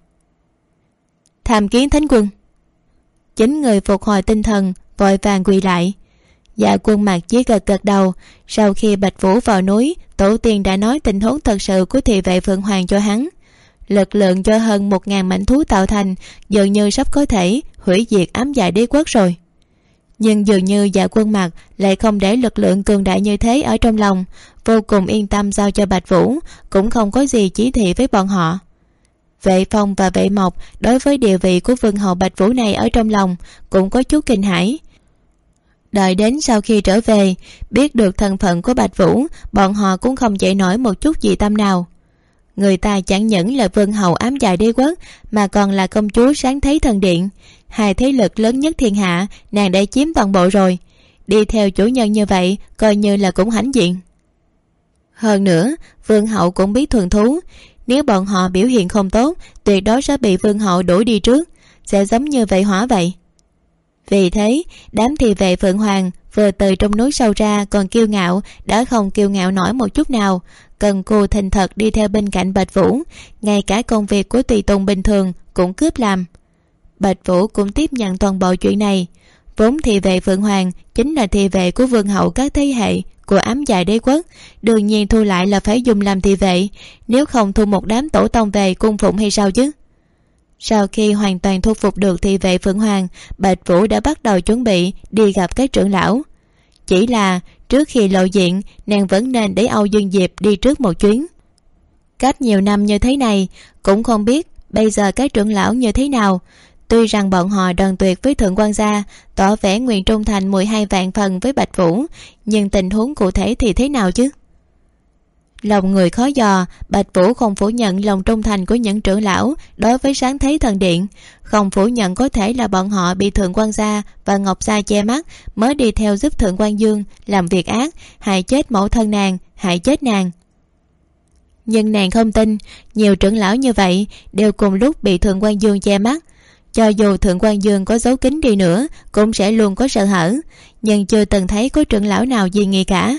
B: Tham kiến thánh quân. 9 người phục hồi tinh thần vội vàng quỳ lại. Dạ Quân Mặc chỉ gật gật đầu. Sau khi Bạch Vũ vào núi, tổ tiên đã nói tình huống thật sự của thị vệ Phượng Hoàng cho hắn. Lực lượng do hơn 1000 mãnh thú tạo thành dường như sắp có thể hủy diệt Ám Dạ Đế quốc rồi. Nhưng dường như Dạ Quân Mặc lại không để lực lượng cường đại như thế ở trong lòng, vô cùng yên tâm giao cho Bạch Vũ, cũng không có gì chỉ thị với bọn họ. Vệ Phong và Vệ Mộc đối với địa vị của vương hậu Bạch Vũ này ở trong lòng cũng có chút kinh hãi. Đợi đến sau khi trở về, biết được thân phận của Bạch Vũ, bọn họ cũng không dậy nổi một chút dị tâm nào. Người ta chẳng những là vương hậu Ám Dạ Đế quốc mà còn là công chúa Sáng Thế Thần Điện, hai thế lực lớn nhất thiên hạ nàng đã chiếm toàn bộ rồi. Đi theo chủ nhân như vậy coi như là cũng hãnh diện. Hơn nữa, vương hậu cũng biết thuần thú, nếu bọn họ biểu hiện không tốt tuyệt đối sẽ bị vương hậu đuổi đi trước, sẽ giống như vệ hỏa vậy. Vì thế, đám thị vệ Phượng Hoàng vừa từ trong núi sâu ra còn kiêu ngạo đã không kiêu ngạo nổi một chút nào, cần cù thành thật đi theo bên cạnh Bạch Vũ, ngay cả công việc của tùy tùng bình thường cũng cướp làm. Bạch Vũ cũng tiếp nhận toàn bộ chuyện này. Vốn thị vệ Phượng Hoàng chính là thị vệ của vương hậu các thế hệ của Ám Dạ Đế quốc, đương nhiên thu lại là phải dùng làm thị vệ, nếu không thu một đám tổ tông về cung phụng hay sao chứ? Sau khi hoàn toàn thu phục được thị vệ Phượng Hoàng, Bạch Vũ đã bắt đầu chuẩn bị đi gặp các trưởng lão. Chỉ là trước khi lộ diện, nàng vẫn nên để Âu Dương Diệp đi trước một chuyến. Cách nhiều năm như thế này, cũng không biết bây giờ các trưởng lão như thế nào. Tuy rằng bọn họ đoàn tuyệt với Thượng Quan gia, tỏ vẻ nguyện trung thành 12 vạn phần với Bạch Vũ, nhưng tình huống cụ thể thì thế nào chứ? Lòng người khó dò, Bạch Vũ không phủ nhận lòng trung thành của những trưởng lão đối với Sáng Thế Thần Điện, không phủ nhận có thể là bọn họ bị Thượng Quan gia và Ngọc gia che mắt mới đi theo giúp Thượng Quan Dương làm việc ác, hại chết mẫu thân nàng, hại chết nàng. Nhưng nàng không tin nhiều trưởng lão như vậy đều cùng lúc bị Thượng Quan Dương che mắt. Cho dù Thượng Quan Dương có giấu kín đi nữa cũng sẽ luôn có sợ hãi, nhưng chưa từng thấy có trưởng lão nào gì nghi cả.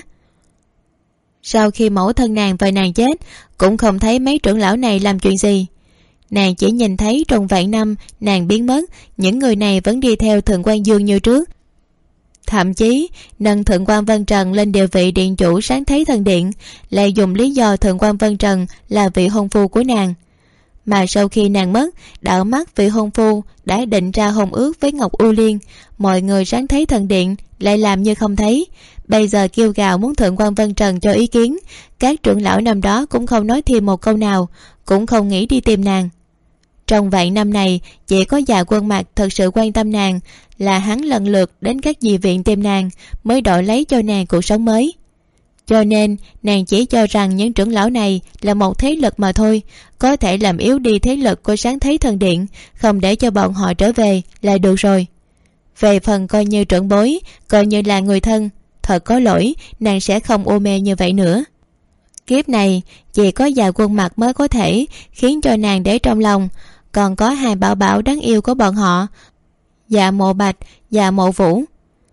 B: Sau khi mẫu thân nàng và nàng chết, cũng không thấy mấy trưởng lão này làm chuyện gì. Nàng chỉ nhìn thấy trong vạn năm nàng biến mất, những người này vẫn đi theo Thượng Quan Dương như trước. Thậm chí nâng Thượng Quan Vân Trần lên địa vị điện chủ Sáng Thế Thần Điện, lại dùng lý do Thượng Quan Vân Trần là vị hôn phu của nàng. Mà sau khi nàng mất, đạo mắt vị hôn phu đã định ra hôn ước với Ngọc U Liên, mọi người Sáng Thế Thần Điện lại làm như không thấy. Bây giờ kêu gào muốn Thượng Quan Vân Trần cho ý kiến, các trưởng lão năm đó cũng không nói thêm một câu nào, cũng không nghĩ đi tìm nàng. Trong vạn năm này, chỉ có Dạ Quân Mặc thật sự quan tâm nàng, là hắn lần lượt đến các dị viện tìm nàng, mới đổi lấy cho nàng cuộc sống mới. Cho nên nàng chỉ cho rằng những trưởng lão này là một thế lực mà thôi, có thể làm yếu đi thế lực của Sáng Thế Thần Điện, không để cho bọn họ trở về là được rồi. Về phần coi như trưởng bối, coi như là người thân, thật có lỗi, nàng sẽ không u mê như vậy nữa. Kiếp này chỉ có Dạ Quân Mặc mới có thể khiến cho nàng để trong lòng. Còn có hai bảo bảo đáng yêu của bọn họ, Dạ Mộ Bạch, Dạ Mộ Vũ.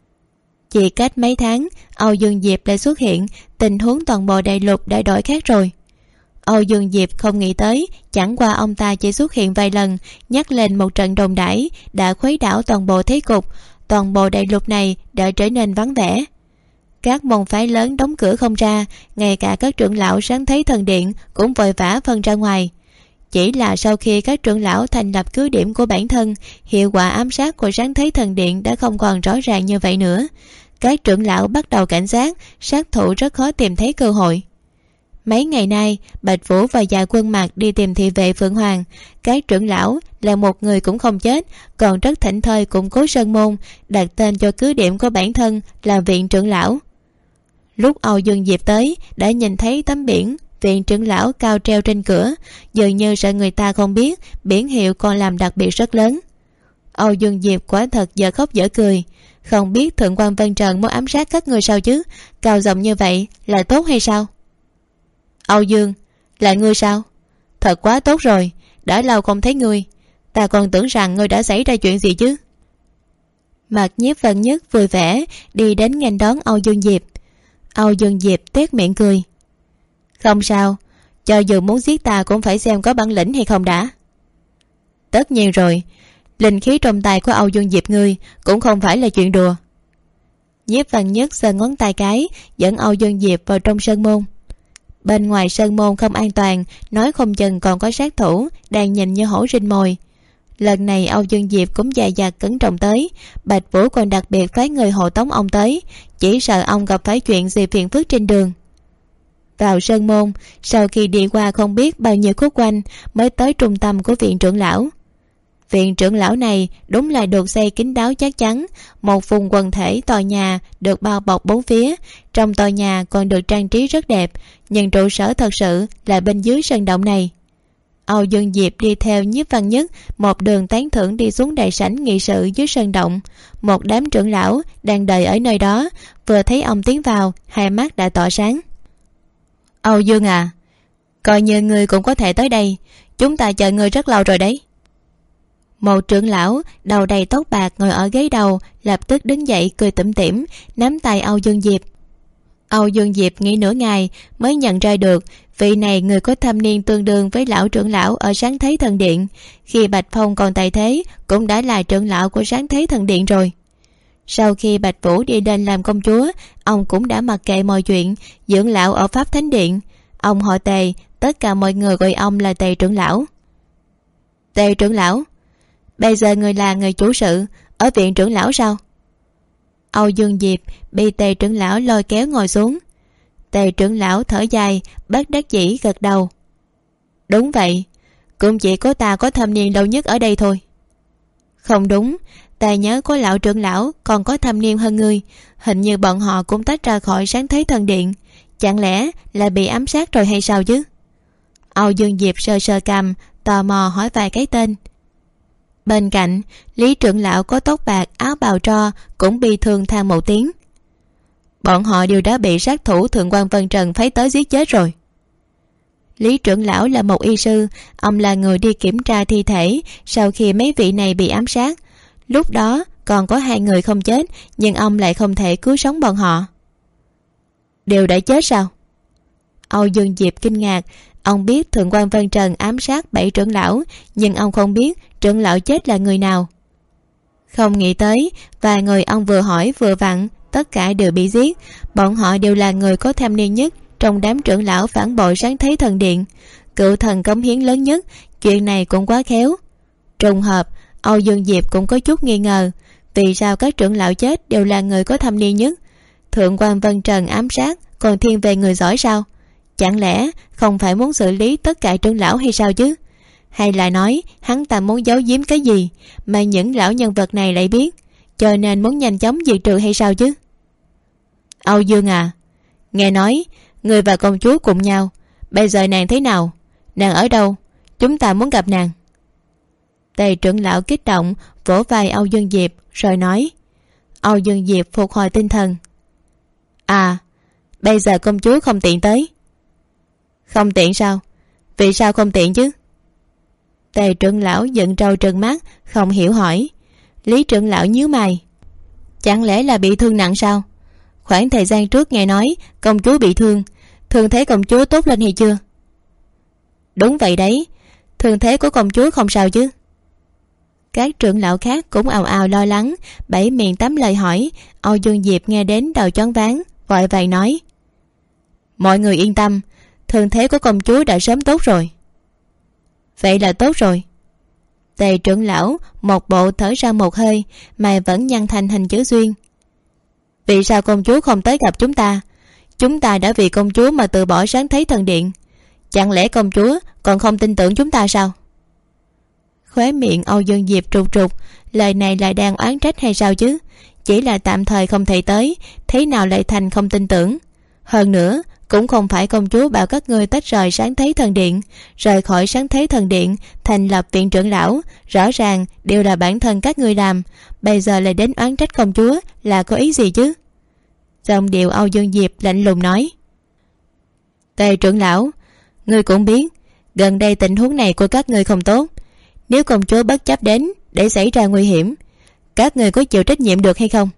B: Chỉ cách mấy tháng, Âu Dương Diệp lại xuất hiện, tình huống toàn bộ đại lục đã đổi khác rồi. Âu Dương Diệp không nghĩ tới, chẳng qua ông ta chỉ xuất hiện vài lần, nhắc lên một trận đồn đãi đã khuấy đảo toàn bộ thế cục, toàn bộ đại lục này đã trở nên vắng vẻ. Các môn phái lớn đóng cửa không ra, ngay cả các trưởng lão Sáng Thế Thần Điện cũng vội vã phân ra ngoài. Chỉ là sau khi các trưởng lão thành lập cứ điểm của bản thân, hiệu quả ám sát của Sáng Thế Thần Điện đã không còn rõ ràng như vậy nữa. Các trưởng lão bắt đầu cảnh giác, sát thủ rất khó tìm thấy cơ hội. Mấy ngày nay, Bạch Vũ và Dạ Quân Mặc đi tìm thị vệ Phượng Hoàng. Các trưởng lão là một người cũng không chết, còn rất thảnh thơi củng cố sơn môn, đặt tên cho cứ điểm của bản thân là Viện Trưởng Lão. Lúc Âu Dương Diệp tới, đã nhìn thấy tấm biển Viện Trưởng Lão cao treo trên cửa, dường như sợ người ta không biết, biển hiệu còn làm đặc biệt rất lớn. Âu Dương Diệp quả thật giờ khóc dở cười. Không biết Thượng quan Vân Trần muốn ám sát các ngươi sao chứ? Cao giọng như vậy là tốt hay sao? Âu Dương, là ngươi sao? Thật quá tốt rồi, đã lâu không thấy ngươi. Ta còn tưởng rằng ngươi đã xảy ra chuyện gì chứ. Mặt Nhiếp Văn Nhất vui vẻ đi đến nghênh đón Âu Dương Diệp. Âu Dương Diệp tuét miệng cười. Không sao, cho dù muốn giết ta cũng phải xem có bản lĩnh hay không đã. Tất nhiên rồi, linh khí trong tay của Âu Dương Diệp ngươi cũng không phải là chuyện đùa. Nhiếp Văn Nhất giơ ngón tay cái dẫn Âu Dương Diệp vào trong sơn môn. Bên ngoài sơn môn không an toàn, nói không chừng còn có sát thủ đang nhìn như hổ rình mồi. Lần này Âu Dương Diệp cũng dè dặt cẩn trọng tới. Bạch Vũ còn đặc biệt phái người hộ tống ông tới, chỉ sợ ông gặp phải chuyện gì phiền phức trên đường. Vào sơn môn, sau khi đi qua không biết bao nhiêu khúc quanh mới tới trung tâm của viện trưởng lão. Viện trưởng lão này đúng là được xây kín đáo chắc chắn, một vùng quần thể tòa nhà được bao bọc bốn phía. Trong tòa nhà còn được trang trí rất đẹp, nhưng trụ sở thật sự là bên dưới sân động này. Âu Dương Diệp đi theo Nhiếp Văn Nhất một đường tán thưởng đi xuống đại sảnh nghị sự dưới sân động. Một đám trưởng lão đang đợi ở nơi đó, vừa thấy ông tiến vào, hai mắt đã tỏa sáng. Âu Dương à, coi như ngươi cũng có thể tới đây, chúng ta chờ ngươi rất lâu rồi đấy. Một trưởng lão đầu đầy tóc bạc ngồi ở ghế đầu lập tức đứng dậy cười tủm tỉm nắm tay Âu Dương Diệp. Âu Dương Diệp nghĩ nửa ngày mới nhận ra được vị này người có thâm niên tương đương với lão trưởng lão ở Sáng Thế Thần Điện. Khi Bạch Phong còn tại thế cũng đã là trưởng lão của Sáng Thế Thần Điện rồi. Sau khi Bạch Vũ đi lên làm công chúa, ông cũng đã mặc kệ mọi chuyện, dưỡng lão ở Pháp Thánh Điện. Ông họ Tề, tất cả mọi người gọi ông là Tề trưởng lão. Tề trưởng lão, bây giờ người là người chủ sự ở viện trưởng lão sao? Âu Dương Diệp bị Tề trưởng lão lôi kéo ngồi xuống. Tề trưởng lão thở dài bất đắc dĩ gật đầu. Đúng vậy, cũng chỉ có ta có thâm niên lâu nhất ở đây thôi. Không đúng, ta nhớ có lão trưởng lão còn có thâm niên hơn ngươi. Hình như bọn họ cũng tách ra khỏi Sáng Thế Thần Điện. Chẳng lẽ là bị ám sát rồi hay sao chứ? Âu Dương Diệp sờ sờ cằm, tò mò hỏi vài cái tên. Bên cạnh, Lý trưởng lão có tóc bạc áo bào tro cũng bị thương than một tiếng. Bọn họ đều đã bị sát thủ Thượng quan Vân Trần phái tới giết chết rồi. Lý trưởng lão là một y sư, ông là người đi kiểm tra thi thể sau khi mấy vị này bị ám sát. Lúc đó còn có 2 người không chết, nhưng ông lại không thể cứu sống bọn họ. Đều đã chết sao? Âu Dương Diệp kinh ngạc. Ông biết Thượng quan Vân Trần ám sát 7 trưởng lão, nhưng ông không biết trưởng lão chết là người nào. Không nghĩ tới vài người ông vừa hỏi vừa vặn tất cả đều bị giết. Bọn họ đều là người có thâm niên nhất trong đám trưởng lão phản bội Sáng Thế Thần Điện, cựu thần cống hiến lớn nhất. Chuyện này cũng quá khéo. Trùng hợp, Âu Dương Diệp cũng có chút nghi ngờ, vì sao các trưởng lão chết đều là người có thâm niên nhất? Thượng quan Vân Trần ám sát còn thiên về người giỏi sao? Chẳng lẽ không phải muốn xử lý tất cả trưởng lão hay sao chứ? Hay là nói hắn ta muốn giấu giếm cái gì mà những lão nhân vật này lại biết, cho nên muốn nhanh chóng diệt trừ hay sao chứ? Âu Dương à, nghe nói người và công chúa cùng nhau, bây giờ nàng thế nào? Nàng ở đâu? Chúng ta muốn gặp nàng. Tề trưởng lão kích động vỗ vai Âu Dương Diệp rồi nói. Âu Dương Diệp phục hồi tinh thần. À, bây giờ công chúa không tiện tới. Không tiện sao? Vì sao không tiện chứ? Tề trưởng lão giận trâu trừng mắt không hiểu hỏi. Lý trưởng lão nhíu mày. Chẳng lẽ là bị thương nặng sao? Khoảng thời gian trước nghe nói công chúa bị thương, thương thế công chúa tốt lên hay chưa? Đúng vậy đấy, thương thế của công chúa không sao chứ? Các trưởng lão khác cũng ào ào lo lắng, bảy miệng tám lời hỏi. Âu Dương Diệp nghe đến đầu choáng váng, vội vàng nói. Mọi người yên tâm, thương thế của công chúa đã sớm tốt rồi. Vậy là tốt rồi. Tề trưởng lão một bộ thở ra một hơi, mày vẫn nhăn thành hình chữ xuyên. Vì sao công chúa không tới gặp chúng ta? Chúng ta đã vì công chúa mà từ bỏ Sáng Thế Thần Điện. Chẳng lẽ công chúa còn không tin tưởng chúng ta sao? Khóe miệng Âu Dương Diệp trục trục, lời này là đang oán trách hay sao chứ? Chỉ là tạm thời không thể tới, thế nào lại thành không tin tưởng? Hơn nữa Cũng không phải công chúa bảo các ngươi tách rời Sáng Thế Thần Điện, rời khỏi Sáng Thế Thần Điện thành lập viện trưởng lão. Rõ ràng đều là bản thân các ngươi làm, bây giờ lại đến oán trách công chúa, là có ý gì chứ? Giọng điệu Âu Dương Diệp lạnh lùng nói. Tề trưởng lão, ngươi cũng biết gần đây tình huống này của các ngươi không tốt. Nếu công chúa bất chấp đến để xảy ra nguy hiểm, các ngươi có chịu trách nhiệm được hay không?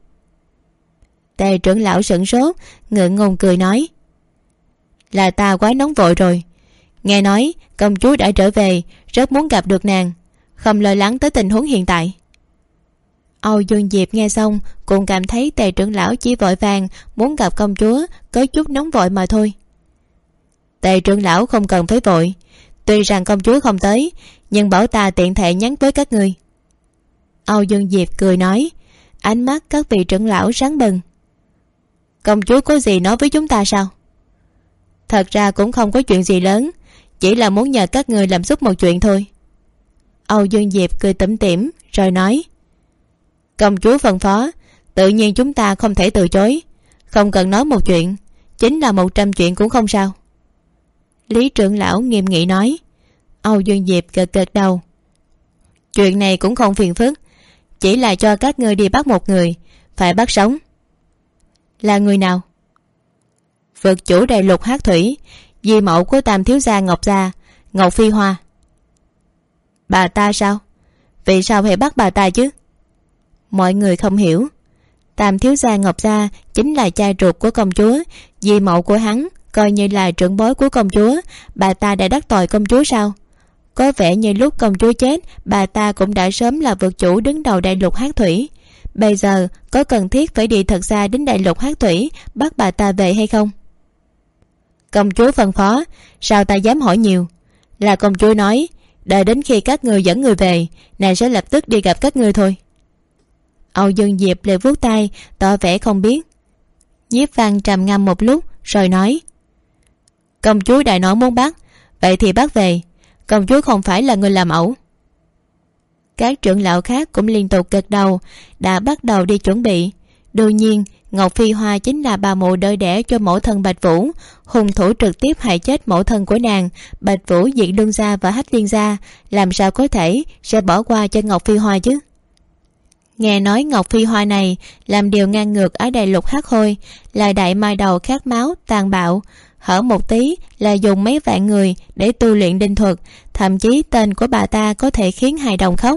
B: Tề trưởng lão sửng sốt, ngượng ngùng cười nói. Là ta quá nóng vội rồi. Nghe nói công chúa đã trở về, rất muốn gặp được nàng, không lo lắng tới tình huống hiện tại. Âu Dương Diệp nghe xong cũng cảm thấy Tề trưởng lão chỉ vội vàng muốn gặp công chúa, có chút nóng vội mà thôi. Tề trưởng lão không cần phải vội. Tuy rằng công chúa không tới, nhưng bảo ta tiện thể nhắn với các ngươi. Âu Dương Diệp cười nói, ánh mắt các vị trưởng lão sáng bừng. Công chúa có gì nói với chúng ta sao? Thật ra cũng không có chuyện gì lớn, chỉ là muốn nhờ các người làm giúp một chuyện thôi. Âu Dương Diệp cười tủm tỉm rồi nói. Công chúa phân phó, tự nhiên chúng ta không thể từ chối. Không cần nói một chuyện, chính là 100 chuyện cũng không sao. Lý trưởng lão nghiêm nghị nói. Âu Dương Diệp gật gật đầu. Chuyện này cũng không phiền phức, chỉ là cho các ngươi đi bắt một người, phải bắt sống. Là người nào? Vực chủ đại lục Hắc Thủy, di mẫu của Tam thiếu gia Ngọc Gia, Ngọc Phi Hoa. Bà ta sao? Vì sao phải bắt bà ta chứ? Mọi người không hiểu. Tam thiếu gia Ngọc Gia chính là cha ruột của công chúa, di mẫu của hắn coi như là trưởng bối của công chúa. Bà ta đã đắc tội công chúa sao? Có vẻ như lúc công chúa chết, bà ta cũng đã sớm là vực chủ đứng đầu đại lục Hắc Thủy. Bây giờ có cần thiết phải đi thật xa đến đại lục Hắc Thủy bắt bà ta về hay không? Công chúa phân phó, sao ta dám hỏi nhiều? Là công chúa nói, đợi đến khi các ngươi dẫn người về, nàng sẽ lập tức đi gặp các ngươi thôi. Âu Dương Diệp lại vuốt tay, tỏ vẻ không biết. Nhiếp Văn trầm ngâm một lúc rồi nói. Công chúa đã nói muốn bắt, vậy thì bắt về. Công chúa không phải là người làm ẩu. Các trưởng lão khác cũng liên tục gật đầu, đã bắt đầu đi chuẩn bị. Đương nhiên Ngọc Phi Hoa chính là bà mụ đỡ đẻ cho mẫu thân Bạch Vũ, hung thủ trực tiếp hại chết mẫu thân của nàng. Bạch Vũ diệt Lương gia và Hách Liên gia, làm sao có thể sẽ bỏ qua cho Ngọc Phi Hoa chứ? Nghe nói Ngọc Phi Hoa này làm điều ngang ngược ở đại lục Hắc Hôi, là đại ma đầu khát máu tàn bạo, hở một tí là dùng mấy vạn người để tu luyện đinh thuật, thậm chí tên của bà ta có thể khiến hài đồng khóc.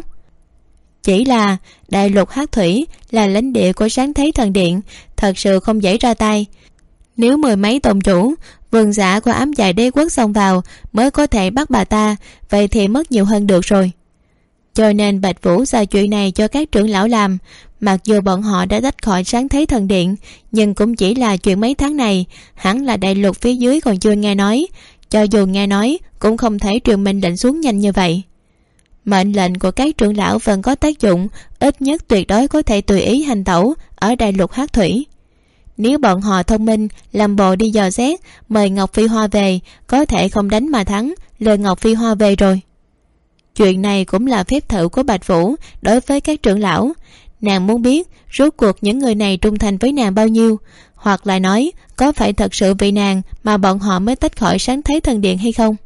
B: Chỉ là đại lục Hắc Thủy là lãnh địa của Sáng Thế Thần Điện, thật sự không dễ ra tay. Nếu 10 mấy tông chủ, vương giả của Ám Dạ Đế quốc xông vào mới có thể bắt bà ta, vậy thì mất nhiều hơn được rồi. Cho nên Bạch Vũ giao chuyện này cho các trưởng lão làm. Mặc dù bọn họ đã tách khỏi Sáng Thế Thần Điện, nhưng cũng chỉ là chuyện mấy tháng này. Hẳn là đại lục phía dưới còn chưa nghe nói, cho dù nghe nói cũng không thể truyền mệnh lệnh xuống nhanh như vậy. Mệnh lệnh của các trưởng lão vẫn có tác dụng, ít nhất tuyệt đối có thể tùy ý hành tẩu ở đại lục Hắc Thủy. Nếu bọn họ thông minh làm bộ đi dò xét, mời Ngọc Phi Hoa về, có thể không đánh mà thắng, lừa Ngọc Phi Hoa về rồi. Chuyện này cũng là phép thử của Bạch Vũ đối với các trưởng lão. Nàng muốn biết rốt cuộc những người này trung thành với nàng bao nhiêu, hoặc là nói có phải thật sự vì nàng mà bọn họ mới tách khỏi Sáng Thế Thần Điện hay không.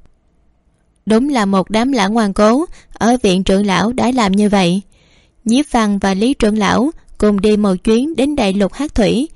B: Đúng là một đám lãng ngoan cố ở viện trưởng lão đã làm như vậy. Nhiếp Văn và Lý trưởng lão cùng đi một chuyến đến đại lục Hắc Thủy.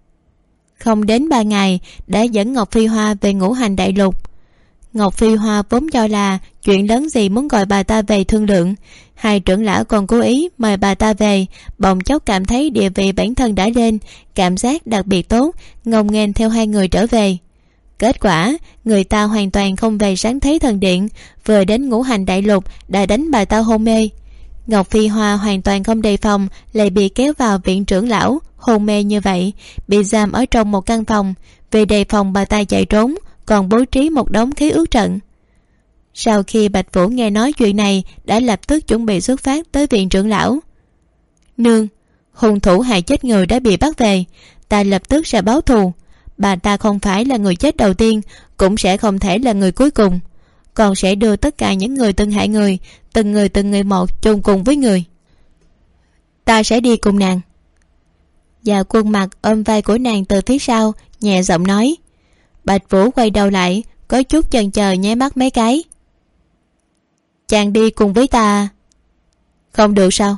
B: Không đến 3 ngày đã dẫn Ngọc Phi Hoa về Ngũ Hành đại lục. Ngọc Phi Hoa vốn cho là chuyện lớn gì muốn gọi bà ta về thương lượng. Hai trưởng lão còn cố ý mời bà ta về, bỗng chốc cảm thấy địa vị bản thân đã lên, cảm giác đặc biệt tốt, ngông nghênh theo hai người trở về. Kết quả người ta hoàn toàn không về Sáng Thế Thần Điện, vừa đến Ngũ Hành đại lục đã đánh bà ta hôn mê. Ngọc Phi Hoa hoàn toàn không đề phòng, lại bị kéo vào viện trưởng lão, hôn mê như vậy, bị giam ở trong một căn phòng. Vì đề phòng bà ta chạy trốn, còn bố trí một đống khí ước trận. Sau khi Bạch Vũ nghe nói chuyện này, đã lập tức chuẩn bị xuất phát tới viện trưởng lão. Nương, hung thủ hại chết người đã bị bắt về, ta lập tức sẽ báo thù. Bà ta không phải là người chết đầu tiên, cũng sẽ không thể là người cuối cùng, còn sẽ đưa tất cả những người từng hại người, từng người một chôn cùng với người. Ta sẽ đi cùng nàng. Và Quân Mặc ôm vai của nàng từ phía sau, nhẹ giọng nói. Bạch Vũ quay đầu lại, có chút chần chờ nháy mắt mấy cái. Chàng đi cùng với ta. Không được sao?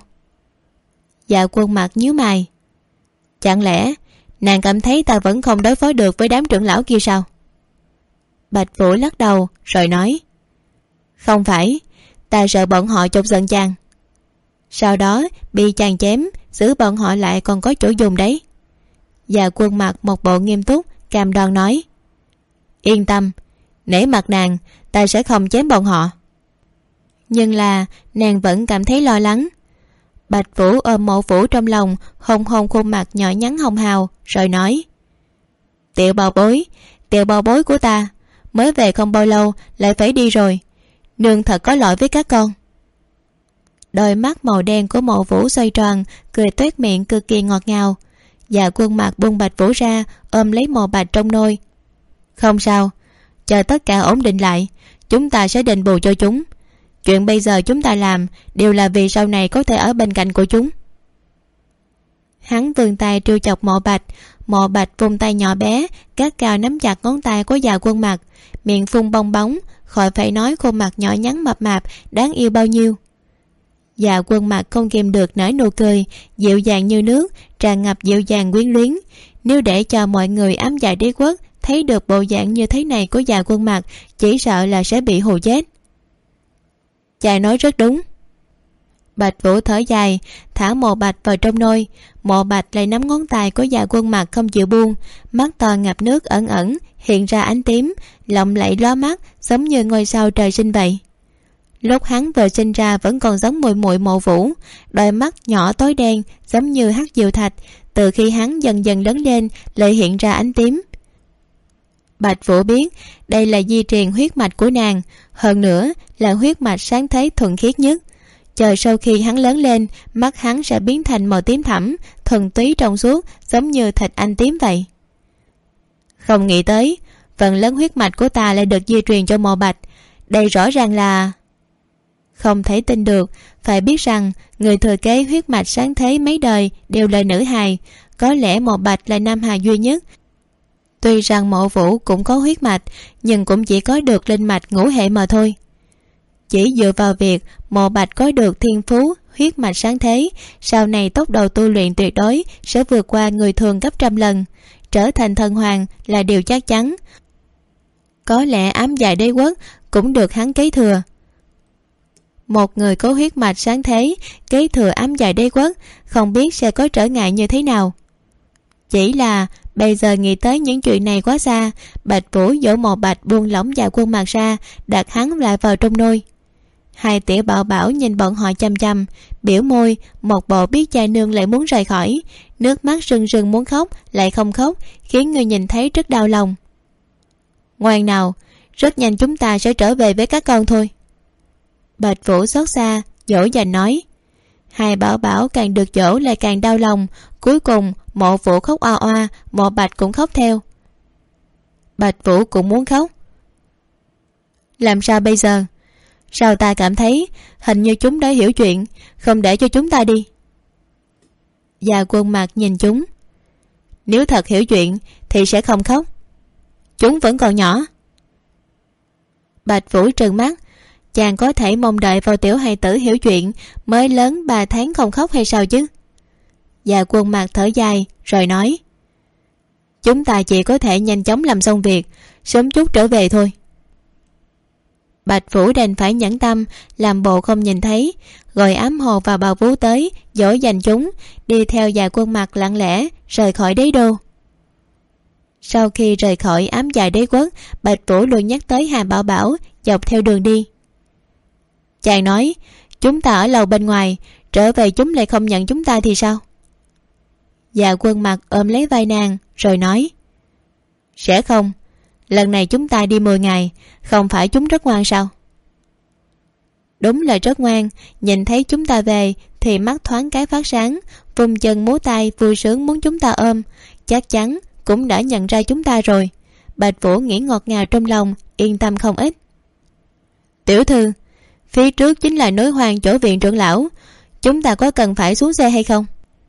B: Dạ Quân Mặc nhíu mày. Chẳng lẽ nàng cảm thấy ta vẫn không đối phó được với đám trưởng lão kia sao? Bạch Vũ lắc đầu rồi nói, không phải, ta sợ bọn họ chọc giận chàng, sau đó bị chàng chém, giữ bọn họ lại còn có chỗ dùng đấy. Dạ Quân Mặc một bộ nghiêm túc cam đoan nói, yên tâm, nể mặt nàng, ta sẽ không chém bọn họ. Nhưng là nàng vẫn cảm thấy lo lắng. Bạch Vũ ôm Mộ Vũ trong lòng, hôn hôn khuôn mặt nhỏ nhắn hồng hào rồi nói, tiểu bảo bối của ta, mới về không bao lâu lại phải đi rồi, nương thật có lỗi với các con. Đôi mắt màu đen của Mộ Vũ xoay tròn, cười toét miệng cực kỳ ngọt ngào. Dạ Quân Mặc buông Bạch Vũ ra, ôm lấy Mộ Bạch trong nôi. Không sao, chờ tất cả ổn định lại, chúng ta sẽ đền bù cho chúng. Chuyện bây giờ chúng ta làm đều là vì sau này có thể ở bên cạnh của chúng. Hắn vươn tay trêu chọc Mộ Bạch vung tay nhỏ bé gắt gao nắm chặt ngón tay của Dạ Quân Mặc, miệng phun bong bóng, khỏi phải nói khuôn mặt nhỏ nhắn mập mạp đáng yêu bao nhiêu. Dạ Quân Mặc không kìm được nở nụ cười dịu dàng như nước, tràn ngập dịu dàng quyến luyến. Nếu để cho mọi người ám dạ đế quốc thấy được bộ dạng như thế này của Dạ Quân Mặc, chỉ sợ là sẽ bị hù chết. Chàng nói rất đúng. Bạch Vũ thở dài, thả Mộ Bạch vào trong nôi. Mộ Bạch lại nắm ngón tay của Dạ Quân Mặc không chịu buông, mắt to ngập nước ẩn ẩn hiện ra ánh tím, lộng lẫy lóa mắt, giống như ngôi sao trời sinh vậy. Lúc hắn vừa sinh ra vẫn còn giống muội muội Mộ Vũ, đôi mắt nhỏ tối đen giống như hắc diệu thạch, từ khi hắn dần dần lớn lên lại hiện ra ánh tím. Bạch Vũ biết đây là di truyền huyết mạch của nàng, hơn nữa là huyết mạch sáng thế thuần khiết nhất. Chờ sau khi hắn lớn lên, mắt hắn sẽ biến thành màu tím thẫm, thuần túy trong suốt, giống như thịt anh tím vậy. Không nghĩ tới phần lớn huyết mạch của ta lại được di truyền cho Mộ Bạch. Đây rõ ràng là... Không thể tin được, phải biết rằng người thừa kế huyết mạch sáng thế mấy đời đều là nữ hài, có lẽ Mộ Bạch là nam hài duy nhất. Tuy rằng Mộ Vũ cũng có huyết mạch, nhưng cũng chỉ có được linh mạch ngũ hệ mà thôi. Chỉ dựa vào việc Mộ Bạch có được thiên phú huyết mạch sáng thế, sau này tốc độ tu luyện tuyệt đối sẽ vượt qua người thường gấp trăm lần, trở thành thần hoàng là điều chắc chắn. Có lẽ ám dạ đế quốc cũng được hắn kế thừa. Một người có huyết mạch sáng thế kế thừa ám dạ đế quốc, không biết sẽ có trở ngại như thế nào. Chỉ là bây giờ nghĩ tới những chuyện này quá xa. Bạch Vũ dỗ Mộ Bạch buông lỏng Dạ Quân Mặc ra, đặt hắn lại vào trong nôi. Hai tiểu bảo bảo nhìn bọn họ chăm chăm, biểu môi, một bộ biết cha nương lại muốn rời khỏi, nước mắt rưng rưng muốn khóc lại không khóc, khiến người nhìn thấy rất đau lòng. Ngoan nào, rất nhanh chúng ta sẽ trở về với các con thôi. Bạch Vũ xót xa dỗ dành nói. Hai bảo bảo càng được dỗ lại càng đau lòng. Cuối cùng Mộ Vũ khóc oa oa, Mộ Bạch cũng khóc theo. Bạch Vũ cũng muốn khóc. Làm sao bây giờ? Sao ta cảm thấy hình như chúng đã hiểu chuyện, không để cho chúng ta đi. Dạ Quân Mặc nhìn chúng. Nếu thật hiểu chuyện thì sẽ không khóc, chúng vẫn còn nhỏ. Bạch Vũ trừng mắt. Chàng có thể mong đợi vào tiểu hài tử hiểu chuyện mới lớn 3 tháng không khóc hay sao chứ? Dạ Quân Mặc thở dài rồi nói, chúng ta chỉ có thể nhanh chóng làm xong việc, sớm chút trở về thôi. Bạch Vũ đành phải nhẫn tâm làm bộ không nhìn thấy, gọi ám hồ và bào vú tới dỗ dành chúng, đi theo Dạ Quân Mặc lặng lẽ rời khỏi đế đô. Sau khi rời khỏi ám dạ đế quốc, Bạch Vũ luôn nhắc tới Hà Bảo Bảo dọc theo đường đi. Chàng nói, chúng ta ở lầu bên ngoài, trở về chúng lại không nhận chúng ta thì sao? Dạ Quân Mặc ôm lấy vai nàng rồi nói, sẽ không, lần này chúng ta đi 10 ngày, không phải chúng rất ngoan sao? Đúng là rất ngoan, nhìn thấy chúng ta về thì mắt thoáng cái phát sáng, vung chân múa tay vui sướng muốn chúng ta ôm, chắc chắn cũng đã nhận ra chúng ta rồi. Bạch Vũ nghĩ ngọt ngào trong lòng, yên tâm không ít. Tiểu thư, phía trước chính là núi hoang chỗ viện trưởng lão, chúng ta có cần phải xuống xe hay không?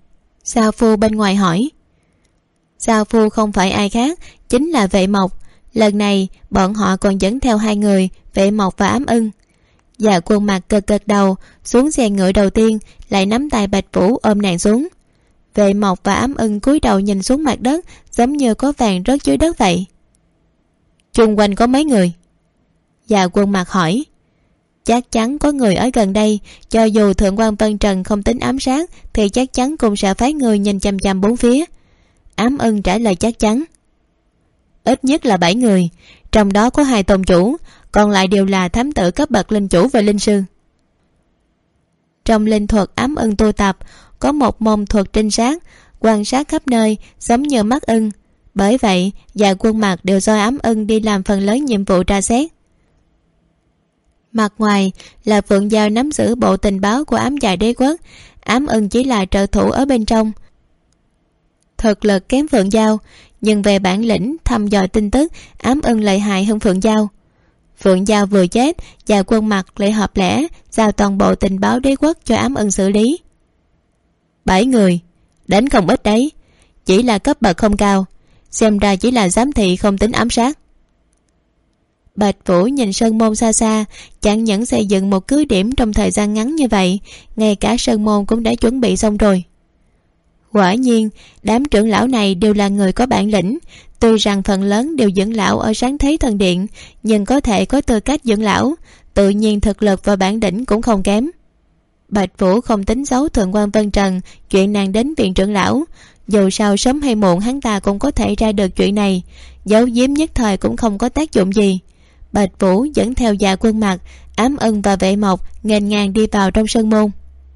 B: Sao Phu bên ngoài hỏi. Sao Phu không phải ai khác, chính là Vệ Mộc, Lần này bọn họ còn dẫn theo 2 người, Vệ Mộc và Ám Ưng. Dạ Quân Mặc gật đầu, xuống xe ngựa đầu tiên, lại nắm tay Bạch Vũ ôm nàng xuống. Vệ Mộc và Ám Ưng cúi đầu nhìn xuống mặt đất, giống như có vàng rớt dưới đất vậy. Chung quanh có mấy người? Dạ Quân Mặc hỏi. Chắc chắn có người ở gần đây, cho dù Thượng quan Vân Trần không tính ám sát thì chắc chắn cũng sẽ phái người nhìn chằm chằm bốn phía. Ám Ưng trả lời chắc chắn. Ít nhất là 7 người, trong đó có 2 tôn chủ, còn lại đều là thám tử cấp bậc linh chủ và linh sư. Trong linh thuật Ám Ưng tu tập có một môn thuật trinh sát, quan sát khắp nơi giống như mắt ưng. Bởi vậy Dạ Quân Mặc đều do Ám Ưng đi làm phần lớn nhiệm vụ tra xét. Mặt ngoài là Phượng Giao nắm giữ bộ tình báo của Ám Dạ Đế Quốc, Ám Ưng chỉ là trợ thủ ở bên trong. Thực lực kém Phượng Giao, nhưng về bản lĩnh thăm dò tin tức Ám Ưng lợi hại hơn Phượng Giao. Phượng Giao vừa chết, Dạ Quân Mặc lại hợp lẽ giao toàn bộ tình báo đế quốc cho Ám Ưng xử lý. 7 người, đến không ít đấy, chỉ là cấp bậc không cao, xem ra chỉ là giám thị không tính ám sát. Bạch Vũ nhìn sơn môn xa xa, chẳng những xây dựng một cứ điểm trong thời gian ngắn như vậy, ngay cả sơn môn cũng đã chuẩn bị xong rồi. Quả nhiên đám trưởng lão này đều là người có bản lĩnh, tuy rằng phần lớn đều dưỡng lão ở Sáng Thế Thần Điện, nhưng có thể có tư cách dưỡng lão, tự nhiên thực lực và bản lĩnh cũng không kém. Bạch Vũ không tính giấu Thượng quan Vân Trần chuyện nàng đến viện trưởng lão, dù sao sớm hay muộn hắn ta cũng có thể ra được chuyện này, giấu giếm nhất thời cũng không có tác dụng gì. Bạch Vũ dẫn theo Dạ Quân Mặc, Ám Ưng và Vệ Mộc nghênh ngang đi vào trong sân môn.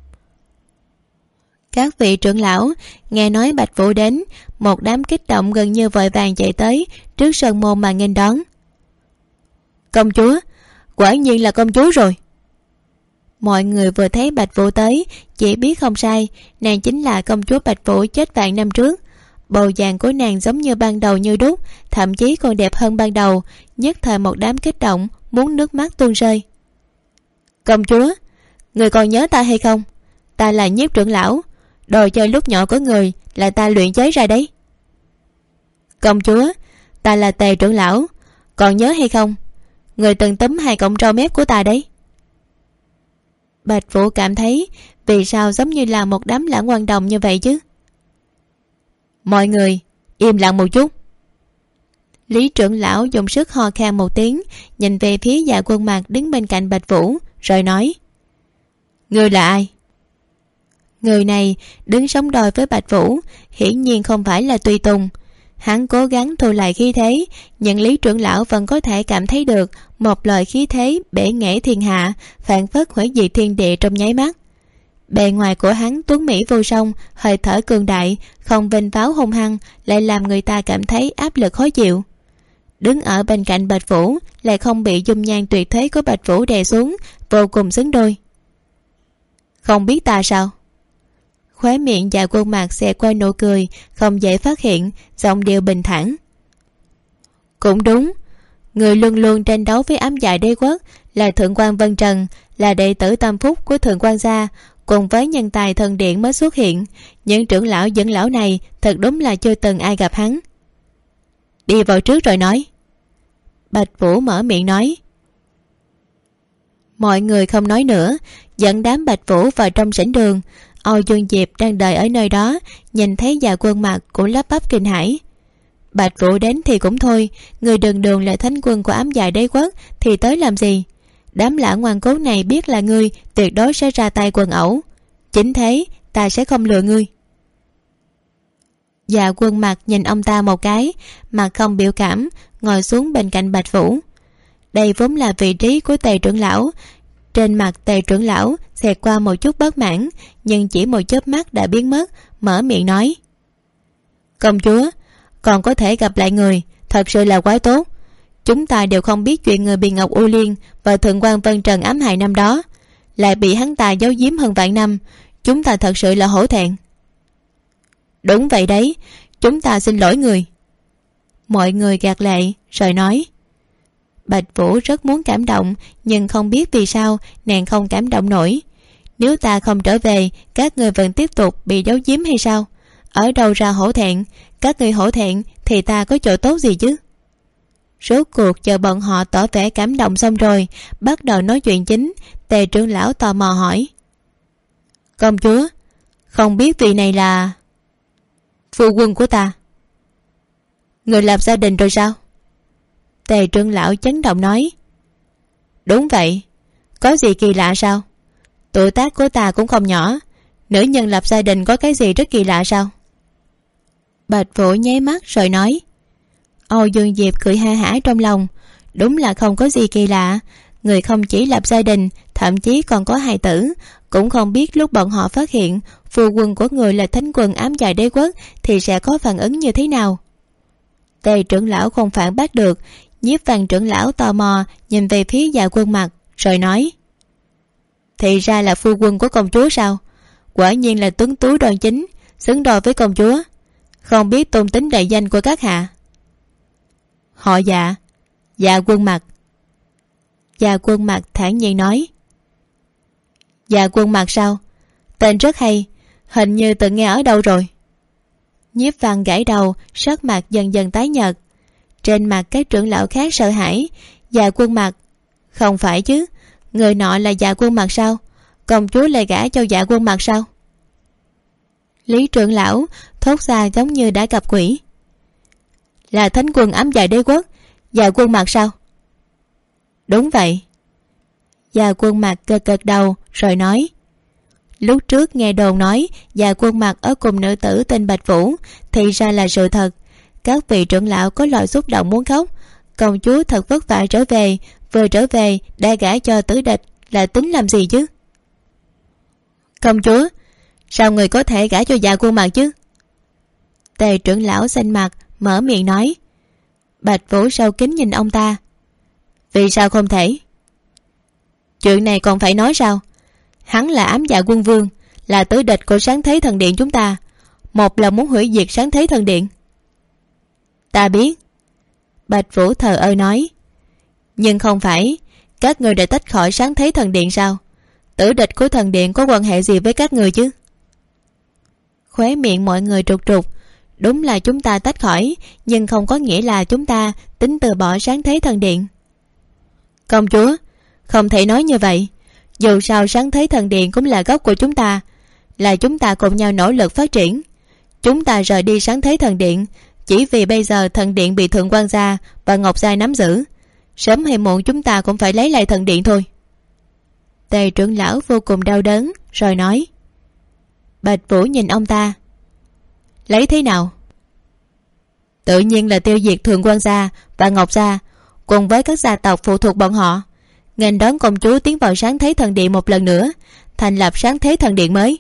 B: Các vị trưởng lão nghe nói Bạch Vũ đến, một đám kích động gần như vội vàng chạy tới trước sân môn mà nghênh đón. Công chúa, quả nhiên là công chúa rồi. Mọi người vừa thấy Bạch Vũ tới chỉ biết không sai, nàng chính là công chúa Bạch Vũ chết vạn năm trước. Bầu dạng của nàng giống như ban đầu như đúc, thậm chí còn đẹp hơn ban đầu. Nhất thời một đám kích động muốn nước mắt tuôn rơi. Công chúa, người còn nhớ ta hay không? Ta là Nhiếp trưởng lão, đồ chơi lúc nhỏ của người là ta luyện chế ra đấy. Công chúa, ta là Tề trưởng lão, còn nhớ hay không? Người từng túm 2 cọng râu mép của ta đấy. Bạch Vũ cảm thấy vì sao giống như là một đám lãng quan đồng như vậy chứ. Mọi người im lặng một chút. Lý trưởng lão dùng sức ho khan một tiếng, nhìn về phía Dạ Quân Mặc đứng bên cạnh Bạch Vũ, rồi nói: Ngươi là ai? Người này đứng sóng đôi với Bạch Vũ, hiển nhiên không phải là tùy tùng. Hắn cố gắng thu lại khí thế, nhưng Lý trưởng lão vẫn có thể cảm thấy được một loại khí thế bể nghệ thiên hạ, phảng phất hủy diệt thiên địa trong nháy mắt. Bề ngoài của hắn tuấn mỹ vô song, hơi thở cường đại, không vênh váo hung hăng, lại làm người ta cảm thấy áp lực khó chịu. Đứng ở bên cạnh Bạch Vũ lại không bị dung nhan tuyệt thế của Bạch Vũ đè xuống, vô cùng xứng đôi. Không biết ta sao? Khóe miệng Dạ Quân Mặc xẹt qua nụ cười không dễ phát hiện, giọng điệu bình thản. Cũng đúng, người luôn luôn tranh đấu với Ám Dạ Đế Quốc là Thượng quan Vân Trần, là đệ tử tam phúc của Thượng quan gia, cùng với nhân tài thần điện mới xuất hiện. Những trưởng lão dẫn lão này thật đúng là chưa từng ai gặp hắn. Đi vào trước rồi nói. Bạch Vũ mở miệng nói. Mọi người không nói nữa, dẫn đám Bạch Vũ vào trong sảnh đường. Âu Dương Diệp đang đợi ở nơi đó, nhìn thấy Dạ Quân Mặc cũng lắp bắp kinh hãi. Bạch Vũ đến thì cũng thôi, người đường đường là thánh quân của Ám Dạ Đế Quốc thì tới làm gì? Đám lã ngoan cố này biết là ngươi, tuyệt đối sẽ ra tay quần ẩu. Chính thế, ta sẽ không lừa ngươi. Dạ Quân Mặc nhìn ông ta một cái, mặt không biểu cảm, ngồi xuống bên cạnh Bạch Vũ. Đây vốn là vị trí của Tề trưởng lão. Trên mặt Tề trưởng lão xẹt qua một chút bất mãn, nhưng chỉ một chớp mắt đã biến mất, mở miệng nói. Công chúa, còn có thể gặp lại người, thật sự là quá tốt. Chúng ta đều không biết chuyện người bị Ngọc U Liên và Thượng quan Vân Trần ám hại năm đó, lại bị hắn ta giấu giếm hơn vạn năm. Chúng ta thật sự là hổ thẹn. Đúng vậy đấy, chúng ta xin lỗi người. Mọi người gạt lệ rồi nói. Bạch Vũ rất muốn cảm động, nhưng không biết vì sao nàng không cảm động nổi. Nếu ta không trở về, các người vẫn tiếp tục bị giấu giếm hay sao? Ở đâu ra hổ thẹn? Các người hổ thẹn thì ta có chỗ tốt gì chứ? Rốt cuộc chờ bọn họ tỏ vẻ cảm động xong rồi, bắt đầu nói chuyện chính. Tề trưởng lão tò mò hỏi: công chúa, không biết vị này là phu quân của ta? Người lập gia đình rồi sao? Tề trưởng lão chấn động nói: đúng vậy. Có gì kỳ lạ sao? Tuổi tác của ta cũng không nhỏ, nữ nhân lập gia đình có cái gì rất kỳ lạ sao? Bạch Vũ nháy mắt rồi nói. Âu Dương Diệp cười ha hả trong lòng. Đúng là không có gì kỳ lạ. Người không chỉ lập gia đình, thậm chí còn có hài tử. Cũng không biết lúc bọn họ phát hiện phu quân của người là thánh quân ám dài đế quốc thì sẽ có phản ứng như thế nào. Tề trưởng lão không phản bác được. Nhiếp Văn trưởng lão tò mò nhìn về phía Dạ Quân Mặc rồi nói: thì ra là phu quân của công chúa sao? Quả nhiên là tuấn tú đoan chính, xứng đôi với công chúa. Không biết tôn tính đại danh của các hạ? Họ Dạ, Dạ Quân Mặc. Dạ Quân Mặc thản nhiên nói. Dạ Quân Mặc sao? Tên rất hay, hình như từng nghe ở đâu rồi. Nhiếp Văn gãi đầu, sắc mặt dần dần tái nhợt. Trên mặt các trưởng lão khác sợ hãi. Dạ Quân Mặc? Không phải chứ, người nọ là Dạ Quân Mặc sao? Công chúa lại gả cho Dạ Quân Mặc sao? Lý trưởng lão thốt ra giống như đã gặp quỷ. Là thánh quân ám dài đế quốc, Dạ Quân Mặc sao? Đúng vậy. Dạ Quân Mặc gật gật đầu rồi nói. Lúc trước nghe đồn nói Dạ Quân Mặc ở cùng nữ tử tên Bạch Vũ, thì ra là sự thật. Các vị trưởng lão có loại xúc động muốn khóc. Công chúa thật vất vả trở về, vừa trở về đã gả cho tử địch, là tính làm gì chứ? Công chúa, sao người có thể gả cho Dạ Quân Mặc chứ? Tề trưởng lão xanh mặt mở miệng nói. Bạch Vũ sâu kính nhìn ông ta. Vì sao không thể? Chuyện này còn phải nói sao? Hắn là ám dạ quân vương, là tử địch của Sáng Thế Thần Điện chúng ta, một là muốn hủy diệt Sáng Thế Thần Điện. Ta biết. Bạch Vũ thờ ơ nói. Nhưng không phải các người đã tách khỏi Sáng Thế Thần Điện sao? Tử địch của thần điện có quan hệ gì với các người chứ? Khóe miệng mọi người trục trục. Đúng là chúng ta tách khỏi, nhưng không có nghĩa là chúng ta tính từ bỏ Sáng Thế Thần Điện. Công chúa, không thể nói như vậy. Dù sao Sáng Thế Thần Điện cũng là gốc của chúng ta, là chúng ta cùng nhau nỗ lực phát triển. Chúng ta rời đi Sáng Thế Thần Điện chỉ vì bây giờ thần điện bị Thượng Quan gia và Ngọc gia nắm giữ. Sớm hay muộn chúng ta cũng phải lấy lại thần điện thôi. Tề trưởng lão vô cùng đau đớn rồi nói. Bạch Vũ nhìn ông ta. Lấy thế nào? Tự nhiên là tiêu diệt Thượng Quan gia và Ngọc gia cùng với các gia tộc phụ thuộc bọn họ, nghênh đón công chúa tiến vào Sáng Thế Thần Điện một lần nữa, thành lập Sáng Thế Thần Điện mới.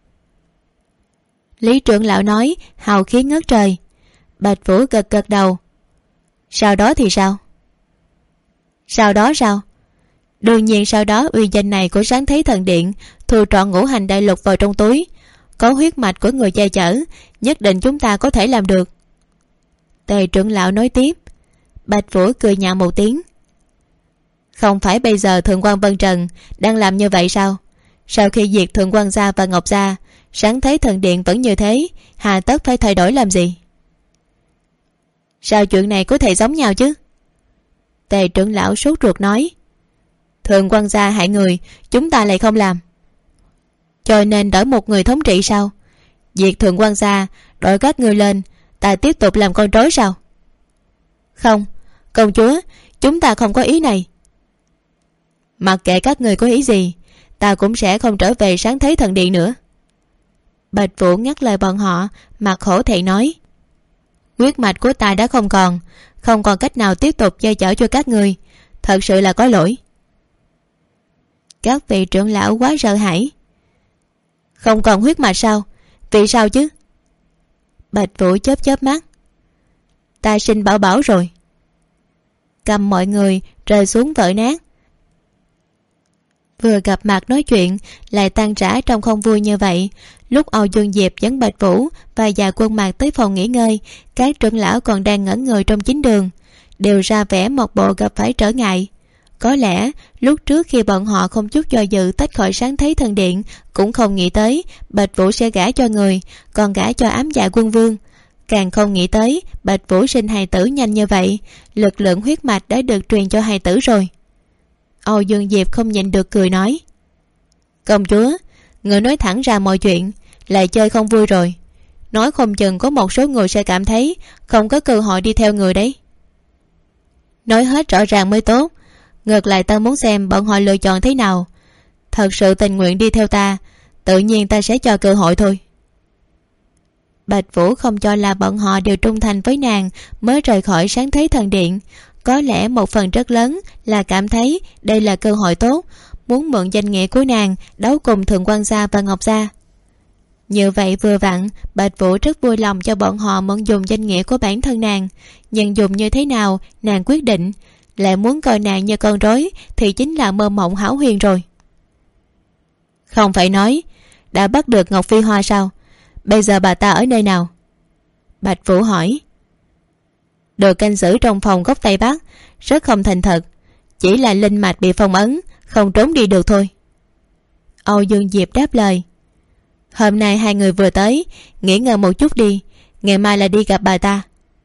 B: Lý trưởng lão nói hào khí ngất trời. Bạch Vũ gật gật đầu. Sau đó thì sao? Sau đó sao? Đương nhiên sau đó uy danh này của Sáng Thế Thần Điện thu trọn ngũ hành đại lục vào trong túi, có huyết mạch của người che chở, nhất định chúng ta có thể làm được. Tề trưởng lão nói tiếp. Bạch Vũ cười nhạo một tiếng. Không phải bây giờ Thượng Quan Vân Trần đang làm như vậy sao? Sau khi diệt Thượng Quan gia và Ngọc gia, Sáng Thế Thần Điện vẫn như thế, hà tất phải thay đổi làm gì? Sao chuyện này có thể giống nhau chứ? Tề trưởng lão sốt ruột nói. Thượng Quan gia hại người, chúng ta lại không làm, cho nên đổi một người thống trị sao? Diệt Thượng Quan gia, đổi các người lên, ta tiếp tục làm con rối sao? Không, công chúa, chúng ta không có ý này. Mặc kệ các người có ý gì, ta cũng sẽ không trở về Sáng Thế Thần Điện nữa. Bạch Vũ ngắt lời bọn họ, mặt khổ thẹn nói. Huyết mạch của ta đã không còn cách nào tiếp tục che chở cho các người, thật sự là có lỗi. Các vị trưởng lão quá sợ hãi. Không còn huyết mạch sao? Vì sao chứ? Bạch Vũ chớp chớp mắt. Ta sinh bảo bảo rồi. Cầm mọi người rơi xuống vỡ nát. Vừa gặp mặt nói chuyện lại tan rã trong không vui như vậy. Lúc Âu Dương Diệp dẫn Bạch Vũ và Dạ Quân Mặc tới phòng nghỉ ngơi, các trưởng lão còn đang ngẩn người trong chính đường, đều ra vẻ một bộ gặp phải trở ngại. Có lẽ lúc trước khi bọn họ không chút do dự tách khỏi Sáng Thế Thần Điện, cũng không nghĩ tới Bạch Vũ sẽ gả cho người, còn gả cho ám dạ quân vương. Càng không nghĩ tới Bạch Vũ sinh hài tử nhanh như vậy, lực lượng huyết mạch đã được truyền cho hài tử rồi. Âu Dương Diệp không nhịn được cười nói: Công chúa, người nói thẳng ra mọi chuyện, lại chơi không vui rồi. Nói không chừng có một số người sẽ cảm thấy không có cơ hội đi theo người đấy. Nói hết rõ ràng mới tốt. Ngược lại ta muốn xem bọn họ lựa chọn thế nào. Thật sự tình nguyện đi theo ta, tự nhiên ta sẽ cho cơ hội thôi. Bạch Vũ không cho là bọn họ đều trung thành với nàng mới rời khỏi Sáng Thế Thần Điện. Có lẽ một phần rất lớn là cảm thấy đây là cơ hội tốt, muốn mượn danh nghĩa của nàng đấu cùng Thượng Quan gia và Ngọc gia. Như vậy vừa vặn, Bạch Vũ rất vui lòng cho bọn họ mượn dùng danh nghĩa của bản thân nàng. Nhưng dùng như thế nào nàng quyết định. Lại muốn coi nàng như con rối thì chính là mơ mộng hão huyền rồi. Không phải nói đã bắt được Ngọc Phi Hoa sao? Bây giờ bà ta ở nơi nào? Bạch Vũ hỏi. Được canh giữ trong phòng góc Tây Bắc, rất không thành thật. Chỉ là linh mạch bị phong ấn, không trốn đi được thôi. Âu Dương Diệp đáp lời. Hôm nay hai người vừa tới, nghỉ ngơi một chút đi, ngày mai là đi gặp bà ta.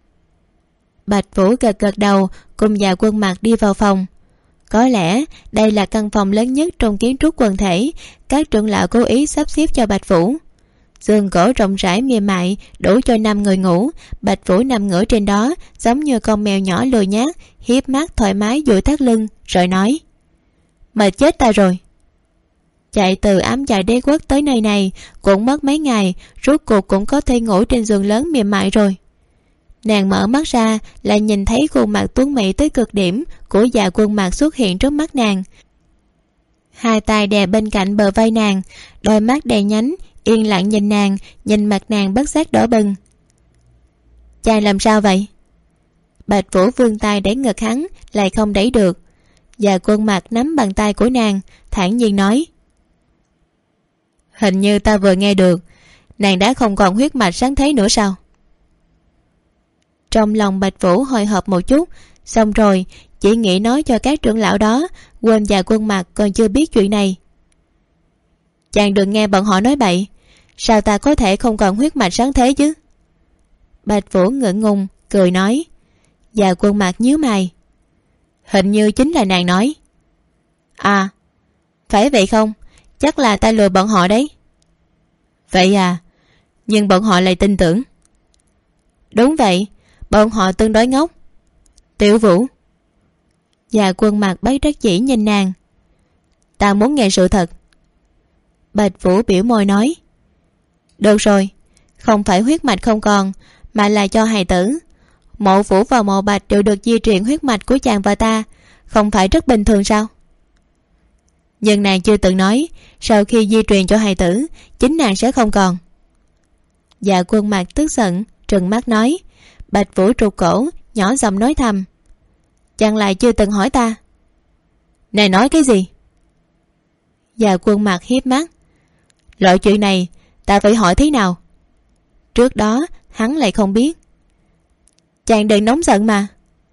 B: Bạch Vũ gật gật đầu, cùng Dạ Quân Mặc đi vào phòng. Có lẽ đây là căn phòng lớn nhất trong kiến trúc quần thể, các trưởng lão cố ý sắp xếp cho Bạch Vũ. Giường gỗ rộng rãi mềm mại, đủ cho 5 người ngủ. Bạch Vũ nằm ngửa trên đó, giống như con mèo nhỏ lười nhác, hiếp mắt thoải mái duỗi thắt lưng, rồi nói: Mệt chết ta rồi. Chạy từ Ám Dạ Đế Quốc tới nơi này cũng mất mấy ngày, rốt cuộc cũng có thể ngủ trên giường lớn mềm mại rồi. Nàng mở mắt ra, lại nhìn thấy khuôn mặt tuấn mỹ tới cực điểm của Dạ Quân Mặc xuất hiện trước mắt nàng. Hai tay đè bên cạnh bờ vai nàng, đôi mắt đè nhánh yên lặng nhìn nàng, nhìn mặt nàng bất giác đỏ bừng. Chàng làm sao vậy? Bạch Vũ vươn tay đẩy ngực hắn, lại không đẩy được. Dạ Quân Mặc nắm bàn tay của nàng, thản nhiên nói: Hình như ta vừa nghe được, nàng đã không còn huyết mạch sáng thế nữa sao? Trong lòng Bạch Vũ hồi hộp một chút, xong rồi chỉ nghĩ nói cho các trưởng lão đó, quên Dạ Quân Mặc còn chưa biết chuyện này. Chàng đừng nghe bọn họ nói bậy, sao ta có thể không còn huyết mạch sáng thế chứ? Bạch Vũ ngượng ngùng cười nói. Dạ Quân Mặc nhíu mày. Hình như chính là nàng nói. À, phải vậy không? Chắc là ta lừa bọn họ đấy. Vậy à? Nhưng bọn họ lại tin tưởng. Đúng vậy, bọn họ tương đối ngốc. Tiểu Vũ. Dạ Quân Mặc bất đắc dĩ nhìn nàng. Ta muốn nghe sự thật. Bạch Vũ biểu môi nói. Được rồi, không phải huyết mạch không còn, mà là cho hài tử. Mộ Vũ và Mộ Bạch đều được di truyền huyết mạch của chàng và ta, không phải rất bình thường sao? Nhưng nàng chưa từng nói sau khi di truyền cho hài tử, chính nàng sẽ không còn. Dạ Quân Mặc tức giận trừng mắt nói. Bạch Vũ trục cổ, nhỏ giọng nói thầm. Chàng lại chưa từng hỏi ta. Này nói cái gì? Dạ Quân Mặc hiếp mắt. Loại chuyện này ta phải hỏi thế nào? Trước đó hắn lại không biết. Chàng đừng nóng giận mà.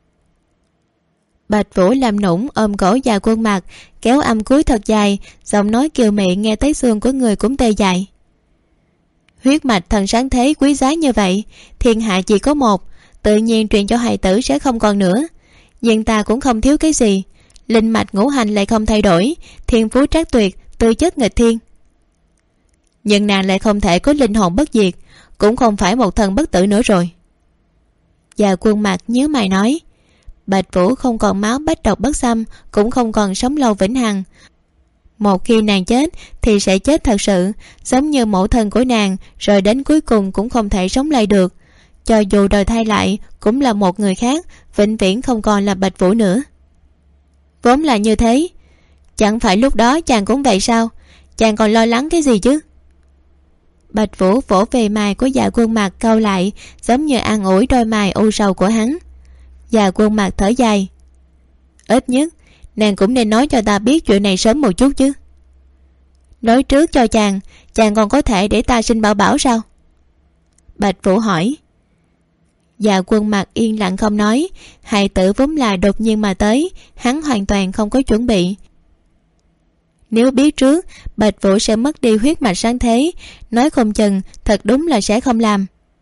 B: Bạch Vũ làm nũng ôm cổ Dạ Quân Mặc, kéo âm cuối thật dài, giọng nói kiều mị nghe tới xương của người cũng tê dại. Huyết mạch thần sáng thế quý giá như vậy, thiên hạ chỉ có một, tự nhiên truyền cho hài tử sẽ không còn nữa. Nhưng ta cũng không thiếu cái gì, linh mạch ngũ hành lại không thay đổi, thiên phú trác tuyệt, tư chất nghịch thiên. Nhưng nàng lại không thể có linh hồn bất diệt, cũng không phải một thần bất tử nữa rồi. Dạ Quân Mặc nhớ mày nói. Bạch Vũ không còn máu bách độc bất xâm, cũng không còn sống lâu vĩnh hằng. Một khi nàng chết thì sẽ chết thật sự, giống như mẫu thân của nàng, rồi đến cuối cùng cũng không thể sống lại được. Cho dù đời thay lại cũng là một người khác, vĩnh viễn không còn là Bạch Vũ nữa. Vốn là như thế, chẳng phải lúc đó chàng cũng vậy sao? Chàng còn lo lắng cái gì chứ? Bạch Vũ vỗ về mày của Dạ Quân Mặc cau lại, giống như an ủi đôi mày u sầu của hắn. Dạ Quân Mặc thở dài. Ít nhất nàng cũng nên nói cho ta biết chuyện này sớm một chút chứ. Nói trước cho chàng còn có thể để ta sinh bảo bảo sao? Bạch Vũ hỏi. Dạ Quân Mặc yên lặng không nói. Hài tử vốn là đột nhiên mà tới, hắn hoàn toàn không có chuẩn bị. Nếu biết trước Bạch Vũ sẽ mất đi huyết mạch sáng thế, nói không chừng thật đúng là sẽ không làm.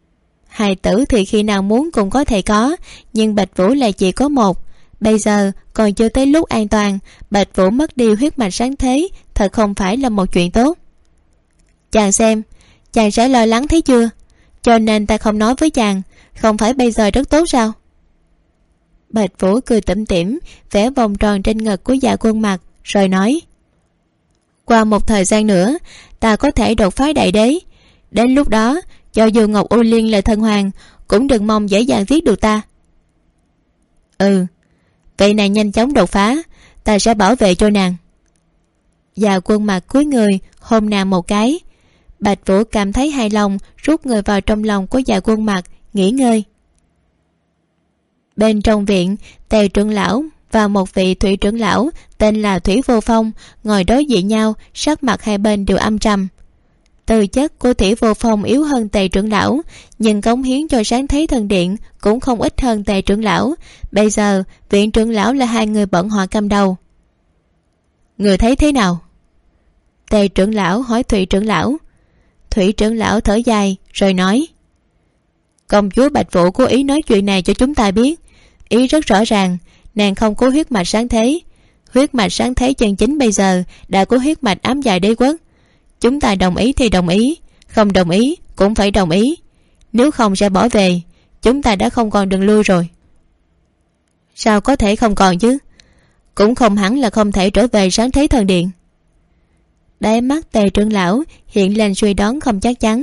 B: hài tử thì khi nào muốn cũng có thể có, nhưng Bạch Vũ là chỉ có một. Bây giờ còn chưa tới lúc an toàn, Bạch Vũ mất đi huyết mạch sáng thế thật không phải là một chuyện tốt. Chàng xem, chàng sẽ lo lắng thấy chưa? Cho nên ta không nói với chàng, không phải bây giờ rất tốt sao? Bạch Vũ cười tủm tỉm, vẽ vòng tròn trên ngực của Dạ Quân Mặc, rồi nói: qua một thời gian nữa, ta có thể đột phá đại đế. Đến lúc đó, cho dù Ngọc U Liên là thần hoàng, cũng đừng mong dễ dàng giết được ta. Ừ, vậy nàng nhanh chóng đột phá, ta sẽ bảo vệ cho nàng. Dạ Quân Mặc cúi người hôn nàng một cái. Bạch Vũ cảm thấy hài lòng, rút người vào trong lòng của Dạ Quân Mặc nghỉ ngơi. Bên trong viện, Tề trưởng lão và một vị thủy trưởng lão tên là Thủy Vô Phong ngồi đối diện nhau, sắc mặt hai bên đều âm trầm. Tư chất của Thủy Vô Phong yếu hơn Tề trưởng lão, nhưng cống hiến cho sáng thế thần điện cũng không ít hơn Tề trưởng lão. Bây giờ viện trưởng lão là hai người bọn họ cầm đầu. Người thấy thế nào? Tề trưởng lão hỏi Thủy trưởng lão. Thủy trưởng lão thở dài rồi nói: công chúa Bạch Vũ cố ý nói chuyện này cho chúng ta biết, ý rất rõ ràng, nàng không có huyết mạch sáng thế. Huyết mạch sáng thế chân chính bây giờ đã có huyết mạch ám dài đế quốc. Chúng ta đồng ý thì đồng ý, không đồng ý cũng phải đồng ý, nếu không sẽ bỏ về. Chúng ta đã không còn đường lui rồi. Sao có thể không còn chứ? Cũng không hẳn là không thể trở về sáng thế thần điện. Đáy mắt Tề trưởng lão hiện lên suy đoán không chắc chắn.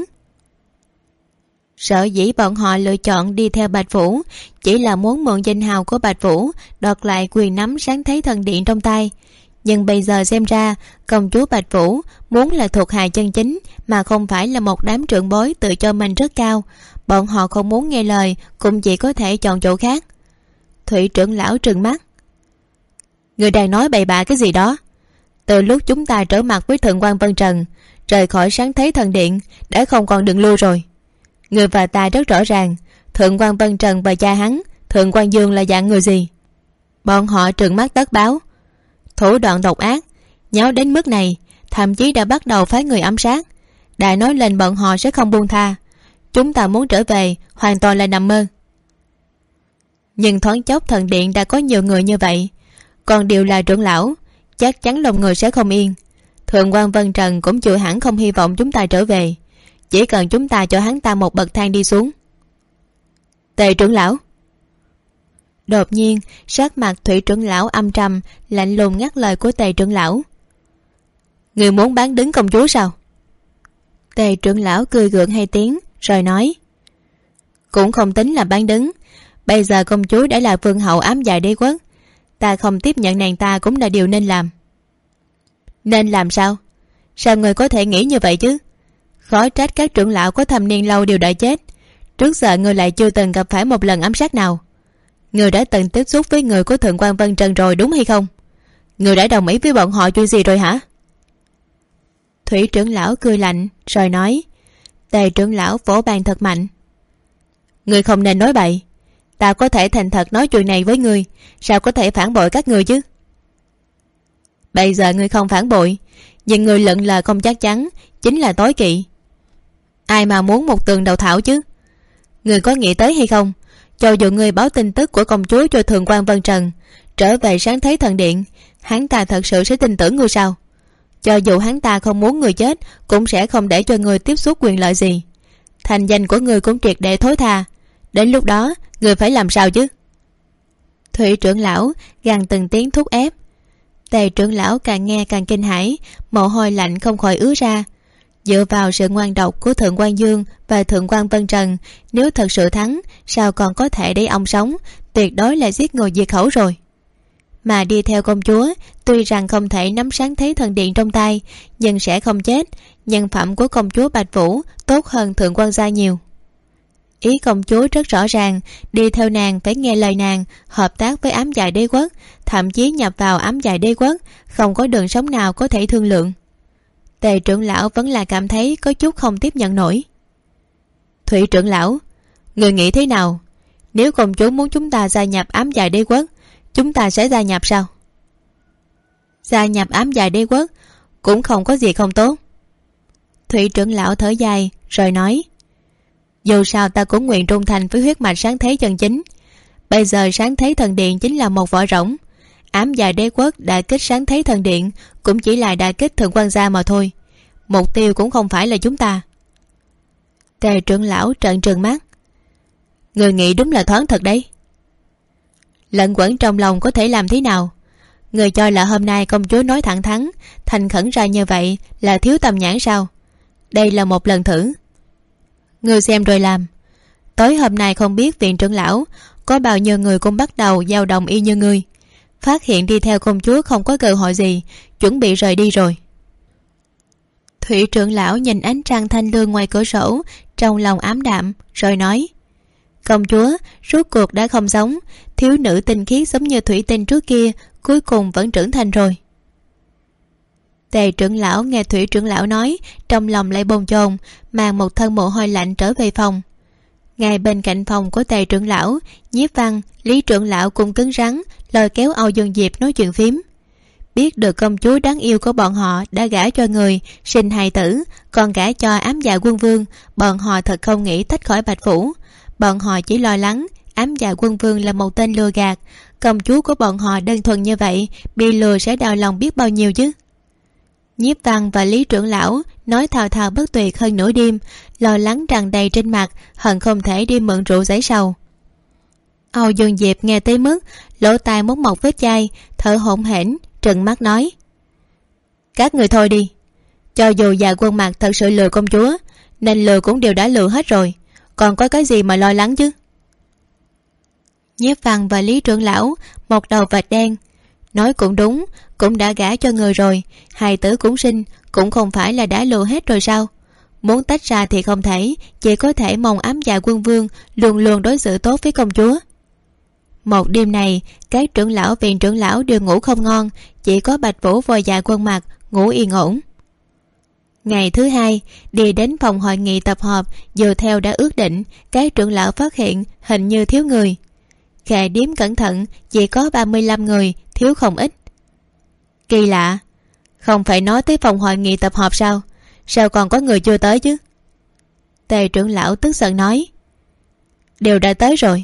B: Sở dĩ bọn họ lựa chọn đi theo Bạch Vũ chỉ là muốn mượn danh hào của Bạch Vũ đoạt lại quyền nắm sáng thế thần điện trong tay. Nhưng bây giờ xem ra công chúa Bạch Vũ muốn là thuộc hạ chân chính, mà không phải là một đám trưởng bối tự cho mình rất cao. Bọn họ không muốn nghe lời cũng chỉ có thể chọn chỗ khác. Thủy trưởng lão trừng mắt: người đang nói bậy bạ cái gì đó? Từ lúc chúng ta trở mặt với Thượng quan Vân Trần, rời khỏi sáng thế thần điện đã không còn đường lui rồi. Người và ta rất rõ ràng, Thượng quan Vân Trần và cha hắn Thượng quan Dương là dạng người gì. Bọn họ trừng mắt tất báo, thủ đoạn độc ác, nháo đến mức này, thậm chí đã bắt đầu phái người ám sát. Đã nói lên bọn họ sẽ không buông tha. Chúng ta muốn trở về hoàn toàn là nằm mơ. Nhưng thoáng chốc thần điện đã có nhiều người như vậy, còn đều là trưởng lão, chắc chắn lòng người sẽ không yên. Thượng quan Vân Trần cũng chưa hẳn không hy vọng chúng ta trở về, chỉ cần chúng ta cho hắn ta một bậc thang đi xuống. Tề trưởng lão. Đột nhiên sắc mặt Thủy trưởng lão âm trầm, lạnh lùng ngắt lời của Tề trưởng lão. Người muốn bán đứng công chúa sao? Tề trưởng lão cười gượng hai tiếng rồi nói: cũng không tính là bán đứng. Bây giờ công chúa đã là vương hậu ám dài đế quốc, ta không tiếp nhận nàng ta cũng là điều nên làm. Nên làm sao? Sao người có thể nghĩ như vậy chứ? Khó trách các trưởng lão có thâm niên lâu đều đã chết. Trước giờ người lại chưa từng gặp phải một lần ám sát nào. Người đã từng tiếp xúc với người của Thượng quan Vân Trần rồi đúng hay không? Người đã đồng ý với bọn họ chuyện gì rồi hả? Thủy trưởng lão cười lạnh rồi nói. Tề trưởng lão vỗ bàn thật mạnh. Người không nên nói bậy. Ta có thể thành thật nói chuyện này với người, sao có thể phản bội các người chứ? Bây giờ người không phản bội, nhưng người lận lờ không chắc chắn chính là tối kỵ. Ai mà muốn một tường đầu thảo chứ? Người có nghĩ tới hay không, cho dù người báo tin tức của công chúa cho Thượng quan Vân Trần trở về sáng thế thần điện, hắn ta thật sự sẽ tin tưởng người sao? Cho dù hắn ta không muốn người chết, cũng sẽ không để cho người tiếp xúc quyền lợi gì. Thành danh của người cũng triệt để thối tha. Đến lúc đó người phải làm sao chứ? Thủy trưởng lão gằn từng tiếng thúc ép. Tề trưởng lão càng nghe càng kinh hãi, mồ hôi lạnh không khỏi ứa ra. Dựa vào sự ngoan độc của Thượng quan Dương và Thượng quan Vân Trần, nếu thật sự thắng, sao còn có thể để ông sống? Tuyệt đối là giết người diệt khẩu rồi. Mà đi theo công chúa, tuy rằng không thể nắm sáng thế thần điện trong tay, nhưng sẽ không chết. Nhân phẩm của công chúa Bạch Vũ tốt hơn Thượng quan gia nhiều. Ý công chúa rất rõ ràng, đi theo nàng phải nghe lời nàng, hợp tác với ám dài đế quốc, thậm chí nhập vào ám dài đế quốc, không có đường sống nào có thể thương lượng. Tề trưởng lão vẫn là cảm thấy có chút không tiếp nhận nổi. Thủy trưởng lão, người nghĩ thế nào? Nếu công chúa muốn chúng ta gia nhập ám dài đế quốc, chúng ta sẽ gia nhập sao? Gia nhập ám dài đế quốc cũng không có gì không tốt. Thủy trưởng lão thở dài rồi nói. Dù sao ta cũng nguyện trung thành với huyết mạch sáng thế chân chính. Bây giờ sáng thế thần điện chính là một vỏ rỗng. Ám dạ đế quốc đả kích sáng thế thần điện cũng chỉ là đả kích thượng quan gia mà thôi. Mục tiêu cũng không phải là chúng ta. Tề trưởng lão trợn trừng mắt. Người nghĩ đúng là thoáng thật đấy. Lận quẩn trong lòng có thể làm thế nào? Người cho là hôm nay công chúa nói thẳng thắn thành khẩn ra như vậy là thiếu tầm nhãn sao? Đây là một lần thử. Người xem rồi làm. Tối hôm nay không biết viện trưởng lão có bao nhiêu người cũng bắt đầu dao động y như ngươi. Phát hiện đi theo công chúa không có cơ hội gì, chuẩn bị rời đi rồi. Thủy trưởng lão nhìn ánh trăng thanh lương ngoài cửa sổ, trong lòng ám đạm rồi nói: công chúa rốt cuộc đã không giống, thiếu nữ tinh khiết giống như thủy tinh trước kia cuối cùng vẫn trưởng thành rồi. Tề trưởng lão nghe Thủy trưởng lão nói, trong lòng lại bồn chồn, mang một thân mồ hôi lạnh trở về phòng. Ngay bên cạnh phòng của Tề trưởng lão, Nhiếp Văn, Lý trưởng lão cùng cứng rắn lôi kéo Âu Dương Diệp nói chuyện phím. Biết được công chúa đáng yêu của bọn họ đã gả cho người sinh hài tử, còn gả cho ám dạ quân vương, bọn họ thật không nghĩ tách khỏi Bạch Phủ. Bọn họ chỉ lo lắng ám dạ quân vương là một tên lừa gạt. Công chúa của bọn họ đơn thuần như vậy, bị lừa sẽ đau lòng biết bao nhiêu chứ. Nhiếp Văn và Lý trưởng lão nói thao thao bất tuyệt hơn nửa đêm, lo lắng tràn đầy trên mặt, hận không thể đi mượn rượu giải sầu. Âu Dương Diệp nghe tới mức lỗ tai móc mọc vết chai, thở hổn hển, trừng mắt nói: các người thôi đi. Cho dù già quân Mạc thật sự lừa công chúa, nên lừa cũng đều đã lừa hết rồi, còn có cái gì mà lo lắng chứ. Nhiếp Văn và Lý trưởng lão một đầu vạch đen. Nói cũng đúng, cũng đã gả cho người rồi, hài tử cũng sinh, cũng không phải là đã lừa hết rồi sao? Muốn tách ra thì không thể, chỉ có thể mong ám dạ quân vương luôn luôn đối xử tốt với công chúa. Một đêm này, các trưởng lão viện trưởng lão đều ngủ không ngon, chỉ có Bạch Vũ và dạ quân Mạc ngủ yên ổn. Ngày thứ hai, đi đến phòng hội nghị tập họp, dựa theo đã ước định, các trưởng lão phát hiện hình như thiếu người. Khẽ đếm cẩn thận, chỉ có 35 người, thiếu không ít. Kỳ lạ, không phải nói tới phòng hội nghị tập họp sao? Sao còn có người chưa tới chứ? Tề trưởng lão tức giận nói: đều đã tới rồi.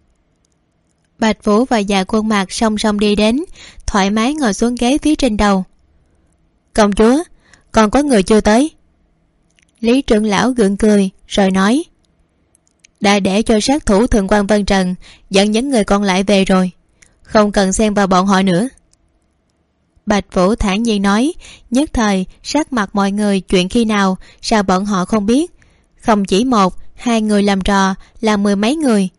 B: Bạch Vũ và dạ quân Mạc song song đi đến, thoải mái ngồi xuống ghế phía trên đầu. Công chúa, còn có người chưa tới. Lý trưởng lão gượng cười rồi nói: đã để cho sát thủ Thượng quan Vân Trần dẫn những người còn lại về rồi, không cần xen vào bọn họ nữa. Bạch Vũ thản nhiên nói, nhất thời sắc mặt mọi người chuyện khi nào sao bọn họ không biết. Không chỉ một, hai người làm trò là mười mấy người.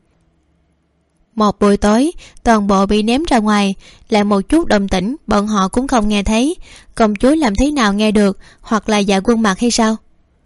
B: Một buổi tối toàn bộ bị ném ra ngoài, lại một chút đồng tĩnh bọn họ cũng không nghe thấy. Công chúa làm thế nào nghe được, hoặc là dạ quân Mạc hay sao?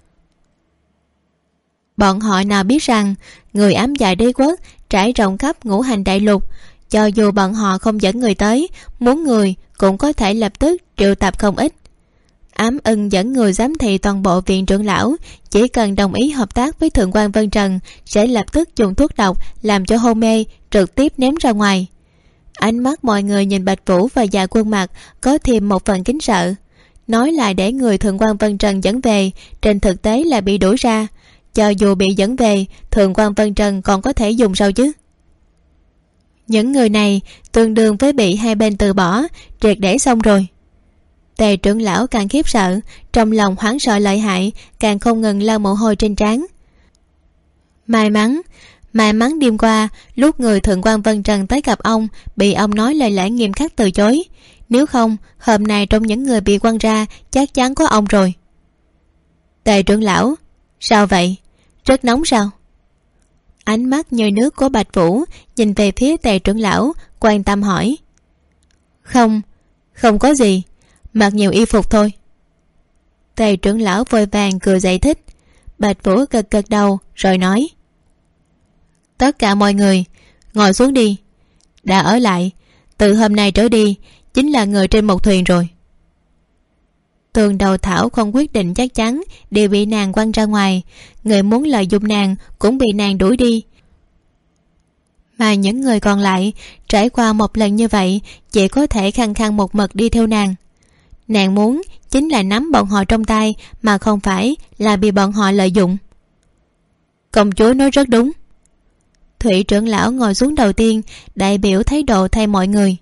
B: Bọn họ nào biết rằng người ám dạ đế quốc trải rộng khắp ngũ hành đại lục, cho dù bọn họ không dẫn người tới, muốn người cũng có thể lập tức triệu tập không ít. Ám Ưng dẫn người giám thị toàn bộ viện trưởng lão, chỉ cần đồng ý hợp tác với Thượng quan Vân Trần sẽ lập tức dùng thuốc độc làm cho hôn mê, trực tiếp ném ra ngoài. Ánh mắt mọi người nhìn Bạch Vũ và dạ quân Mạc có thêm một phần kính sợ. Nói là để người Thượng quan Vân Trần dẫn về, trên thực tế là bị đuổi ra. Cho dù bị dẫn về, Thượng quan Vân Trần còn có thể dùng sao chứ? Những người này tương đương với bị hai bên từ bỏ, triệt để xong rồi. Tề trưởng lão càng khiếp sợ, trong lòng hoảng sợ lợi hại, càng không ngừng lau mồ hôi trên trán. May mắn đêm qua lúc người Thượng quan Vân Trần tới gặp ông, bị ông nói lời lẽ nghiêm khắc từ chối. Nếu không, hôm nay trong những người bị quăng ra chắc chắn có ông rồi. Tề trưởng lão, sao vậy? Rất nóng sao? Ánh mắt như nước của Bạch Vũ nhìn về phía Tề trưởng lão, quan tâm hỏi. Không có gì, mặc nhiều y phục thôi. Tề trưởng lão vội vàng cười giải thích. Bạch Vũ gật đầu rồi nói: tất cả mọi người ngồi xuống đi. Đã ở lại, từ hôm nay trở đi chính là người trên một thuyền rồi. Tường Đầu Thảo không quyết định chắc chắn, đều bị nàng quăng ra ngoài. Người muốn lợi dụng nàng cũng bị nàng đuổi đi. Mà những người còn lại trải qua một lần như vậy, chỉ có thể khăng khăng một mực đi theo nàng. Nàng muốn chính là nắm bọn họ trong tay, mà không phải là bị bọn họ lợi dụng. Công chúa nói rất đúng. Thụy trưởng lão ngồi xuống đầu tiên, đại biểu thái độ thay mọi người.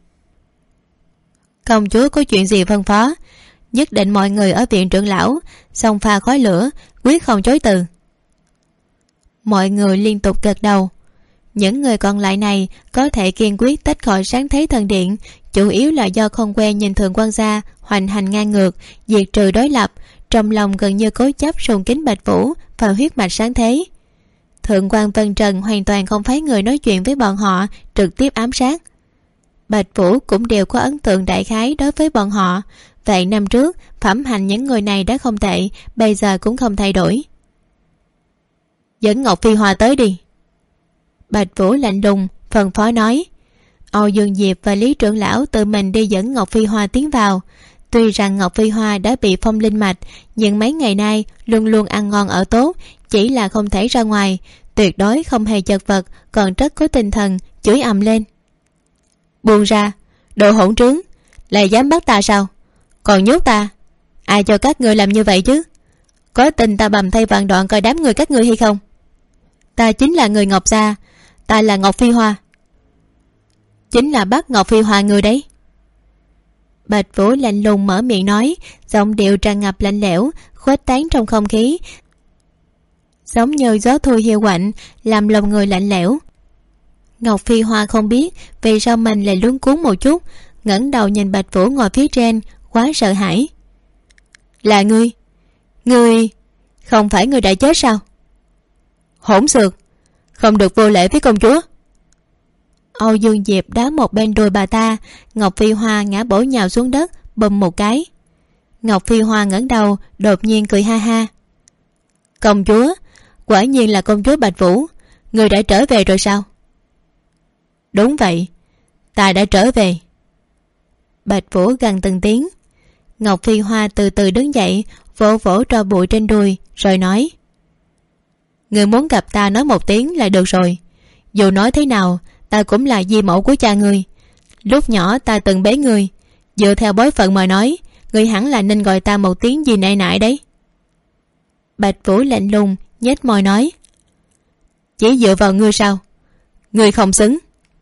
B: Công chúa có chuyện gì phân phó, nhất định mọi người ở viện trưởng lão xông pha khói lửa, quyết không chối từ. Mọi người liên tục gật đầu. Những người còn lại này có thể kiên quyết tách khỏi Sáng Thế Thần Điện, chủ yếu là do không quen nhìn Thượng Quan gia hoành hành ngang ngược, diệt trừ đối lập, trong lòng gần như cố chấp sùng kính Bạch Vũ và huyết mạch sáng thế. Thượng quan Vân Trần hoàn toàn không phái người nói chuyện với bọn họ, trực tiếp ám sát. Bạch Vũ cũng đều có ấn tượng đại khái đối với bọn họ. Vậy năm trước phẩm hành những người này đã không tệ, bây giờ cũng không thay đổi. Dẫn Ngọc Phi Hoa tới đi. Bạch Vũ lạnh lùng phân phó nói. Âu Dương Diệp và Lý trưởng lão tự mình đi dẫn Ngọc Phi Hoa tiến vào. Tuy rằng Ngọc Phi Hoa đã bị phong linh mạch, nhưng mấy ngày nay luôn luôn ăn ngon ở tốt, chỉ là không thể ra ngoài, tuyệt đối không hề chật vật, còn rất có tinh thần, chửi ầm lên. Buông ra, đồ hỗn trướng, lại dám bắt ta sao? Còn nhốt ta, ai cho các ngươi làm như vậy chứ? Có tin ta bầm thay vạn đoạn coi đám người các ngươi hay không? Ta chính là người Ngọc gia, ta là Ngọc Phi Hoa. Chính là bắt Ngọc Phi Hoa người đấy. Bạch Vũ lạnh lùng mở miệng nói, giọng điệu tràn ngập lạnh lẽo, khuếch tán trong không khí, giống như gió thu hiu quạnh, làm lòng người lạnh lẽo. Ngọc Phi Hoa không biết vì sao mình lại luống cuống một chút, ngẩng đầu nhìn Bạch Vũ ngồi phía trên, quá sợ hãi. Là ngươi? Ngươi không phải ngươi đã chết sao? Hỗn xược, không được vô lễ với công chúa. Âu Dương Diệp đá một bên đùi bà ta, Ngọc Phi Hoa ngã bổ nhào xuống đất, bùm một cái. Ngọc Phi Hoa ngẩng đầu, đột nhiên cười ha ha. Công chúa, quả nhiên là công chúa Bạch Vũ, người đã trở về rồi sao? Đúng vậy, ta đã trở về. Bạch Vũ gằn từng tiếng. Ngọc Phi Hoa từ từ đứng dậy, vỗ vỗ tro bụi trên đùi, rồi nói. Người muốn gặp ta nói một tiếng là được rồi. Dù nói thế nào, ta cũng là di mẫu của cha người. Lúc nhỏ ta từng bế người, dựa theo bối phận mà nói, người hẳn là nên gọi ta một tiếng gì nại nại đấy. Bạch Vũ lạnh lùng nhếch môi nói. Chỉ dựa vào ngươi sao? Ngươi không xứng.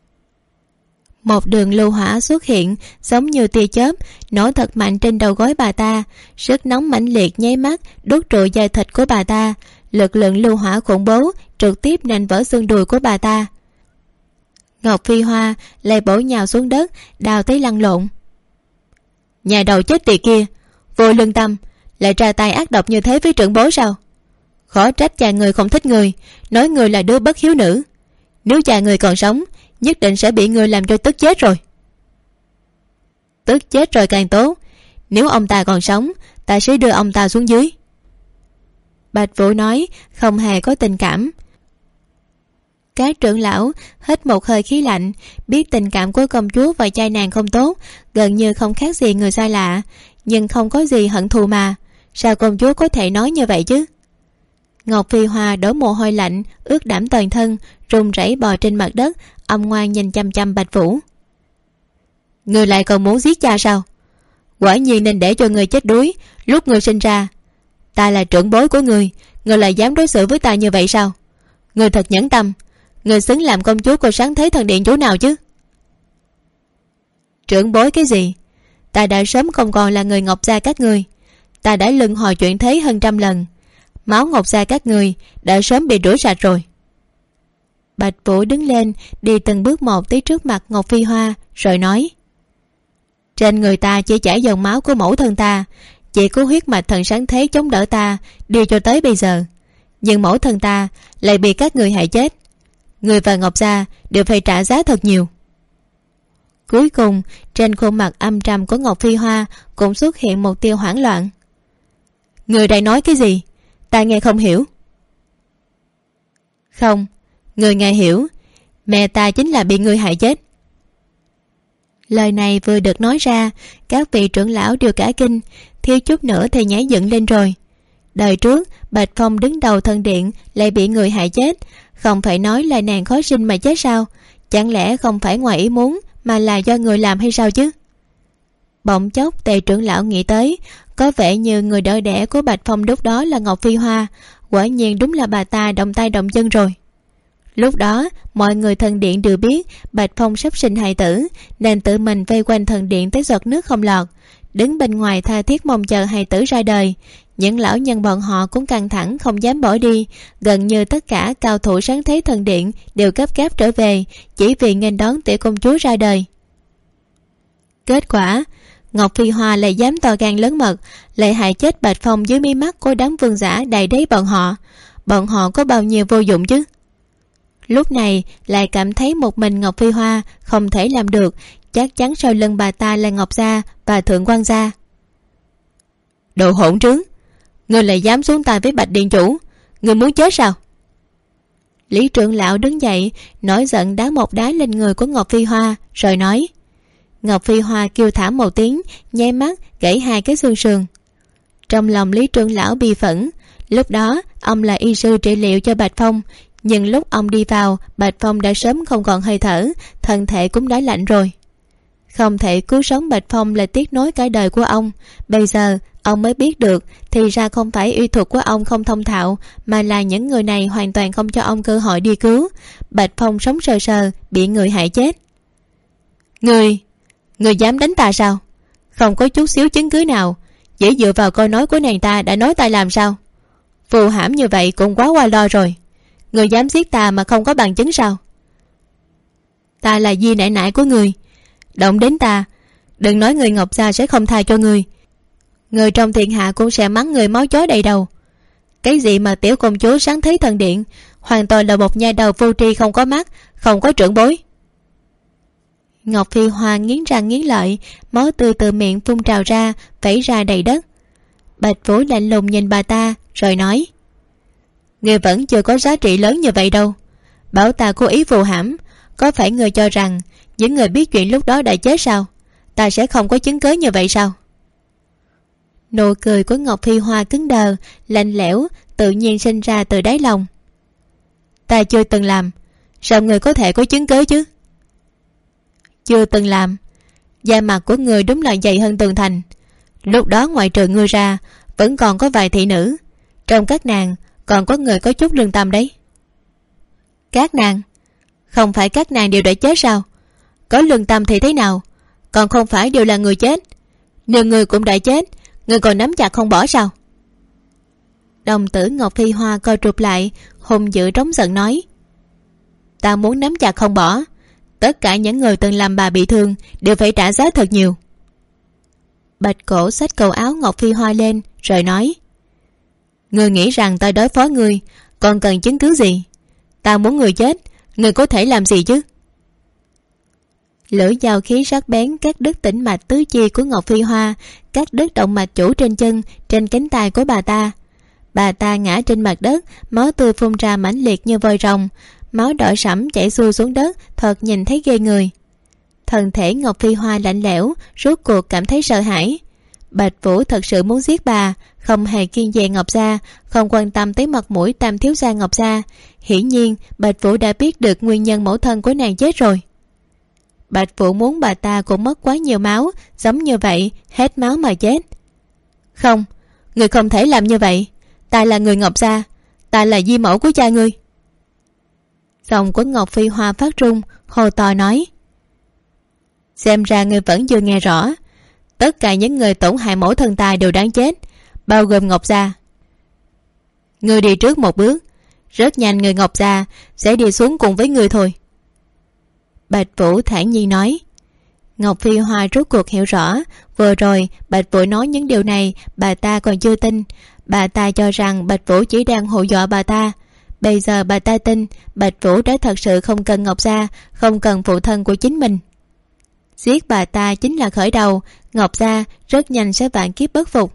B: Một đường lưu hỏa xuất hiện, giống như tia chớp, nổ thật mạnh trên đầu gối bà ta, sức nóng mãnh liệt nháy mắt đốt trụi da thịt của bà ta, lực lượng lưu hỏa khủng bố trực tiếp nện vỡ xương đùi của bà ta. Ngọc Phi Hoa lại bổ nhào xuống đất, đào tới lăn lộn. Nhà đầu chết tiệt kia, vô lương tâm, lại ra tay ác độc như thế với trưởng bối sao? Khó trách cha người không thích người, nói người là đứa bất hiếu nữ. Nếu cha người còn sống, nhất định sẽ bị người làm cho tức chết rồi. Tức chết rồi càng tốt. Nếu ông ta còn sống, ta sẽ đưa ông ta xuống dưới. Bạch Vũ nói, không hề có tình cảm. Các trưởng lão hít một hơi khí lạnh, biết tình cảm của công chúa và trai nàng không tốt, gần như không khác gì người xa lạ, nhưng không có gì hận thù mà. Sao công chúa có thể nói như vậy chứ? Ngọc Phi Hoa đổ mồ hôi lạnh, ướt đẫm toàn thân, run rẩy bò trên mặt đất, âm ngoan nhìn chăm chăm Bạch Vũ. Người lại còn muốn giết cha sao? Quả nhiên nên để cho người chết đuối lúc người sinh ra. Ta là trưởng bối của người lại dám đối xử với ta như vậy sao? Người thật nhẫn tâm. Người xứng làm công chúa của Sáng Thế Thần Điện chỗ nào chứ? Trưởng bối cái gì? Ta đã sớm không còn là người Ngọc gia các ngươi. Ta đã luân hồi chuyển thế hơn 100 lần. Máu Ngọc gia các ngươi đã sớm bị rửa sạch rồi. Bạch Vũ đứng lên, đi từng bước một tới trước mặt Ngọc Phi Hoa, rồi nói. Trên người ta chỉ chảy dòng máu của mẫu thân ta, chỉ có huyết mạch thần sáng thế chống đỡ ta đi cho tới bây giờ. Nhưng mẫu thân ta lại bị các người hại chết. Người và Ngọc gia đều phải trả giá thật nhiều. Cuối cùng, trên khuôn mặt âm trầm của Ngọc Phi Hoa cũng xuất hiện một tia hoảng loạn. Người đang nói cái gì? Ta nghe không hiểu. Không, người nghe hiểu. Mẹ ta chính là bị người hại chết. Lời này vừa được nói ra, các vị trưởng lão đều cả kinh, thiếu chút nữa thì nhảy dựng lên rồi. Đời trước Bạch Phong đứng đầu thần điện lại bị người hại chết, không phải nói là nàng khó sinh mà chết sao? Chẳng lẽ không phải ngoài ý muốn mà là do người làm hay sao chứ? Bỗng chốc Tề trưởng lão nghĩ tới, có vẻ như người đỡ đẻ của Bạch Phong lúc đó là Ngọc Phi Hoa, Quả nhiên đúng là bà ta động tay động chân rồi. Lúc đó mọi người thần điện đều biết Bạch Phong sắp sinh hài tử, nên tự mình vây quanh thần điện tới giọt nước không lọt, đứng bên ngoài tha thiết mong chờ hài tử ra đời. Những lão nhân bọn họ cũng căng thẳng không dám bỏ đi. Gần như tất cả cao thủ sáng thế thần điện đều gấp gáp trở về, chỉ vì nghênh đón tiểu công chúa ra đời. Kết quả Ngọc Phi Hoa lại dám to gan lớn mật, lại hại chết Bạch Phong dưới mí mắt của đám vương giả đầy đáy bọn họ. Bọn họ có bao nhiêu vô dụng chứ. Lúc này lại cảm thấy một mình Ngọc Phi Hoa không thể làm được, chắc chắn sau lưng bà ta là Ngọc Gia và Thượng Quan Gia. Đồ hỗn trướng, ngươi lại dám xuống tay với Bạch Điện Chủ, ngươi muốn chết sao? Lý trưởng lão đứng dậy, nổi giận đá một đá lên người của Ngọc Phi Hoa, rồi nói. Ngọc Phi Hoa kêu thảm một tiếng, nháy mắt gãy hai cái xương sườn. Trong lòng Lý trưởng lão bi phẫn. Lúc đó ông là y sư trị liệu cho Bạch Phong, nhưng lúc ông đi vào, Bạch Phong đã sớm không còn hơi thở, thân thể cũng đã lạnh rồi. Không thể cứu sống Bạch Phong là tiếc nối cả đời của ông. Bây giờ ông mới biết được, thì ra không phải y thuật của ông không thông thạo, mà là những người này hoàn toàn không cho ông cơ hội đi cứu. Bạch Phong sống sờ sờ, bị người hại chết. Người dám đánh ta sao? Không có chút xíu chứng cứ nào, chỉ dựa vào câu nói của nàng ta đã nói ta làm sao? Phù hãm như vậy cũng quá qua lo rồi. Người dám giết ta mà không có bằng chứng sao? Ta là di nại nại của người, động đến ta, đừng nói người Ngọc Gia sẽ không tha cho người. Người trong thiên hạ cũng sẽ mắng người máu chó đầy đầu. Cái gì mà tiểu công chúa sáng thế thần điện, hoàn toàn là một nha đầu vô tri không có mắt, không có trưởng bối. Ngọc Phi Hoa nghiến răng nghiến lợi, máu tươi từ miệng phun trào ra, vẩy ra đầy đất. Bạch Vũ lạnh lùng nhìn bà ta, rồi nói. Người vẫn chưa có giá trị lớn như vậy đâu. Bảo ta cố ý phù hãm, có phải người cho rằng những người biết chuyện lúc đó đã chết sao? Ta sẽ không có chứng cớ như vậy sao? Nụ cười của Ngọc Phi Hoa cứng đờ, lạnh lẽo, tự nhiên sinh ra từ đáy lòng. Ta chưa từng làm, sao người có thể có chứng cớ chứ? Chưa từng làm? Da mặt của người đúng là dày hơn tường thành. Lúc đó ngoại trừ ngươi ra, vẫn còn có vài thị nữ. Trong các nàng còn có người có chút lương tâm đấy. Các nàng? Không phải các nàng đều đã chết sao? Có lương tâm thì thế nào? Còn không phải đều là người chết. Nếu người cũng đã chết, người còn nắm chặt không bỏ sao? Đồng tử Ngọc Phi Hoa co rụt lại, hùng dữ trống giận nói. Ta muốn nắm chặt không bỏ. Tất cả những người từng làm bà bị thương đều phải trả giá thật nhiều. Bạch Cổ xách cầu áo Ngọc Phi Hoa lên, rồi nói. Ngươi nghĩ rằng ta đối phó ngươi còn cần chứng cứ gì? Ta muốn người chết, ngươi có thể làm gì chứ? Lưỡi dao khí sắc bén cắt đứt tĩnh mạch tứ chi của Ngọc Phi Hoa, cắt đứt động mạch chủ trên chân, trên cánh tay của bà ta. Bà ta ngã trên mặt đất, máu tươi phun ra mãnh liệt như vòi rồng, máu đỏ sẫm chảy xuôi xuống đất, thật nhìn thấy ghê người. Thân thể Ngọc Phi Hoa lạnh lẽo, rốt cuộc cảm thấy sợ hãi. Bạch Vũ thật sự muốn giết bà, không hề kiêng dè Ngọc Gia, không quan tâm tới mặt mũi tam thiếu gia Ngọc Gia. Hiển nhiên Bạch Vũ đã biết được nguyên nhân mẫu thân của nàng chết rồi. Bạch Vũ muốn bà ta cũng mất quá nhiều máu, giống như vậy, hết máu mà chết. Không, người không thể làm như vậy. Ta là người Ngọc Gia, ta là di mẫu của cha ngươi. Giọng của Ngọc Phi Hoa phát run, hồ to nói. Xem ra ngươi vẫn chưa nghe rõ. Tất cả những người tổn hại mẫu thân ta đều đáng chết, bao gồm Ngọc Gia. Ngươi đi trước một bước, rất nhanh người Ngọc Gia sẽ đi xuống cùng với ngươi thôi. Bạch Vũ thản nhiên nói. Ngọc Phi Hoa rốt cuộc hiểu rõ. Vừa rồi Bạch Vũ nói những điều này, bà ta còn chưa tin. Bà ta cho rằng Bạch Vũ chỉ đang hù dọa bà ta. Bây giờ bà ta tin Bạch Vũ đã thật sự không cần Ngọc Gia, không cần phụ thân của chính mình. Giết bà ta chính là khởi đầu, Ngọc Gia rất nhanh sẽ vạn kiếp bất phục.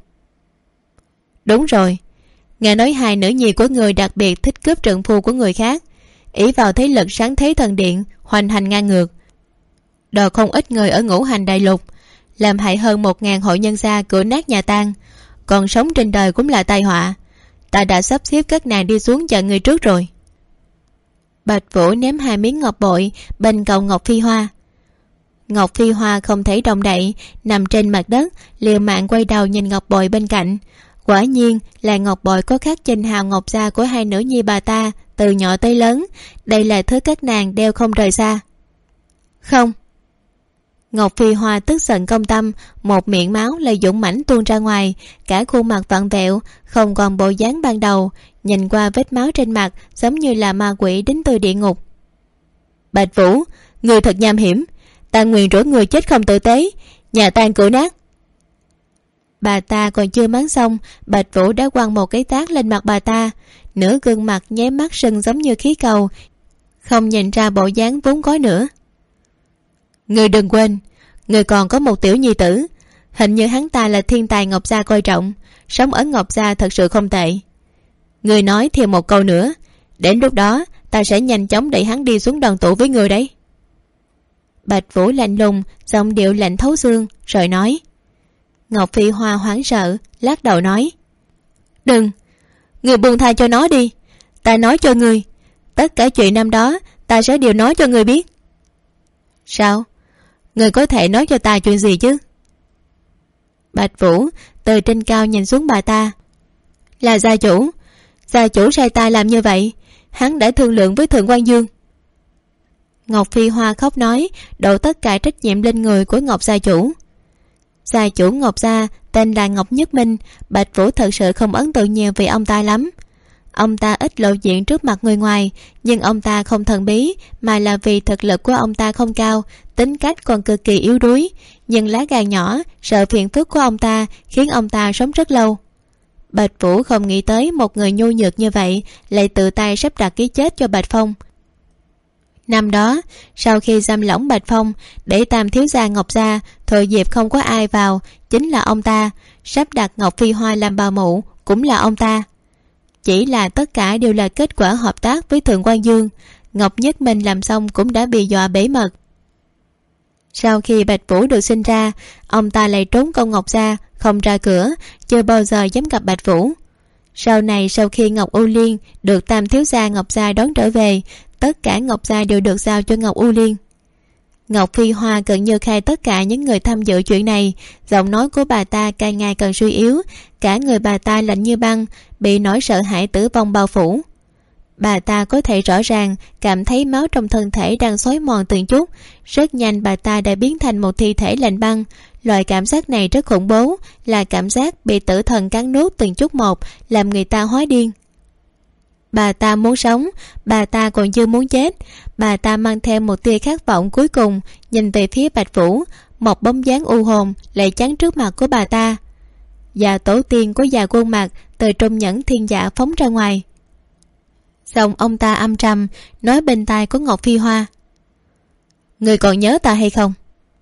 B: Đúng rồi, nghe nói hai nữ nhi của người đặc biệt thích cướp trượng phu của người khác, ỷ vào thế lực sáng thế thần điện, hoành hành ngang ngược, đòi không ít người ở ngũ hành đại lục, làm hại hơn 1000 hội nhân gia cửa nát nhà tan, còn sống trên đời cũng là tai họa. Ta đã sắp xếp các nàng đi xuống chờ người trước rồi. Bạch Vũ ném 2 miếng ngọc bội bên cạnh Ngọc Phi Hoa. Ngọc Phi Hoa không thể động đậy, nằm trên mặt đất, liều mạng quay đầu nhìn ngọc bội bên cạnh. Quả nhiên là ngọc bội có khắc danh hào ngọc gia của hai nữ nhi bà ta từ nhỏ tới lớn. Đây là thứ các nàng đeo không rời xa. Không. Ngọc Phi Hoa tức giận công tâm, một miệng máu lại dũng mãnh tuôn ra ngoài, cả khuôn mặt vặn vẹo, không còn bộ dáng ban đầu. Nhìn qua vết máu trên mặt giống như là ma quỷ đến từ địa ngục. Bạch Vũ, người thật nham hiểm, ta nguyền rủa người chết không tử tế, nhà tan cửa nát. Bà ta còn chưa mắng xong, Bạch Vũ đã quăng một cái tát lên mặt bà ta. Nửa gương mặt nháy mắt sưng giống như khí cầu, không nhìn ra bộ dáng vốn có nữa. Người đừng quên, người còn có một tiểu nhi tử, hình như hắn ta là thiên tài Ngọc gia coi trọng, sống ở Ngọc gia thật sự không tệ. Người nói thêm một câu nữa, đến lúc đó ta sẽ nhanh chóng đẩy hắn đi xuống đoàn tụ với người đấy. Bạch Vũ lạnh lùng, giọng điệu lạnh thấu xương, rồi nói. Ngọc Phi Hoa hoảng sợ, lắc đầu nói. Đừng, người buông tha cho nó đi. Ta nói cho người, tất cả chuyện năm đó ta sẽ đều nói cho người biết. Sao? Người có thể nói cho ta chuyện gì chứ? Bạch Vũ từ trên cao nhìn xuống bà ta. Là gia chủ sai ta làm như vậy. Hắn đã thương lượng với Thượng Quan Dương. Ngọc Phi Hoa khóc nói, đổ tất cả trách nhiệm lên người của Ngọc gia chủ. Gia chủ Ngọc gia tên là Ngọc Nhất Minh. Bạch Vũ thật sự không ấn tượng nhiều về ông ta lắm. Ông ta ít lộ diện trước mặt người ngoài, nhưng ông ta không thần bí, mà là vì thực lực của ông ta không cao, tính cách còn cực kỳ yếu đuối. Nhưng lá gan nhỏ, sợ phiền phức của ông ta khiến ông ta sống rất lâu. Bạch Vũ không nghĩ tới một người nhu nhược như vậy lại tự tay sắp đặt cái chết cho Bạch Phong. Năm đó, sau khi giam lỏng Bạch Phong để tam thiếu gia Ngọc gia thôi dịp không có ai vào, chính là ông ta. Sắp đặt Ngọc Phi Hoa làm bà mụ cũng là ông ta. Chỉ là tất cả đều là kết quả hợp tác với Thượng Quan Dương. Ngọc Nhất Minh làm xong cũng đã bị dọa bể mật. Sau khi Bạch Vũ được sinh ra, ông ta lại trốn công Ngọc gia, không ra cửa, chưa bao giờ dám gặp Bạch Vũ. Sau này, sau khi Ngọc U Liên được tam thiếu gia Ngọc gia đón trở về, tất cả Ngọc gia đều được giao cho Ngọc U Liên. Ngọc Phi Hoa gần như khai tất cả những người tham dự chuyện này. Giọng nói của bà ta càng ngày càng suy yếu, cả người bà ta lạnh như băng, bị nỗi sợ hãi tử vong bao phủ. Bà ta có thể rõ ràng cảm thấy máu trong thân thể đang xói mòn từng chút. Rất nhanh bà ta đã biến thành một thi thể lạnh băng. Loại cảm giác này rất khủng bố, là cảm giác bị tử thần cắn nuốt từng chút một, làm người ta hóa điên. Bà ta muốn sống, bà ta còn chưa muốn chết. Bà ta mang theo một tia khát vọng cuối cùng, nhìn về phía Bạch Vũ. Một bóng dáng u hồn lại chắn trước mặt của bà ta. Và tổ tiên của già khuôn mặt từ trong nhẫn thiên dạ phóng ra ngoài. Xong ông ta âm trầm nói bên tai của Ngọc Phi Hoa. Người còn nhớ ta hay không?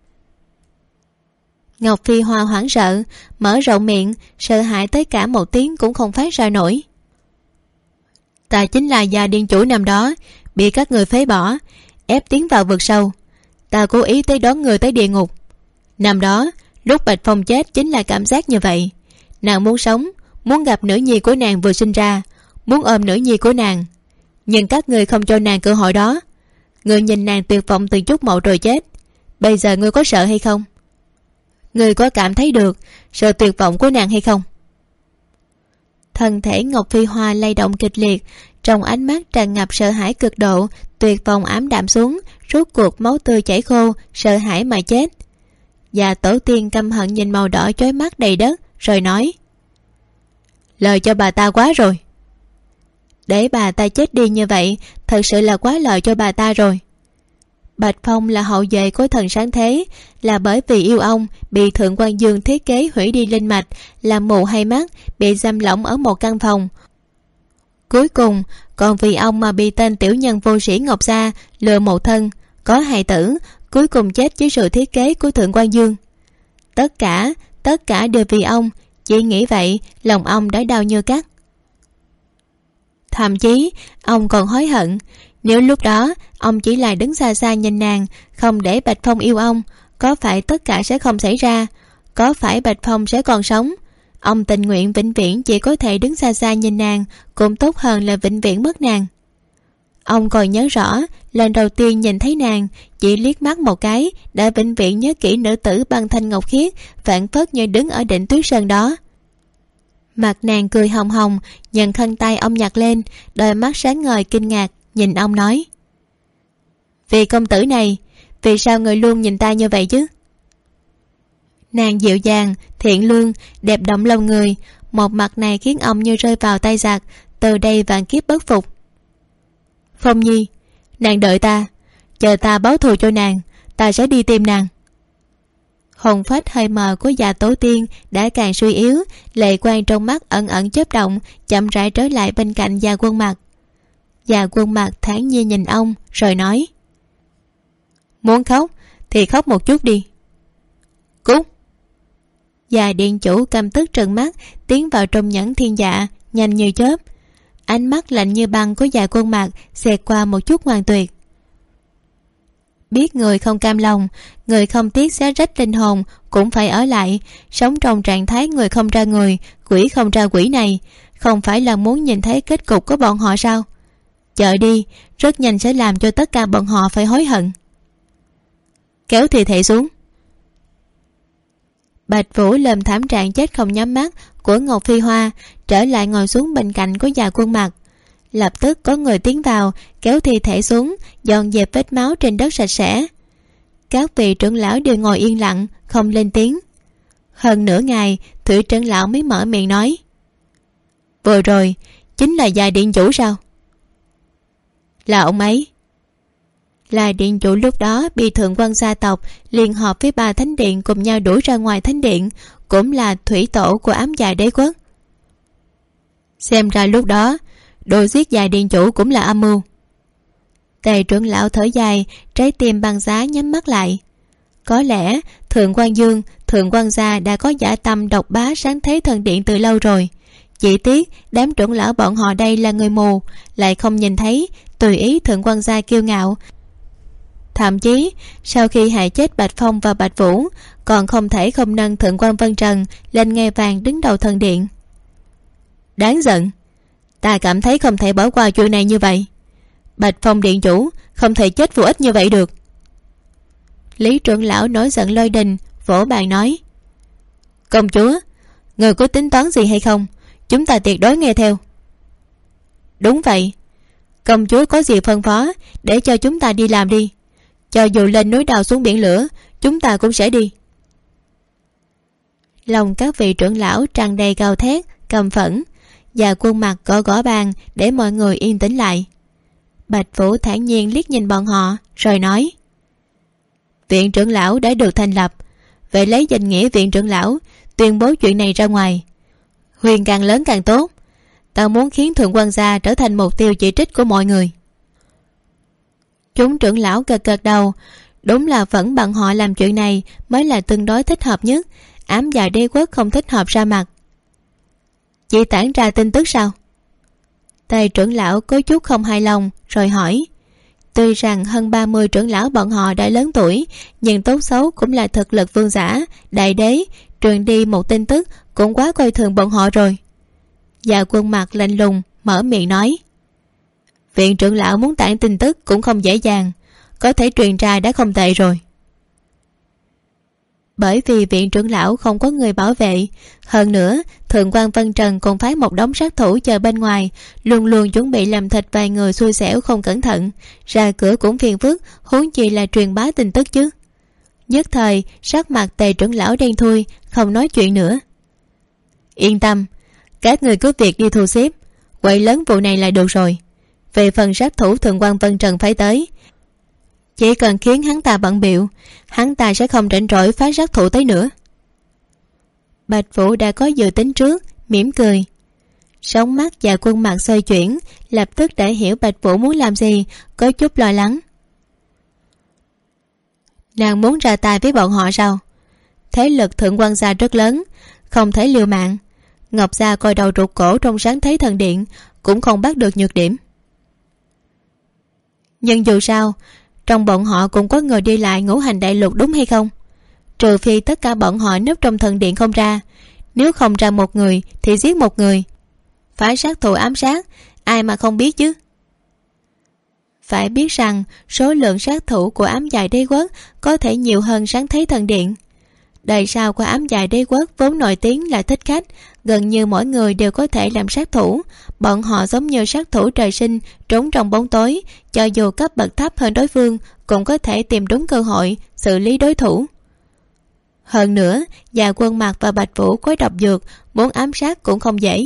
B: Ngọc Phi Hoa hoảng sợ, mở rộng miệng, sợ hãi tới cả một tiếng cũng không phát ra nổi. Ta chính là già điên chủ năm đó, bị các người phế bỏ, ép tiến vào vực sâu. Ta cố ý tới đón người tới địa ngục. Năm đó, lúc Bạch Phong chết chính là cảm giác như vậy. Nàng muốn sống, muốn gặp nữ nhi của nàng vừa sinh ra, muốn ôm nữ nhi của nàng. Nhưng các người không cho nàng cơ hội đó. Người nhìn nàng tuyệt vọng từng chút một rồi chết. Bây giờ ngươi có sợ hay không? Ngươi có cảm thấy được sự tuyệt vọng của nàng hay không? Thân thể Ngọc Phi Hoa lay động kịch liệt, trong ánh mắt tràn ngập sợ hãi cực độ, tuyệt vọng ám đạm xuống, rốt cuộc máu tươi chảy khô, sợ hãi mà chết. Và tổ tiên căm hận nhìn màu đỏ chói mắt đầy đất, rồi nói. Lời cho bà ta quá rồi. Để bà ta chết đi như vậy, thật sự là quá lời cho bà ta rồi. Bạch Phong là hậu duệ của thần sáng thế, là bởi vì yêu ông, bị Thượng Quan Dương thiết kế hủy đi linh mạch, làm mù hai mắt, bị giam lỏng ở một căn phòng. Cuối cùng, còn vì ông mà bị tên tiểu nhân vô sĩ Ngọc gia lừa một thân, có hài tử, cuối cùng chết dưới sự thiết kế của Thượng Quan Dương. Tất cả đều vì ông. Chỉ nghĩ vậy, lòng ông đã đau như cắt. Thậm chí, ông còn hối hận. Nếu lúc đó, ông chỉ là đứng xa xa nhìn nàng, không để Bạch Phong yêu ông, có phải tất cả sẽ không xảy ra? Có phải Bạch Phong sẽ còn sống? Ông tình nguyện vĩnh viễn chỉ có thể đứng xa xa nhìn nàng, cũng tốt hơn là vĩnh viễn mất nàng. Ông còn nhớ rõ, lần đầu tiên nhìn thấy nàng, chỉ liếc mắt một cái, đã vĩnh viễn nhớ kỹ nữ tử băng thanh ngọc khiết, phảng phất như đứng ở đỉnh tuyết sơn đó. Mặt nàng cười hồng hồng, nhận khăn tay ông nhặt lên, đôi mắt sáng ngời kinh ngạc nhìn ông nói: Vì công tử này, vì sao người luôn nhìn ta như vậy chứ? Nàng dịu dàng, thiện lương, đẹp động lòng người, một mặt này khiến ông như rơi vào tay giặc, từ đây vạn kiếp bất phục. Phong Nhi, nàng đợi ta, chờ ta báo thù cho nàng, ta sẽ đi tìm nàng. Hồn phách hơi mờ của già tổ tiên đã càng suy yếu, lệ quang trong mắt ẩn ẩn chớp động, chậm rãi trở lại bên cạnh già Quân Mặc. Già Quân Mặc thản nhiên nhìn ông rồi nói: Muốn khóc thì khóc một chút đi. Cút. Già điện chủ căm tức trừng mắt tiến vào trong nhẫn thiên dạ, nhanh như chớp. Ánh mắt lạnh như băng của già Quân Mặc xẹt qua một chút ngoan tuyệt. Biết người không cam lòng, người không tiếc xé rách linh hồn cũng phải ở lại, sống trong trạng thái người không ra người, quỷ không ra quỷ này, không phải là muốn nhìn thấy kết cục của bọn họ sao? Chờ đi, rất nhanh sẽ làm cho tất cả bọn họ phải hối hận. Kéo thi thể xuống. Bạch Vũ lầm thảm trạng chết không nhắm mắt của Ngọc Phi Hoa, trở lại ngồi xuống bên cạnh của già Quân Mặc. Lập tức có người tiến vào, kéo thi thể xuống, dọn dẹp vết máu trên đất sạch sẽ. Các vị trưởng lão đều ngồi yên lặng, không lên tiếng. Hơn nửa ngày, Thủy trưởng lão mới mở miệng nói: Vừa rồi, chính là già điện chủ sao? Là ông ấy. Là điện chủ lúc đó bị thượng quan gia tộc liên hợp với 3 thánh điện cùng nhau đuổi ra ngoài thánh điện, cũng là thủy tổ của ám dạ đế quốc. Xem ra lúc đó đồ giết già điện chủ cũng là âm mưu. Tề trưởng lão thở dài, trái tim băng giá nhắm mắt lại. Có lẽ thượng quan dương, thượng quan gia đã có dã tâm độc bá sáng thế thần điện từ lâu rồi. Chỉ tiếc đám trưởng lão bọn họ đây là người mù, lại không nhìn thấy, tùy ý thượng quan gia kiêu ngạo. Thậm chí sau khi hại chết Bạch Phong và Bạch Vũ, còn không thể không nâng thượng quan Vân Trần lên ngai vàng đứng đầu thần điện. Đáng giận. Ta cảm thấy không thể bỏ qua chuyện này như vậy. Bạch Phong điện chủ không thể chết vô ích như vậy được. Lý trưởng lão nổi giận lôi đình, vỗ bàn nói: Công chúa, người có tính toán gì hay không? Chúng ta tuyệt đối nghe theo. Đúng vậy. Công chúa có gì phân phó, để cho chúng ta đi làm đi. Cho dù lên núi đào xuống biển lửa, chúng ta cũng sẽ đi. Lòng các vị trưởng lão tràn đầy gào thét, căm phẫn. Già Quân Mặc gõ gõ bàn để mọi người yên tĩnh lại. Bạch Vũ thản nhiên liếc nhìn bọn họ rồi nói: Viện trưởng lão đã được thành lập, vậy lấy danh nghĩa viện trưởng lão tuyên bố chuyện này ra ngoài. Huyền càng lớn càng tốt. Ta muốn khiến thượng quan gia trở thành mục tiêu chỉ trích của mọi người. Chúng trưởng lão gật gật đầu. Đúng là vẫn bằng họ làm chuyện này mới là tương đối thích hợp nhất. Ám dạ đế quốc không thích hợp ra mặt. Chỉ tản ra tin tức sao? Tề trưởng lão có chút không hài lòng rồi hỏi. Tuy rằng hơn 30 trưởng lão bọn họ đã lớn tuổi, nhưng tốt xấu cũng là thực lực vương giả, đại đế, truyền đi một tin tức cũng quá coi thường bọn họ rồi. Già Quân Mặc lạnh lùng mở miệng nói: Viện trưởng lão muốn tản tin tức cũng không dễ dàng, có thể truyền ra đã không tệ rồi. Bởi vì viện trưởng lão không có người bảo vệ, hơn nữa thượng quan Vân Trần còn phái một đống sát thủ chờ bên ngoài, luôn luôn chuẩn bị làm thịt vài người xui xẻo không cẩn thận, ra cửa cũng phiền phức, huống chi là truyền bá tin tức chứ. Nhất thời sắc mặt Tề trưởng lão đen thui, không nói chuyện nữa. Yên tâm, các người cứ việc đi thu xếp, quậy lớn vụ này là được rồi. Về phần sát thủ thượng quan Vân Trần phải tới, chỉ cần khiến hắn ta bận bịu, hắn ta sẽ không rảnh rỗi phá sát thủ tới nữa. Bạch Vũ đã có dự tính trước, mỉm cười. Sóng mắt và Quân Mặc xoay chuyển, lập tức đã hiểu Bạch Vũ muốn làm gì, có chút lo lắng. Nàng muốn ra tay với bọn họ sao? Thế lực thượng quan gia rất lớn, không thể liều mạng. Ngọc gia coi đầu rụt cổ trong sáng thế thần điện, cũng không bắt được nhược điểm. Nhưng dù sao, trong bọn họ cũng có người đi lại ngũ hành đại lục đúng hay không? Trừ phi tất cả bọn họ núp trong thần điện không ra. Nếu không ra một người thì giết một người. Phải sát thủ ám sát, ai mà không biết chứ. Phải biết rằng số lượng sát thủ của ám dạ đế quốc có thể nhiều hơn sáng thế thần điện. Đời sau của ám dạ đế quốc vốn nổi tiếng là thích khách, Gần như mỗi người đều có thể làm sát thủ. Bọn họ giống như sát thủ trời sinh, trốn trong bóng tối, cho dù cấp bậc thấp hơn đối phương cũng có thể tìm đúng cơ hội xử lý đối thủ. Hơn nữa, Dạ Quân Mặc và Bạch Vũ có độc dược, muốn ám sát cũng không dễ.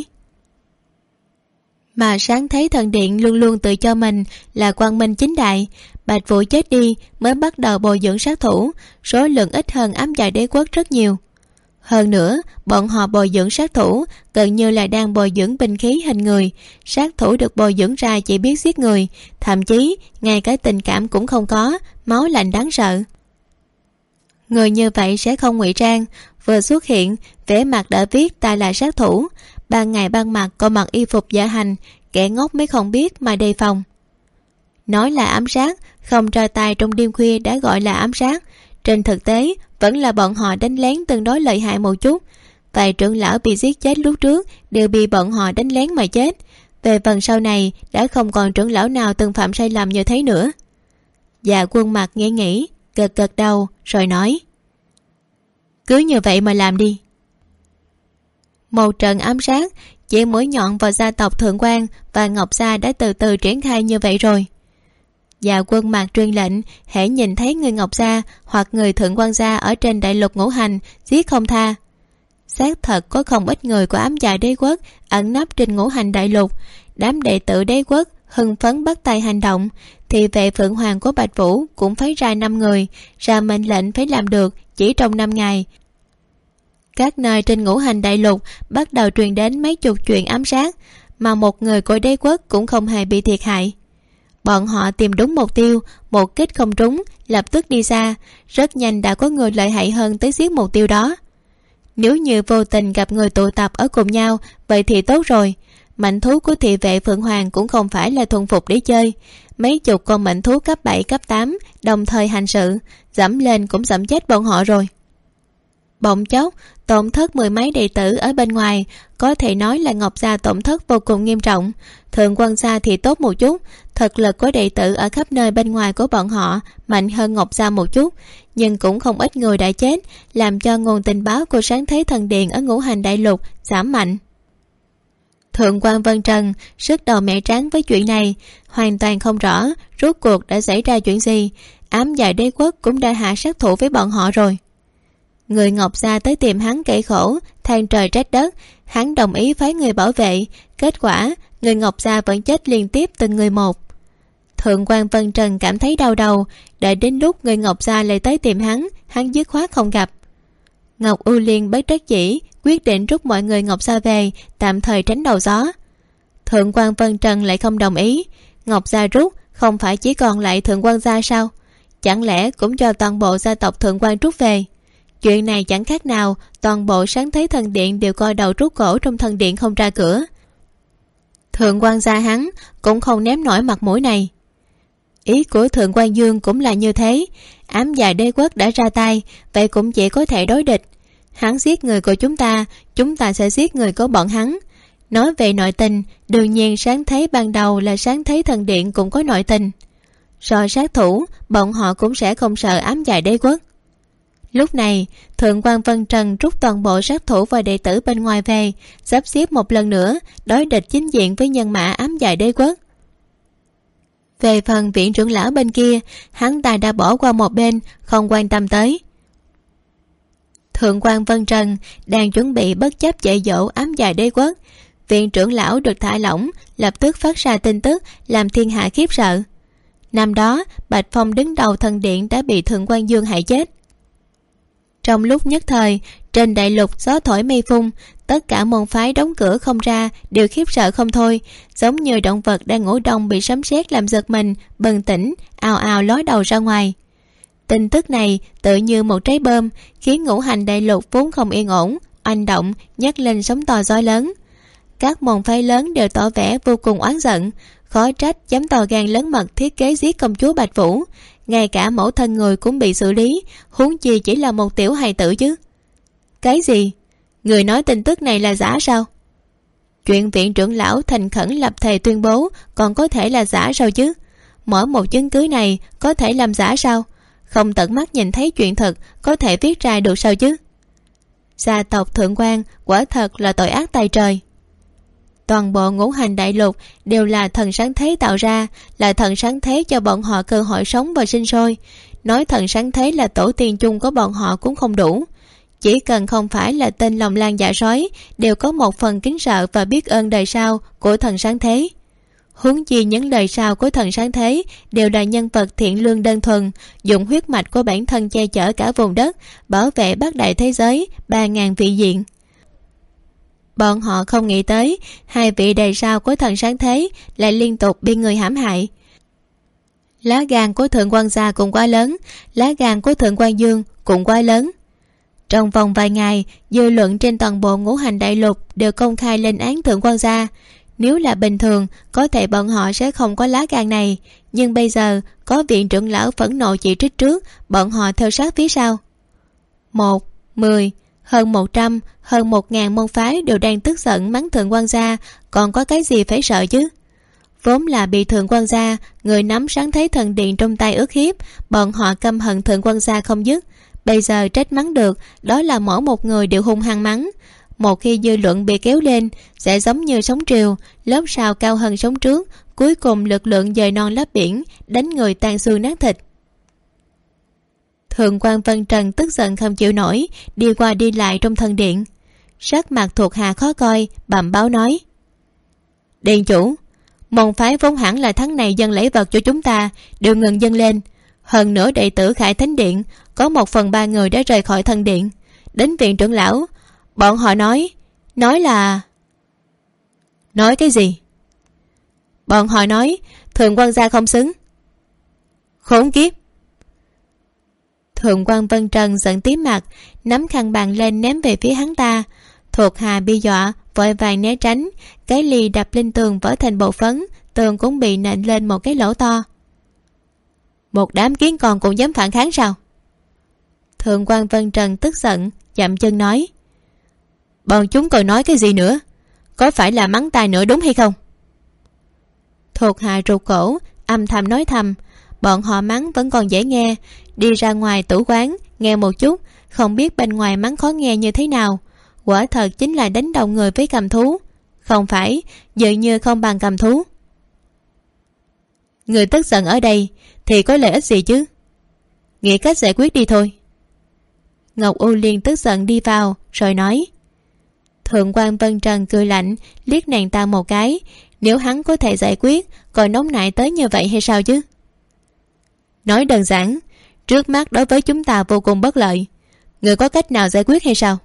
B: Mà Sáng Thế Thần Điện luôn luôn tự cho mình là quang minh chính đại. Bạch Vũ chết đi mới bắt đầu bồi dưỡng sát thủ, số lượng ít hơn Ám Dạ Đế Quốc rất nhiều. Hơn nữa, bọn họ bồi dưỡng sát thủ gần như là đang bồi dưỡng binh khí hình người. Sát thủ được bồi dưỡng ra chỉ biết giết người, thậm chí ngay cả tình cảm cũng không có, máu lạnh đáng sợ. Người như vậy sẽ không ngụy trang, vừa xuất hiện vẻ mặt đã viết ta là sát thủ, ban ngày ban mặt còn mặc y phục dạ hành, kẻ ngốc mới không biết mà đề phòng. Nói là ám sát, không ra tay trong đêm khuya đã gọi là ám sát. Trên thực tế vẫn là bọn họ đánh lén tương đối lợi hại một chút. Vài trưởng lão bị giết chết lúc trước đều bị bọn họ đánh lén mà chết. Về phần sau này đã không còn trưởng lão nào từng phạm sai lầm như thế nữa. Dạ Quân Mặc nghĩ gật gật đầu rồi nói: cứ như vậy mà làm đi. Một trận ám sát chỉ mũi nhọn vào gia tộc Thượng Quan và Ngọc Gia đã từ từ triển khai như vậy rồi. Dạ Quân Mặc truyền lệnh, hễ nhìn thấy người Ngọc Gia hoặc người Thượng Quan Gia ở trên đại lục ngũ hành, giết không tha. Xác thật có không ít người của Ám Dạ Đế Quốc ẩn nấp trên ngũ hành đại lục. Đám đệ tử đế quốc hưng phấn bắt tay hành động, thì vệ Phượng Hoàng của Bạch Vũ cũng phái ra 5 người, ra mệnh lệnh phải làm được chỉ trong 5 ngày. Các nơi trên ngũ hành đại lục bắt đầu truyền đến mấy chục chuyện ám sát, mà một người của đế quốc cũng không hề bị thiệt hại. Bọn họ tìm đúng mục tiêu, một kích không trúng, lập tức đi xa, rất nhanh đã có người lợi hại hơn tới giết mục tiêu đó. Nếu như vô tình gặp người tụ tập ở cùng nhau, vậy thì tốt rồi. Mãnh thú của thị vệ Phượng Hoàng cũng không phải là thuần phục để chơi. Mấy chục con mãnh thú cấp 7, cấp 8 đồng thời hành sự, dẫm lên cũng dẫm chết bọn họ rồi. Bỗng chốc tổn thất 10 mấy đệ tử ở bên ngoài, có thể nói là Ngọc Gia tổn thất vô cùng nghiêm trọng. Thượng Quan Gia thì tốt một chút, thực lực của đệ tử ở khắp nơi bên ngoài của bọn họ mạnh hơn Ngọc Gia một chút, nhưng cũng không ít người đã chết, làm cho nguồn tình báo của Sáng Thế Thần Điện ở ngũ hành đại lục giảm mạnh. Thượng quan Vân Trần sức đầu mẹ tráng với chuyện này, hoàn toàn không rõ rốt cuộc đã xảy ra chuyện gì. Ám Dạ Đế Quốc cũng đã hạ sát thủ với bọn họ rồi. Người Ngọc Gia tới tìm hắn kể khổ, than trời trách đất. Hắn đồng ý phái người bảo vệ, kết quả người Ngọc Gia vẫn chết liên tiếp từng người một. Thượng quan Vân Trần cảm thấy đau đầu, đợi đến lúc người Ngọc Gia lại tới tìm hắn dứt khoát không gặp. Ngọc U Liên bất đắc dĩ quyết định rút mọi người Ngọc Gia về, tạm thời tránh đầu gió. Thượng quan Vân Trần lại không đồng ý. Ngọc Gia rút không phải chỉ còn lại Thượng quan Gia sao? Chẳng lẽ cũng cho toàn bộ gia tộc Thượng quan rút về? Chuyện này chẳng khác nào toàn bộ Sáng Thế Thần Điện đều coi đầu rút cổ trong thần điện không ra cửa. Thượng quan Gia hắn cũng không ném nổi mặt mũi này. Ý của Thượng quan Dương cũng là như thế. Ám Dạ Đế Quốc đã ra tay, vậy cũng chỉ có thể đối địch. Hắn giết người của chúng ta sẽ giết người của bọn hắn. Nói về nội tình, đương nhiên Sáng Thế ban đầu là Sáng Thế Thần Điện cũng có nội tình. So sát thủ, bọn họ cũng sẽ không sợ Ám Dạ Đế Quốc. Lúc này, Thượng quan Vân Trần rút toàn bộ sát thủ và đệ tử bên ngoài về, sắp xếp một lần nữa đối địch chính diện với nhân mã Ám Dạ Đế Quốc. Về phần viện trưởng lão bên kia, hắn ta đã bỏ qua một bên, không quan tâm tới. Thượng quan Vân Trần đang chuẩn bị bất chấp dạy dỗ Ám Dạ Đế Quốc. Viện trưởng lão được thả lỏng, lập tức phát ra tin tức làm thiên hạ khiếp sợ. Năm đó, Bạch Phong đứng đầu thần điện đã bị Thượng quan Dương hại chết. Trong lúc nhất thời, trên đại lục gió thổi mây phun, tất cả môn phái đóng cửa không ra đều khiếp sợ không thôi, giống như động vật đang ngủ đông bị sấm sét làm giật mình, bừng tỉnh, ào ào ló đầu ra ngoài. Tin tức này tự như một trái bom, khiến ngũ hành đại lục vốn không yên ổn, oanh động, nhấc lên sóng to gió lớn. Các môn phái lớn đều tỏ vẻ vô cùng oán giận, khó trách dám to gan lớn mật thiết kế giết công chúa Bạch Vũ. Ngay cả mẫu thân người cũng bị xử lý, huống chi chỉ là một tiểu hài tử chứ. Cái gì? Người nói tin tức này là giả sao? Chuyện viện trưởng lão thành khẩn lập thề tuyên bố còn có thể là giả sao chứ? Mỗi một chứng cứ này có thể làm giả sao? Không tận mắt nhìn thấy chuyện thật có thể viết ra được sao chứ? Gia tộc Thượng quan quả thật là tội ác tày trời. Toàn bộ ngũ hành đại lục đều là thần sáng thế tạo ra, là thần sáng thế cho bọn họ cơ hội sống và sinh sôi. Nói thần sáng thế là tổ tiên chung của bọn họ cũng không đủ. Chỉ cần không phải là tên lòng lan dạ sói, đều có một phần kính sợ và biết ơn đời sau của thần sáng thế. Huống chi những đời sau của thần sáng thế đều là nhân vật thiện lương đơn thuần, dùng huyết mạch của bản thân che chở cả vùng đất, bảo vệ bát đại thế giới 3.000 vị diện. Bọn họ không nghĩ tới hai vị đời sau của thần sáng thế lại liên tục bị người hãm hại. Lá gan của Thượng quan gia cũng quá lớn, lá gan của Thượng quan Dương cũng quá lớn. Trong vòng vài ngày, dư luận trên toàn bộ ngũ hành đại lục đều công khai lên án Thượng quan gia. Nếu là bình thường, có thể bọn họ sẽ không có lá gan này, nhưng bây giờ có viện trưởng lão phẫn nộ chỉ trích trước, bọn họ theo sát phía sau. 1, 10, hơn 100, hơn 1.000 môn phái đều đang tức giận mắng Thượng quan gia, còn có cái gì phải sợ chứ? Vốn là bị Thượng quan gia, người nắm sáng thế thần điện trong tay ức hiếp, bọn họ căm hận Thượng quan gia không dứt. Bây giờ trách mắng được, đó là mỗi một người đều hung hăng mắng. Một khi dư luận bị kéo lên, sẽ giống như sóng triều, lớp sau cao hơn sóng trước, cuối cùng lực lượng dời non lấp biển, đánh người tan xương nát thịt. Thượng quan Vân Trần tức giận không chịu nổi, đi qua đi lại trong thần điện. Sắc mặt thuộc hạ khó coi, bẩm báo nói: Điện chủ, môn phái vốn hẳn là tháng này dâng lễ vật cho chúng ta đều ngừng dâng lên. Hơn nữa đệ tử Khải Thánh Điện có 1/3 người đã rời khỏi thần điện. Đến viện trưởng lão, bọn họ nói là... Nói cái gì? Bọn họ nói Thượng quan gia không xứng. Khốn kiếp! Thượng quan Vân Trần giận tím mặt, nắm khăn bàn lên ném về phía hắn ta. Thuộc hạ bị dọa, vội vàng né tránh, cái ly đập lên tường vỡ thành bột phấn, tường cũng bị nện lên một cái lỗ to. Một đám kiến con cũng dám phản kháng sao? Thượng quan Vân Trần tức giận, chậm chân nói: Bọn chúng còn nói cái gì nữa? Có phải là mắng tai nữa đúng hay không? Thuộc hạ rụt cổ, âm thầm nói thầm: Bọn họ mắng vẫn còn dễ nghe, đi ra ngoài tử quán nghe một chút, không biết bên ngoài mắng khó nghe như thế nào. Quả thật chính là đánh đồng người với cầm thú. Không phải, dường như không bằng cầm thú. Người tức giận ở đây thì có lợi ích gì chứ? Nghĩ cách giải quyết đi thôi. Ngọc U Liên tức giận đi vào rồi nói. Thượng quan Vân Trần cười lạnh, liếc nàng ta một cái. Nếu hắn có thể giải quyết, còn nóng nảy tới như vậy hay sao chứ? Nói đơn giản, trước mắt đối với chúng ta vô cùng bất lợi. Người có cách nào giải quyết hay sao?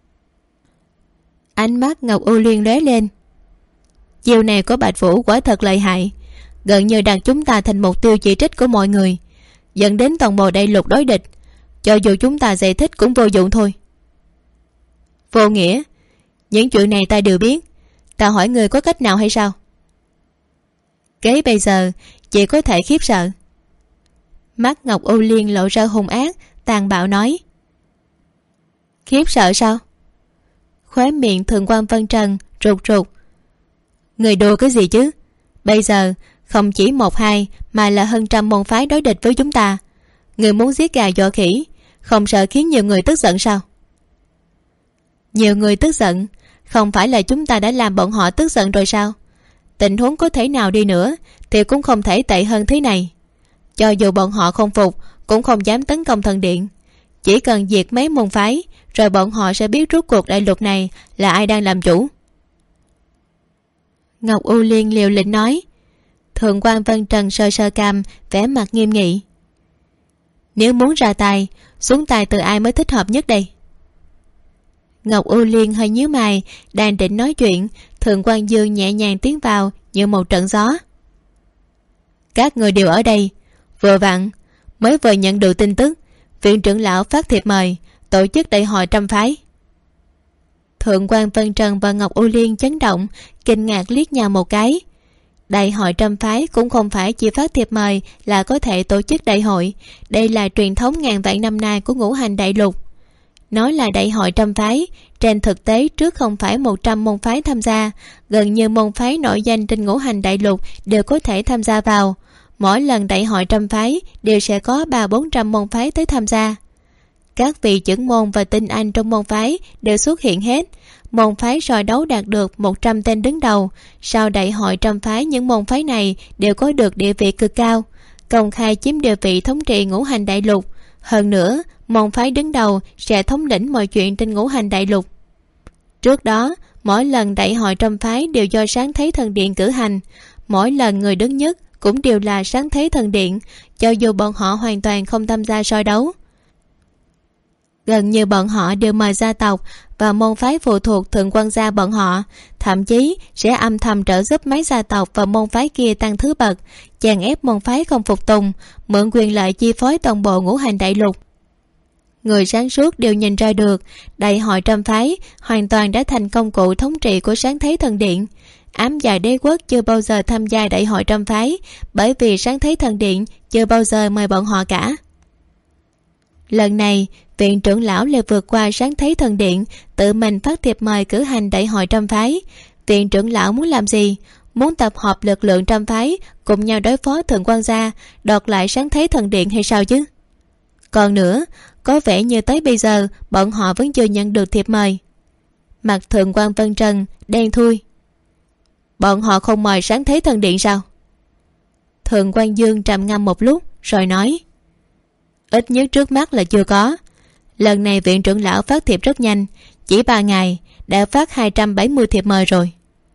B: Ánh mắt Ngọc U Liên lóe lên. Chiều này của Bạch Vũ quả thật lợi hại, gần như đặt chúng ta thành mục tiêu chỉ trích của mọi người, dẫn đến toàn bộ đại lục đối địch. Cho dù chúng ta giải thích cũng vô dụng thôi. Vô nghĩa, những chuyện này ta đều biết. Ta hỏi người có cách nào hay sao? Kế bây giờ chỉ có thể khiếp sợ. Mắt Ngọc U Liên lộ ra hung ác, tàn bạo nói. Khiếp sợ sao? Khóe miệng Thượng quan Vân Trần rụt rụt. Người đùa cái gì chứ? Bây giờ không chỉ 1-2 mà là hơn trăm môn phái đối địch với chúng ta. Người muốn giết gà dọa khỉ, không sợ khiến nhiều người tức giận sao? Nhiều người tức giận, không phải là chúng ta đã làm bọn họ tức giận rồi sao? Tình huống có thể nào đi nữa thì cũng không thể tệ hơn thế này. Cho dù bọn họ không phục, cũng không dám tấn công thần điện. Chỉ cần diệt mấy môn phái, rồi bọn họ sẽ biết rốt cuộc đại lục này là ai đang làm chủ. Ngọc U Liên liều lĩnh nói. Thượng quan Vân Trần sơ sơ cằm, vẻ mặt nghiêm nghị. Nếu muốn ra tay, xuống tay từ ai mới thích hợp nhất đây? Ngọc U Liên hơi nhíu mày, đang định nói chuyện, Thượng quan Dương nhẹ nhàng tiến vào như một trận gió. Các người đều ở đây. Vừa vặn, mới vừa nhận được tin tức, viện trưởng lão phát thiệp mời tổ chức đại hội trăm phái. Thượng quan Vân Trần và Ngọc U Liên chấn động, kinh ngạc liếc nhau một cái. Đại hội trăm phái cũng không phải chỉ phát thiệp mời là có thể tổ chức đại hội. Đây là truyền thống ngàn vạn năm nay của ngũ hành đại lục. Nói là đại hội trăm phái, trên thực tế trước không phải 100 môn phái tham gia, gần như môn phái nổi danh trên ngũ hành đại lục đều có thể tham gia vào. Mỗi lần đại hội trăm phái đều sẽ có 300-400 môn phái tới tham gia. Các vị trưởng môn và tinh anh trong môn phái đều xuất hiện hết. Môn phái soi đấu đạt được 100 tên đứng đầu. Sau đại hội trăm phái, những môn phái này đều có được địa vị cực cao, công khai chiếm địa vị thống trị ngũ hành đại lục. Hơn nữa, môn phái đứng đầu sẽ thống lĩnh mọi chuyện trên ngũ hành đại lục. Trước đó, mỗi lần đại hội trăm phái đều do Sáng Thế Thần Điện cử hành. Mỗi lần người đứng nhất cũng đều là Sáng Thế Thần Điện, cho dù bọn họ hoàn toàn không tham gia soi đấu. Gần như bọn họ đều mời gia tộc và môn phái phụ thuộc Thượng Quan gia bọn họ, thậm chí sẽ âm thầm trợ giúp mấy gia tộc và môn phái kia tăng thứ bậc, chèn ép môn phái không phục tùng, mượn quyền lợi chi phối toàn bộ ngũ hành đại lục. Người sáng suốt đều nhìn ra được, đại hội trăm phái hoàn toàn đã thành công cụ thống trị của Sáng Thế Thần Điện. Ám Dạ Đế quốc chưa bao giờ tham gia đại hội trăm phái, bởi vì Sáng Thế Thần Điện chưa bao giờ mời bọn họ cả. Lần này, viện trưởng lão lại vượt qua Sáng Thế Thần Điện, tự mình phát thiệp mời cử hành đại hội trăm phái. Viện trưởng lão muốn làm gì? Muốn tập hợp lực lượng trăm phái cùng nhau đối phó Thượng Quan gia, đoạt lại Sáng Thế Thần Điện hay sao chứ? Còn nữa, có vẻ như tới bây giờ bọn họ vẫn chưa nhận được thiệp mời. Mặt Thượng Quan Vân Trần đen thui. Bọn họ không mời Sáng Thế Thần Điện sao? Thượng Quan Dương trầm ngâm một lúc rồi nói, ít nhất trước mắt là chưa có. Lần này viện trưởng lão phát thiệp rất nhanh, chỉ 3 ngày đã phát 270 thiệp mời rồi.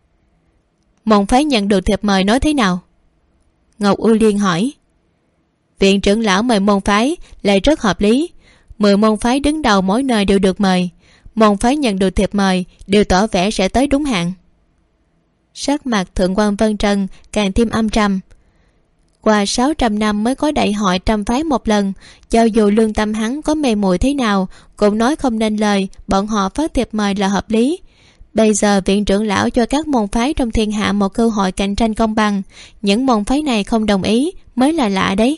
B: Môn phái nhận được thiệp mời nói thế nào? Ngọc U Liên hỏi. Viện trưởng lão mời môn phái lại rất hợp lý. 10 môn phái đứng đầu mỗi nơi đều được mời. Môn phái nhận được thiệp mời đều tỏ vẻ sẽ tới đúng hạn. Sắc mặt Thượng Quan Vân Trần càng thêm âm trầm. Qua 600 năm mới có đại hội trăm phái một lần, cho dù lương tâm hắn có mê muội thế nào cũng nói không nên lời, bọn họ phát thiệp mời là hợp lý. Bây giờ viện trưởng lão cho các môn phái trong thiên hạ một cơ hội cạnh tranh công bằng, những môn phái này không đồng ý mới là lạ đấy.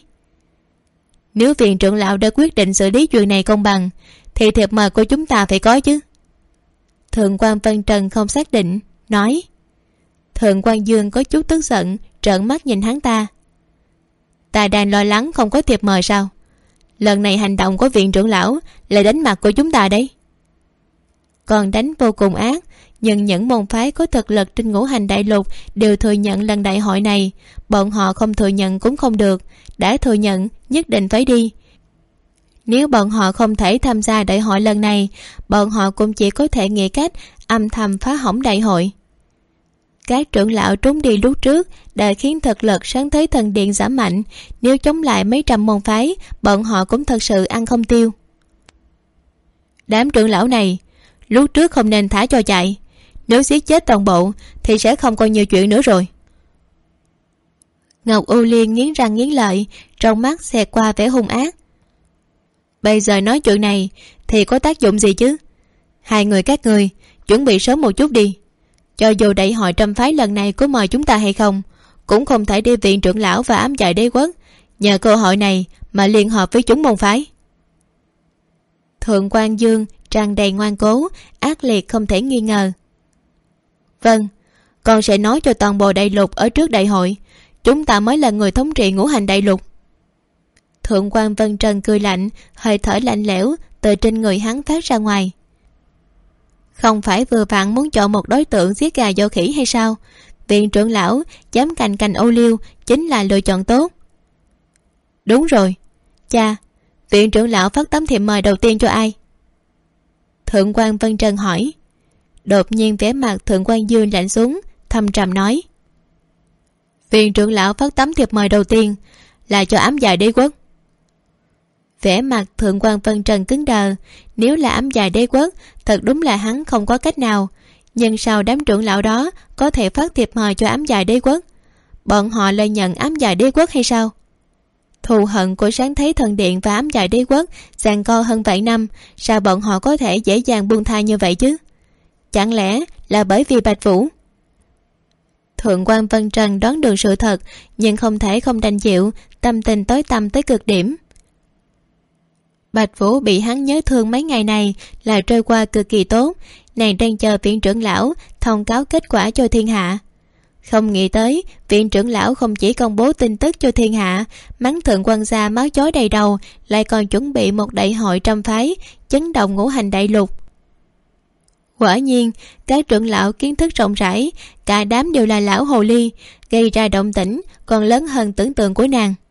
B: Nếu viện trưởng lão đã quyết định xử lý chuyện này công bằng thì thiệp mời của chúng ta phải có chứ. Thượng Quan Vân Trần không xác định nói. Thượng Quan Dương có chút tức giận, trợn mắt nhìn hắn ta. Ta đang lo lắng không có thiệp mời sao? Lần này hành động của viện trưởng lão là đánh mặt của chúng ta đấy. Còn đánh vô cùng ác, nhưng những môn phái có thực lực trên ngũ hành đại lục đều thừa nhận lần đại hội này. Bọn họ không thừa nhận cũng không được, đã thừa nhận nhất định phải đi. Nếu bọn họ không thể tham gia đại hội lần này, bọn họ cũng chỉ có thể nghĩ cách âm thầm phá hỏng đại hội. Các trưởng lão trốn đi lúc trước đã khiến thực lực Sáng Thế Thần Điện giảm mạnh. Nếu chống lại mấy trăm môn phái, bọn họ cũng thật sự ăn không tiêu. Đám trưởng lão này lúc trước không nên thả cho chạy. Nếu giết chết toàn bộ thì sẽ không còn nhiều chuyện nữa rồi. Ngọc U Liên nghiến răng nghiến lợi, trong mắt xẹt qua vẻ hung ác. Bây giờ nói chuyện này thì có tác dụng gì chứ? Hai người các người chuẩn bị sớm một chút đi. Cho dù đại hội trăm phái lần này có mời chúng ta hay không, cũng không thể đi viện trưởng lão và ám giải đế quốc nhờ cơ hội này mà liên hợp với chúng môn phái. Thượng Quan Dương tràn đầy ngoan cố, ác liệt không thể nghi ngờ. Vâng, con sẽ nói cho toàn bộ đại lục ở trước đại hội, chúng ta mới là người thống trị ngũ hành đại lục. Thượng Quan Vân Trần cười lạnh, hơi thở lạnh lẽo từ trên người hắn phát ra ngoài. Không phải vừa vặn muốn chọn một đối tượng giết gà dỗ khỉ hay sao? Viện trưởng lão dám cành cành ô liu chính là lựa chọn tốt. Đúng rồi. Cha, viện trưởng lão phát tấm thiệp mời đầu tiên cho ai? Thượng Quan Vân Trần hỏi. Đột nhiên vẻ mặt Thượng Quan Dương lạnh xuống, thâm trầm nói. Viện trưởng lão phát tấm thiệp mời đầu tiên là cho ám giải đế quốc. Vẻ mặt Thượng Quan Vân Trần cứng đờ. Nếu là ám giải đế quốc, thật đúng là hắn không có cách nào. Nhưng sao đám trưởng lão đó có thể phát thiệp mời cho ám giải đế quốc? Bọn họ lại nhận ám giải đế quốc hay sao? Thù hận của Sáng Thế Thần Điện và ám giải đế quốc giằng co hơn vạn năm, sao bọn họ có thể dễ dàng buông tha như vậy chứ? Chẳng lẽ là bởi vì Bạch Vũ? Thượng Quan Vân Trần đoán được sự thật, nhưng không thể không đành chịu, tâm tình tối tăm tới cực điểm. Bạch Vũ bị hắn nhớ thương mấy ngày này là trôi qua cực kỳ tốt, nàng đang chờ viện trưởng lão thông cáo kết quả cho thiên hạ. Không nghĩ tới viện trưởng lão không chỉ công bố tin tức cho thiên hạ, mắng thượng quan gia máu chó đầy đầu, lại còn chuẩn bị một đại hội trăm phái chấn động ngũ hành đại lục. Quả nhiên các trưởng lão kiến thức rộng rãi, cả đám đều là lão hồ ly, gây ra động tĩnh còn lớn hơn tưởng tượng của nàng.